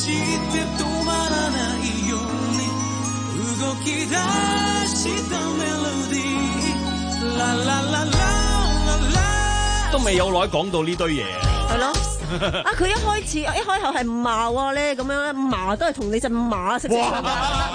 して止まらないように動き出したメロディー啦啦啦啦啦啦都未有耐講到呢堆嘢。 係咯。啊！佢一開始一開口係麻話咧，咁樣咧麻都係同你隻馬識唔識㗎？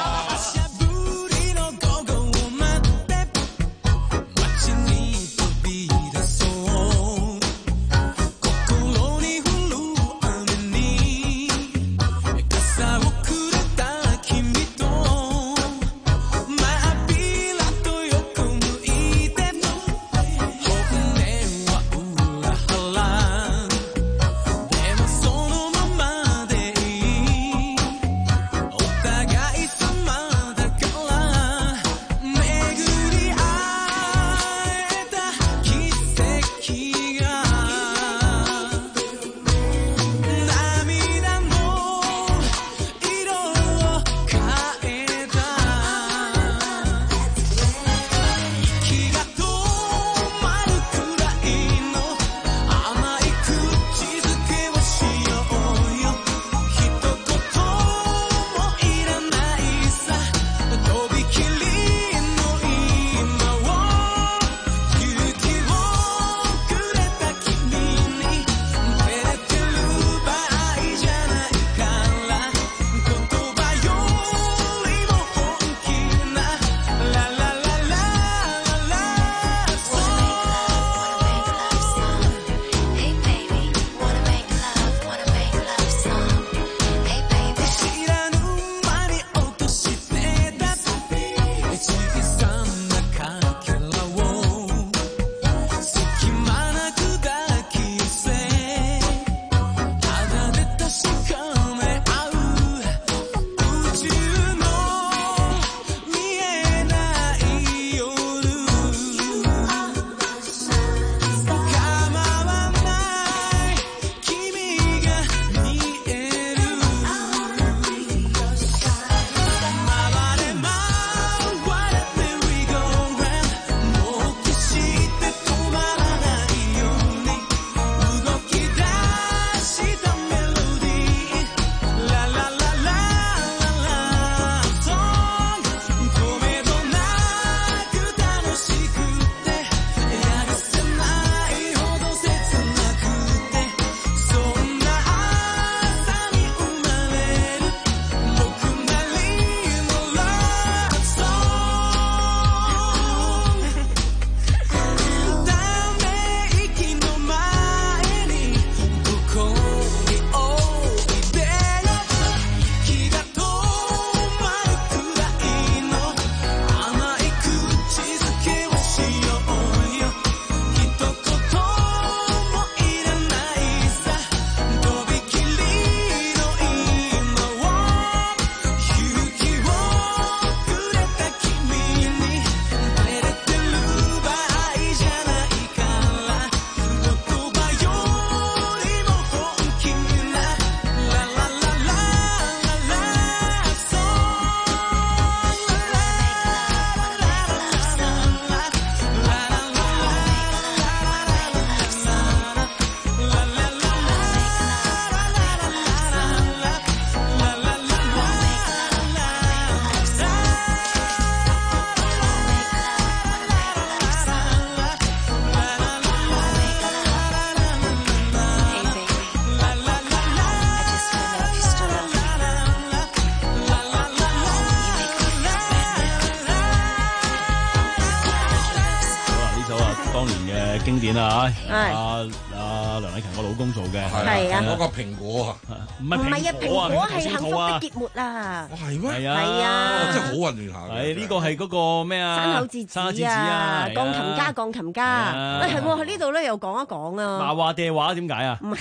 經典啊！ 係阿阿梁禮勤個老公做嘅， 係啊， 嗰個蘋果啊， 唔係唔係啊，蘋果係幸福啊的結末啊！ 係咩？ 係啊， 係啊， 真係好混亂下。 係呢個係嗰個咩啊？ 山口智子啊，鋼琴家，鋼琴家。喂，係喎，喺呢度咧又講一講啊。 麻話地話點解啊？ 唔係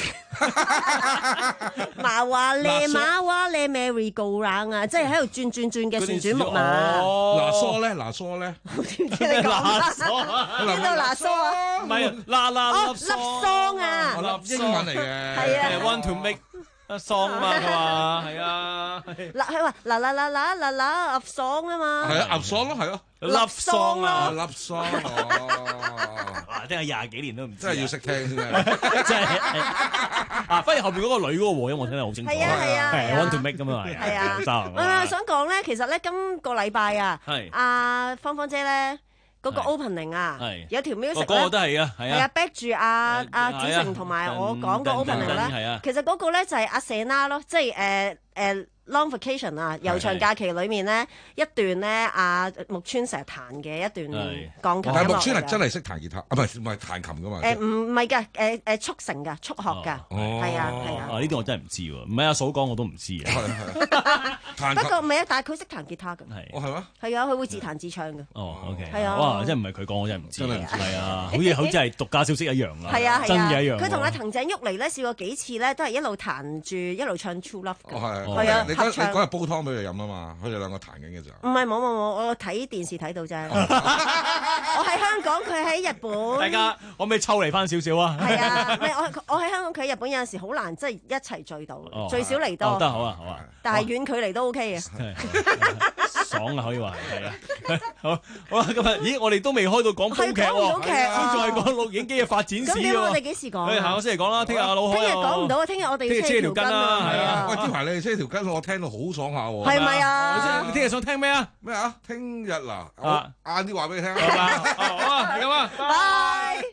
麻話咧，麻話咧 Merry Go Round 啊，即係喺度轉轉轉嘅旋轉木馬。 嗱梳咧，嗱梳咧， 點知你講啦？邊度嗱梳啊？ 唔係啦啦粒桑啊！ 英文嚟嘅。 係啊。 Want to make a song 嘛？佢話係啊。 嗱，佢話嗱嗱嗱嗱嗱嗱，粒桑啊嘛。 係啊，粒桑咯，係咯。 粒桑啊， 粒桑哦。 哇！聽下廿幾年都唔知， 真係要識聽先啊！真係啊！反而後邊嗰個女嗰個和音我聽得好清楚。 係啊係啊係 want to make 咁啊嘛。 係啊，我想講咧，其實咧今個禮拜啊，阿芳芳姐咧。嗰個 opening 啊，有條 music 咧， 嗰個都係啊，係啊，back 住阿阿子成同埋我講個 opening 咧，其實嗰個咧就係阿 Sana 咯，即係誒誒 Long Vacation 啊，悠長假期裏面咧一段咧，阿木村成日彈嘅一段鋼琴。 但係木村係真係識彈吉他，啊唔係唔係彈琴噶嘛？ 誒唔係㗎，誒誒速成㗎，速學㗎，係啊係啊。 啊呢啲我真係唔知喎，唔係阿嫂講我都唔知啊。 不過唔係啊，但係佢識彈吉他㗎。 係。 哦係咩？ 係啊，佢會自彈自唱㗎。 哦 OK。 係啊。 哇！真係唔係佢講，我真係唔知。真係唔知。係啊，好似好似係獨家消息一樣啊。 係啊係啊。 真嘅一樣。 佢同阿藤井郁嚟咧試過幾次咧，都係一路彈住一路唱 True Love 㗎。 哦係。 係啊。 你嗰你嗰日煲湯俾佢飲啊嘛，佢哋兩個彈緊嘅時候。 唔係冇冇冇，我睇電視睇到啫。我喺香港，佢喺日本。 大家可唔可以抽離翻少少啊？ 係啊，唔係我我喺香港，佢喺日本有陣時好難，即係一齊聚到，聚少離多。 得好啊好啊。 但係遠距離都 OK 嘅。 爽啊，可以話係啊。好，好啦，今日咦，我哋都未開到講煲劇喎， 講唔到劇啊， 仲係講錄影機嘅發展史喎。 咁點我哋幾時講？ 誒，下個星期講啦，聽日阿老開。 聽日講唔到啊，聽日我哋車條筋啊， 係啊。 喂，招牌你哋車條筋，我聽到好爽下喎。 係咪啊？ 你聽日想聽咩啊？ 咩啊？聽日嗱，晏啲話俾你聽。 好啊，好啊，係咁啊，拜。